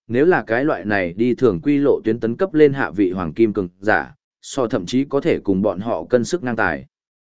nếu là cái loại này đi thường quy lộ tuyến tấn cấp lên hạ vị hoàng kim cường giả, thậm chí có thể cùng bọn họ cân sức ngang tài.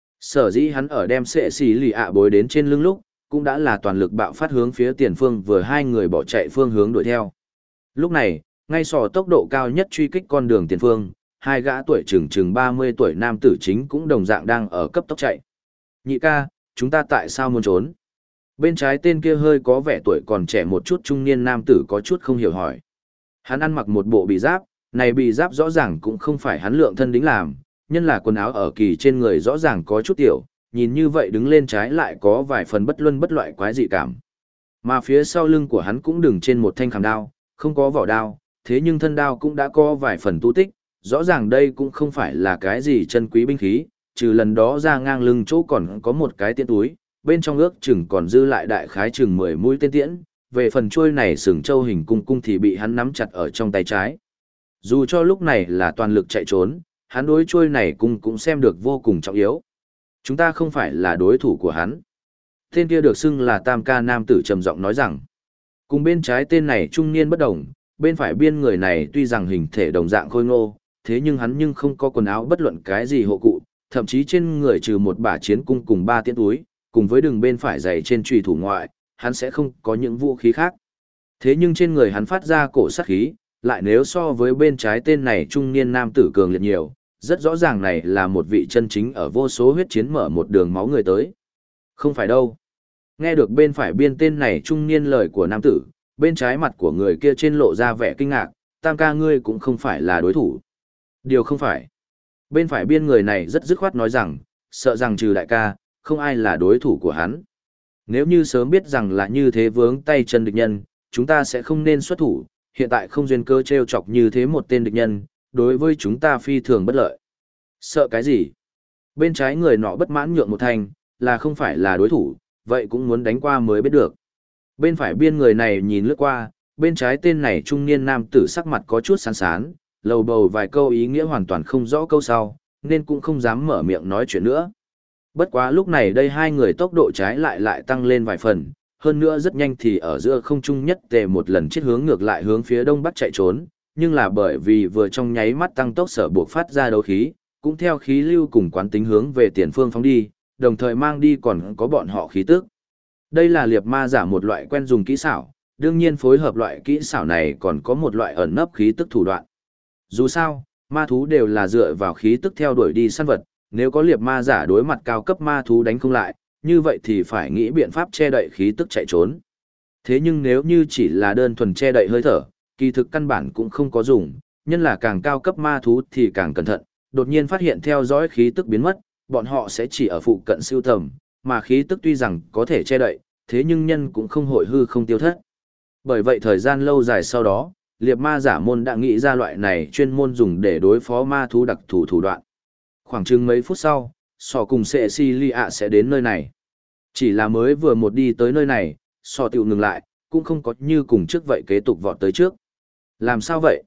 Sở dĩ hắn ở đem sệ xì lì ạ bối đến trên lưng lúc, cũng đã là toàn lực bạo phát hướng phía tiền phương vừa hai người bỏ chạy phương hướng đuổi theo. Lúc này, ngay tốc độ cao nhất truy kích con đường tiền phương, hai gã tuổi chừng 30 tuổi nam tử chính cũng đồng dạng đang ở cấp tốc chạy. Nhị ca, chúng ta tại sao muốn trốn? Bên trái tên kia hơi có vẻ tuổi còn trẻ một chút trung niên nam tử có chút không hiểu hỏi. Hắn ăn mặc một bộ bị giáp, này bị giáp rõ ràng cũng không phải hắn lượng thân đính làm, nhân là quần áo ở kỳ trên người rõ ràng có chút tiểu, nhìn như vậy đứng lên trái lại có vài phần bất luân bất loại quái dị cảm. Mà phía sau lưng của hắn cũng đừng trên một thanh khảm đao, không có vỏ đao, thế nhưng thân đao cũng đã có vài phần tu tích, rõ ràng đây cũng không phải là cái gì chân quý binh khí, trừ lần đó ra ngang lưng chỗ còn có một cái tiễn túi, bên trong ước chừng còn dư lại đại khái chừng 10 mũi tên tiễn, về phần chuôi này sừng châu hình cung thì bị hắn nắm chặt ở trong tay trái. Dù cho lúc này là toàn lực chạy trốn, hắn đối chuôi này cung cũng xem được vô cùng trọng yếu. Chúng ta không phải là đối thủ của hắn. Tên kia được xưng là Tam Ca nam tử trầm giọng nói rằng, cùng bên trái tên này trung niên bất đồng, bên phải biên người này tuy rằng hình thể đồng dạng khôi ngô, thế nhưng hắn nhưng không có quần áo bất luận cái gì hộ cụ, thậm chí trên người trừ một bả chiến cung cùng 3 tiễn túi, cùng với đường bên phải giày trên chùy thủ ngoại, hắn sẽ không có những vũ khí khác. Thế nhưng trên người hắn phát ra cổ sát khí, lại nếu so với bên trái tên này trung niên nam tử cường liệt nhiều, rất rõ ràng này là một vị chân chính ở vô số huyết chiến mở một đường máu người tới. Không phải đâu. Nghe được bên phải biên tên này trung niên lời của nam tử, bên trái mặt của người kia trên lộ ra vẻ kinh ngạc, Tam Ca ngươi cũng không phải là đối thủ. Điều không phải. Bên phải biên người này rất dứt khoát nói rằng, sợ rằng trừ đại ca, không ai là đối thủ của hắn. Nếu như sớm biết rằng là như thế vướng tay chân địch nhân, chúng ta sẽ không nên xuất thủ, hiện tại không duyên cơ trêu chọc như thế một tên địch nhân, đối với chúng ta phi thường bất lợi. Sợ cái gì? Bên trái người nọ bất mãn nhượng một thành, là không phải là đối thủ, vậy cũng muốn đánh qua mới biết được. Bên phải biên người này nhìn lướt qua, bên trái tên này trung niên nam tử sắc mặt có chút sán sán, lầu bầu vài câu ý nghĩa hoàn toàn không rõ câu sau, nên cũng không dám mở miệng nói chuyện nữa. Bất quá lúc này đây hai người tốc độ trái lại tăng lên vài phần, hơn nữa rất nhanh thì ở giữa không trung nhất tề một lần chết hướng ngược lại hướng phía đông bắc chạy trốn, nhưng là bởi vì vừa trong nháy mắt tăng tốc sở buộc phát ra đấu khí, cũng theo khí lưu cùng quán tính hướng về tiền phương phóng đi, đồng thời mang đi còn có bọn họ khí tức. Đây là liệp ma giả một loại quen dùng kỹ xảo, đương nhiên phối hợp loại kỹ xảo này còn có một loại ẩn nấp khí tức thủ đoạn. Dù sao, ma thú đều là dựa vào khí tức theo đuổi đi săn vật, nếu có liệp ma giả đối mặt cao cấp ma thú đánh không lại, như vậy thì phải nghĩ biện pháp che đậy khí tức chạy trốn. Thế nhưng nếu như chỉ là đơn thuần che đậy hơi thở, kỳ thực căn bản cũng không có dùng, nhân là càng cao cấp ma thú thì càng cẩn thận, đột nhiên phát hiện theo dõi khí tức biến mất, bọn họ sẽ chỉ ở phụ cận siêu tầm, mà khí tức tuy rằng có thể che đậy, thế nhưng nhân cũng không hội hư không tiêu thất. Bởi vậy thời gian lâu dài sau đó, liệp ma giả môn đã nghĩ ra loại này chuyên môn dùng để đối phó ma thú đặc thù thủ đoạn. Khoảng chừng mấy phút sau, Sọ cùng Cecilia sẽ đến nơi này. Chỉ là mới vừa một đi tới nơi này, Sọ tiểu ngừng lại, cũng không có như cùng trước vậy kế tục vọt tới trước. Làm sao vậy?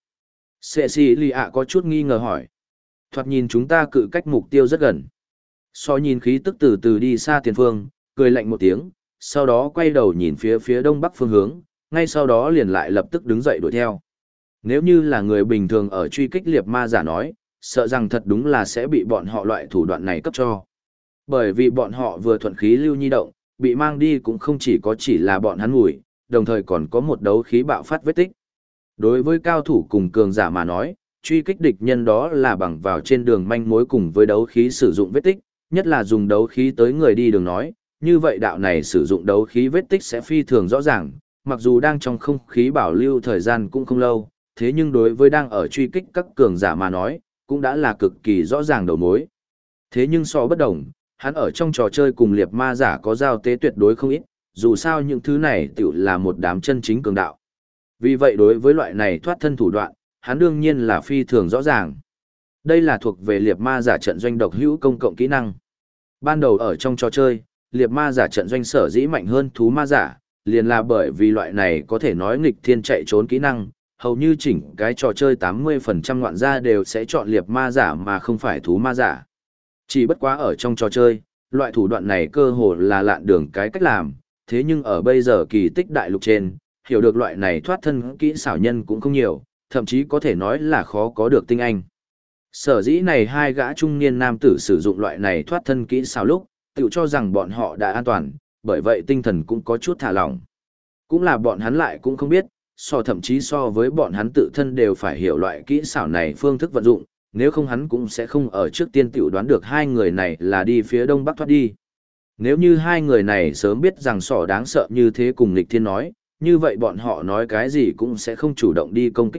Cecilia có chút nghi ngờ hỏi. Thoạt nhìn chúng ta cự cách mục tiêu rất gần. Sọ nhìn khí tức từ từ đi xa tiền phương, cười lạnh một tiếng, sau đó quay đầu nhìn phía đông bắc phương hướng, ngay sau đó liền lại lập tức đứng dậy đuổi theo. Nếu như là người bình thường ở truy kích liệp ma giả nói, sợ rằng thật đúng là sẽ bị bọn họ loại thủ đoạn này cấp cho. Bởi vì bọn họ vừa thuận khí lưu nhi động, bị mang đi cũng không chỉ là bọn hắn ngủi, đồng thời còn có một đấu khí bạo phát vết tích. Đối với cao thủ cùng cường giả mà nói, truy kích địch nhân đó là bằng vào trên đường manh mối cùng với đấu khí sử dụng vết tích, nhất là dùng đấu khí tới người đi đường nói, như vậy đạo này sử dụng đấu khí vết tích sẽ phi thường rõ ràng, mặc dù đang trong không khí bảo lưu thời gian cũng không lâu, thế nhưng đối với đang ở truy kích các cường giả mà nói, cũng đã là cực kỳ rõ ràng đầu mối. Thế nhưng so bất đồng, hắn ở trong trò chơi cùng liệp ma giả có giao tế tuyệt đối không ít, dù sao những thứ này tiểu là một đám chân chính cường đạo. Vì vậy đối với loại này thoát thân thủ đoạn, hắn đương nhiên là phi thường rõ ràng. Đây là thuộc về liệp ma giả trận doanh độc hữu công cộng kỹ năng. Ban đầu ở trong trò chơi, liệp ma giả trận doanh sở dĩ mạnh hơn thú ma giả, liền là bởi vì loại này có thể nói nghịch thiên chạy trốn kỹ năng, hầu như chỉnh cái trò chơi 80% ngoạn gia đều sẽ chọn liệp ma giả mà không phải thú ma giả. Chỉ bất quá ở trong trò chơi, loại thủ đoạn này cơ hồ là lạn đường cái cách làm, thế nhưng ở bây giờ kỳ tích đại lục trên, hiểu được loại này thoát thân kỹ xảo nhân cũng không nhiều, thậm chí có thể nói là khó có được tinh anh. Sở dĩ này hai gã trung niên nam tử sử dụng loại này thoát thân kỹ xảo lúc, tự cho rằng bọn họ đã an toàn, bởi vậy tinh thần cũng có chút thả lỏng. Cũng là bọn hắn lại cũng không biết, thậm chí so với bọn hắn tự thân đều phải hiểu loại kỹ xảo này phương thức vận dụng, nếu không hắn cũng sẽ không ở trước tiên tiểu đoán được hai người này là đi phía đông bắc thoát đi. Nếu như hai người này sớm biết rằng đáng sợ như thế cùng Lịch Thiên nói, như vậy bọn họ nói cái gì cũng sẽ không chủ động đi công kích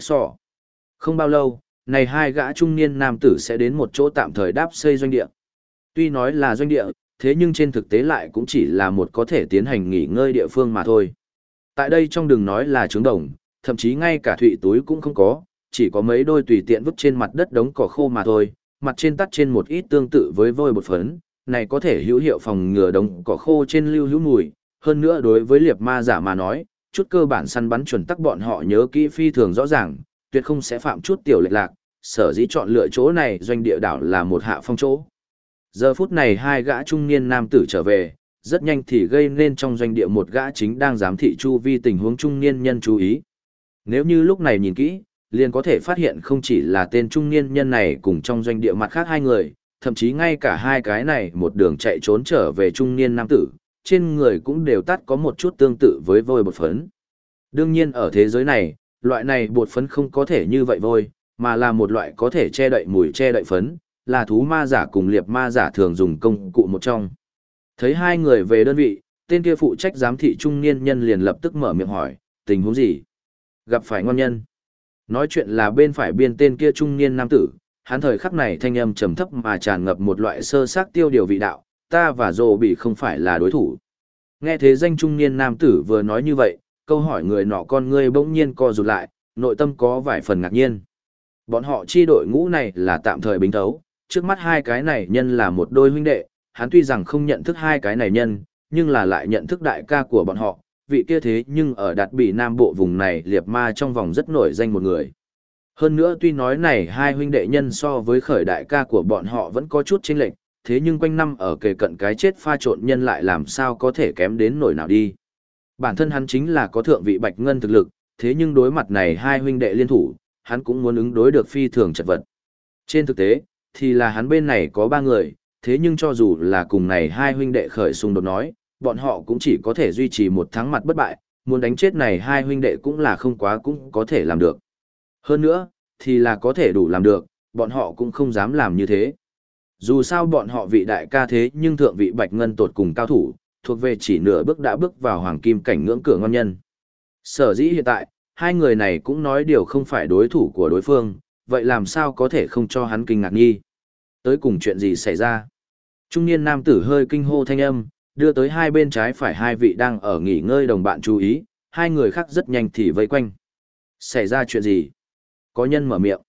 Không bao lâu, này hai gã trung niên nam tử sẽ đến một chỗ tạm thời đáp xây doanh địa. Tuy nói là doanh địa, thế nhưng trên thực tế lại cũng chỉ là một có thể tiến hành nghỉ ngơi địa phương mà thôi. Tại đây trong đừng nói là trứng đồng, thậm chí ngay cả thụy túi cũng không có, chỉ có mấy đôi tùy tiện vứt trên mặt đất đống cỏ khô mà thôi, mặt trên tắt trên một ít tương tự với vôi bột phấn, này có thể hữu hiệu phòng ngừa đống cỏ khô trên lưu hữu mùi, hơn nữa đối với liệp ma giả mà nói, chút cơ bản săn bắn chuẩn tắc bọn họ nhớ kỹ phi thường rõ ràng, tuyệt không sẽ phạm chút tiểu lệch lạc, sở dĩ chọn lựa chỗ này doanh địa đảo là một hạ phong chỗ. Giờ phút này hai gã trung niên nam tử trở về, rất nhanh thì gây nên trong doanh địa một gã chính đang giám thị chu vi tình huống trung niên nhân chú ý. Nếu như lúc này nhìn kỹ, liền có thể phát hiện không chỉ là tên trung niên nhân này cùng trong doanh địa mặt khác hai người, thậm chí ngay cả hai cái này một đường chạy trốn trở về trung niên nam tử, trên người cũng đều tắt có một chút tương tự với vôi bột phấn. Đương nhiên ở thế giới này, loại này bột phấn không có thể như vậy vôi, mà là một loại có thể che đậy mùi che đậy phấn, là thú ma giả cùng liệp ma giả thường dùng công cụ một trong. Thấy hai người về đơn vị, tên kia phụ trách giám thị trung niên nhân liền lập tức mở miệng hỏi, tình huống gì? Gặp phải ngon nhân. Nói chuyện là bên phải biên tên kia trung niên nam tử, hắn thời khắc này thanh âm trầm thấp mà tràn ngập một loại sơ xác tiêu điều vị đạo, ta và Dô bị không phải là đối thủ. Nghe thế danh trung niên nam tử vừa nói như vậy, câu hỏi người nọ con ngươi bỗng nhiên co rụt lại, nội tâm có vài phần ngạc nhiên. Bọn họ chi đội ngũ này là tạm thời bính thấu, trước mắt hai cái này nhân là một đôi huynh đệ, hắn tuy rằng không nhận thức hai cái này nhân, nhưng là lại nhận thức đại ca của bọn họ, vị kia thế nhưng ở Đạt Bị Nam Bộ vùng này liệp ma trong vòng rất nổi danh một người. Hơn nữa tuy nói này hai huynh đệ nhân so với khởi đại ca của bọn họ vẫn có chút chênh lệch, thế nhưng quanh năm ở kề cận cái chết pha trộn nhân lại làm sao có thể kém đến nổi nào đi. Bản thân hắn chính là có thượng vị bạch ngân thực lực, thế nhưng đối mặt này hai huynh đệ liên thủ, hắn cũng muốn ứng đối được phi thường chật vật. Trên thực tế, thì là hắn bên này có ba người, thế nhưng cho dù là cùng này hai huynh đệ khởi xung đột nói, bọn họ cũng chỉ có thể duy trì một thắng mặt bất bại, muốn đánh chết này hai huynh đệ cũng là không quá cũng có thể làm được. Hơn nữa, thì là có thể đủ làm được, bọn họ cũng không dám làm như thế. Dù sao bọn họ vị đại ca thế nhưng thượng vị bạch ngân tột cùng cao thủ, thuộc về chỉ nửa bước đã bước vào hoàng kim cảnh ngưỡng cửa ngon nhân. Sở dĩ hiện tại, hai người này cũng nói điều không phải đối thủ của đối phương, vậy làm sao có thể không cho hắn kinh ngạc nghi. Tới cùng chuyện gì xảy ra? Trung niên nam tử hơi kinh hô thanh âm, đưa tới hai bên trái phải hai vị đang ở nghỉ ngơi đồng bạn chú ý, hai người khác rất nhanh thì vây quanh. Xảy ra chuyện gì? Có nhân mở miệng.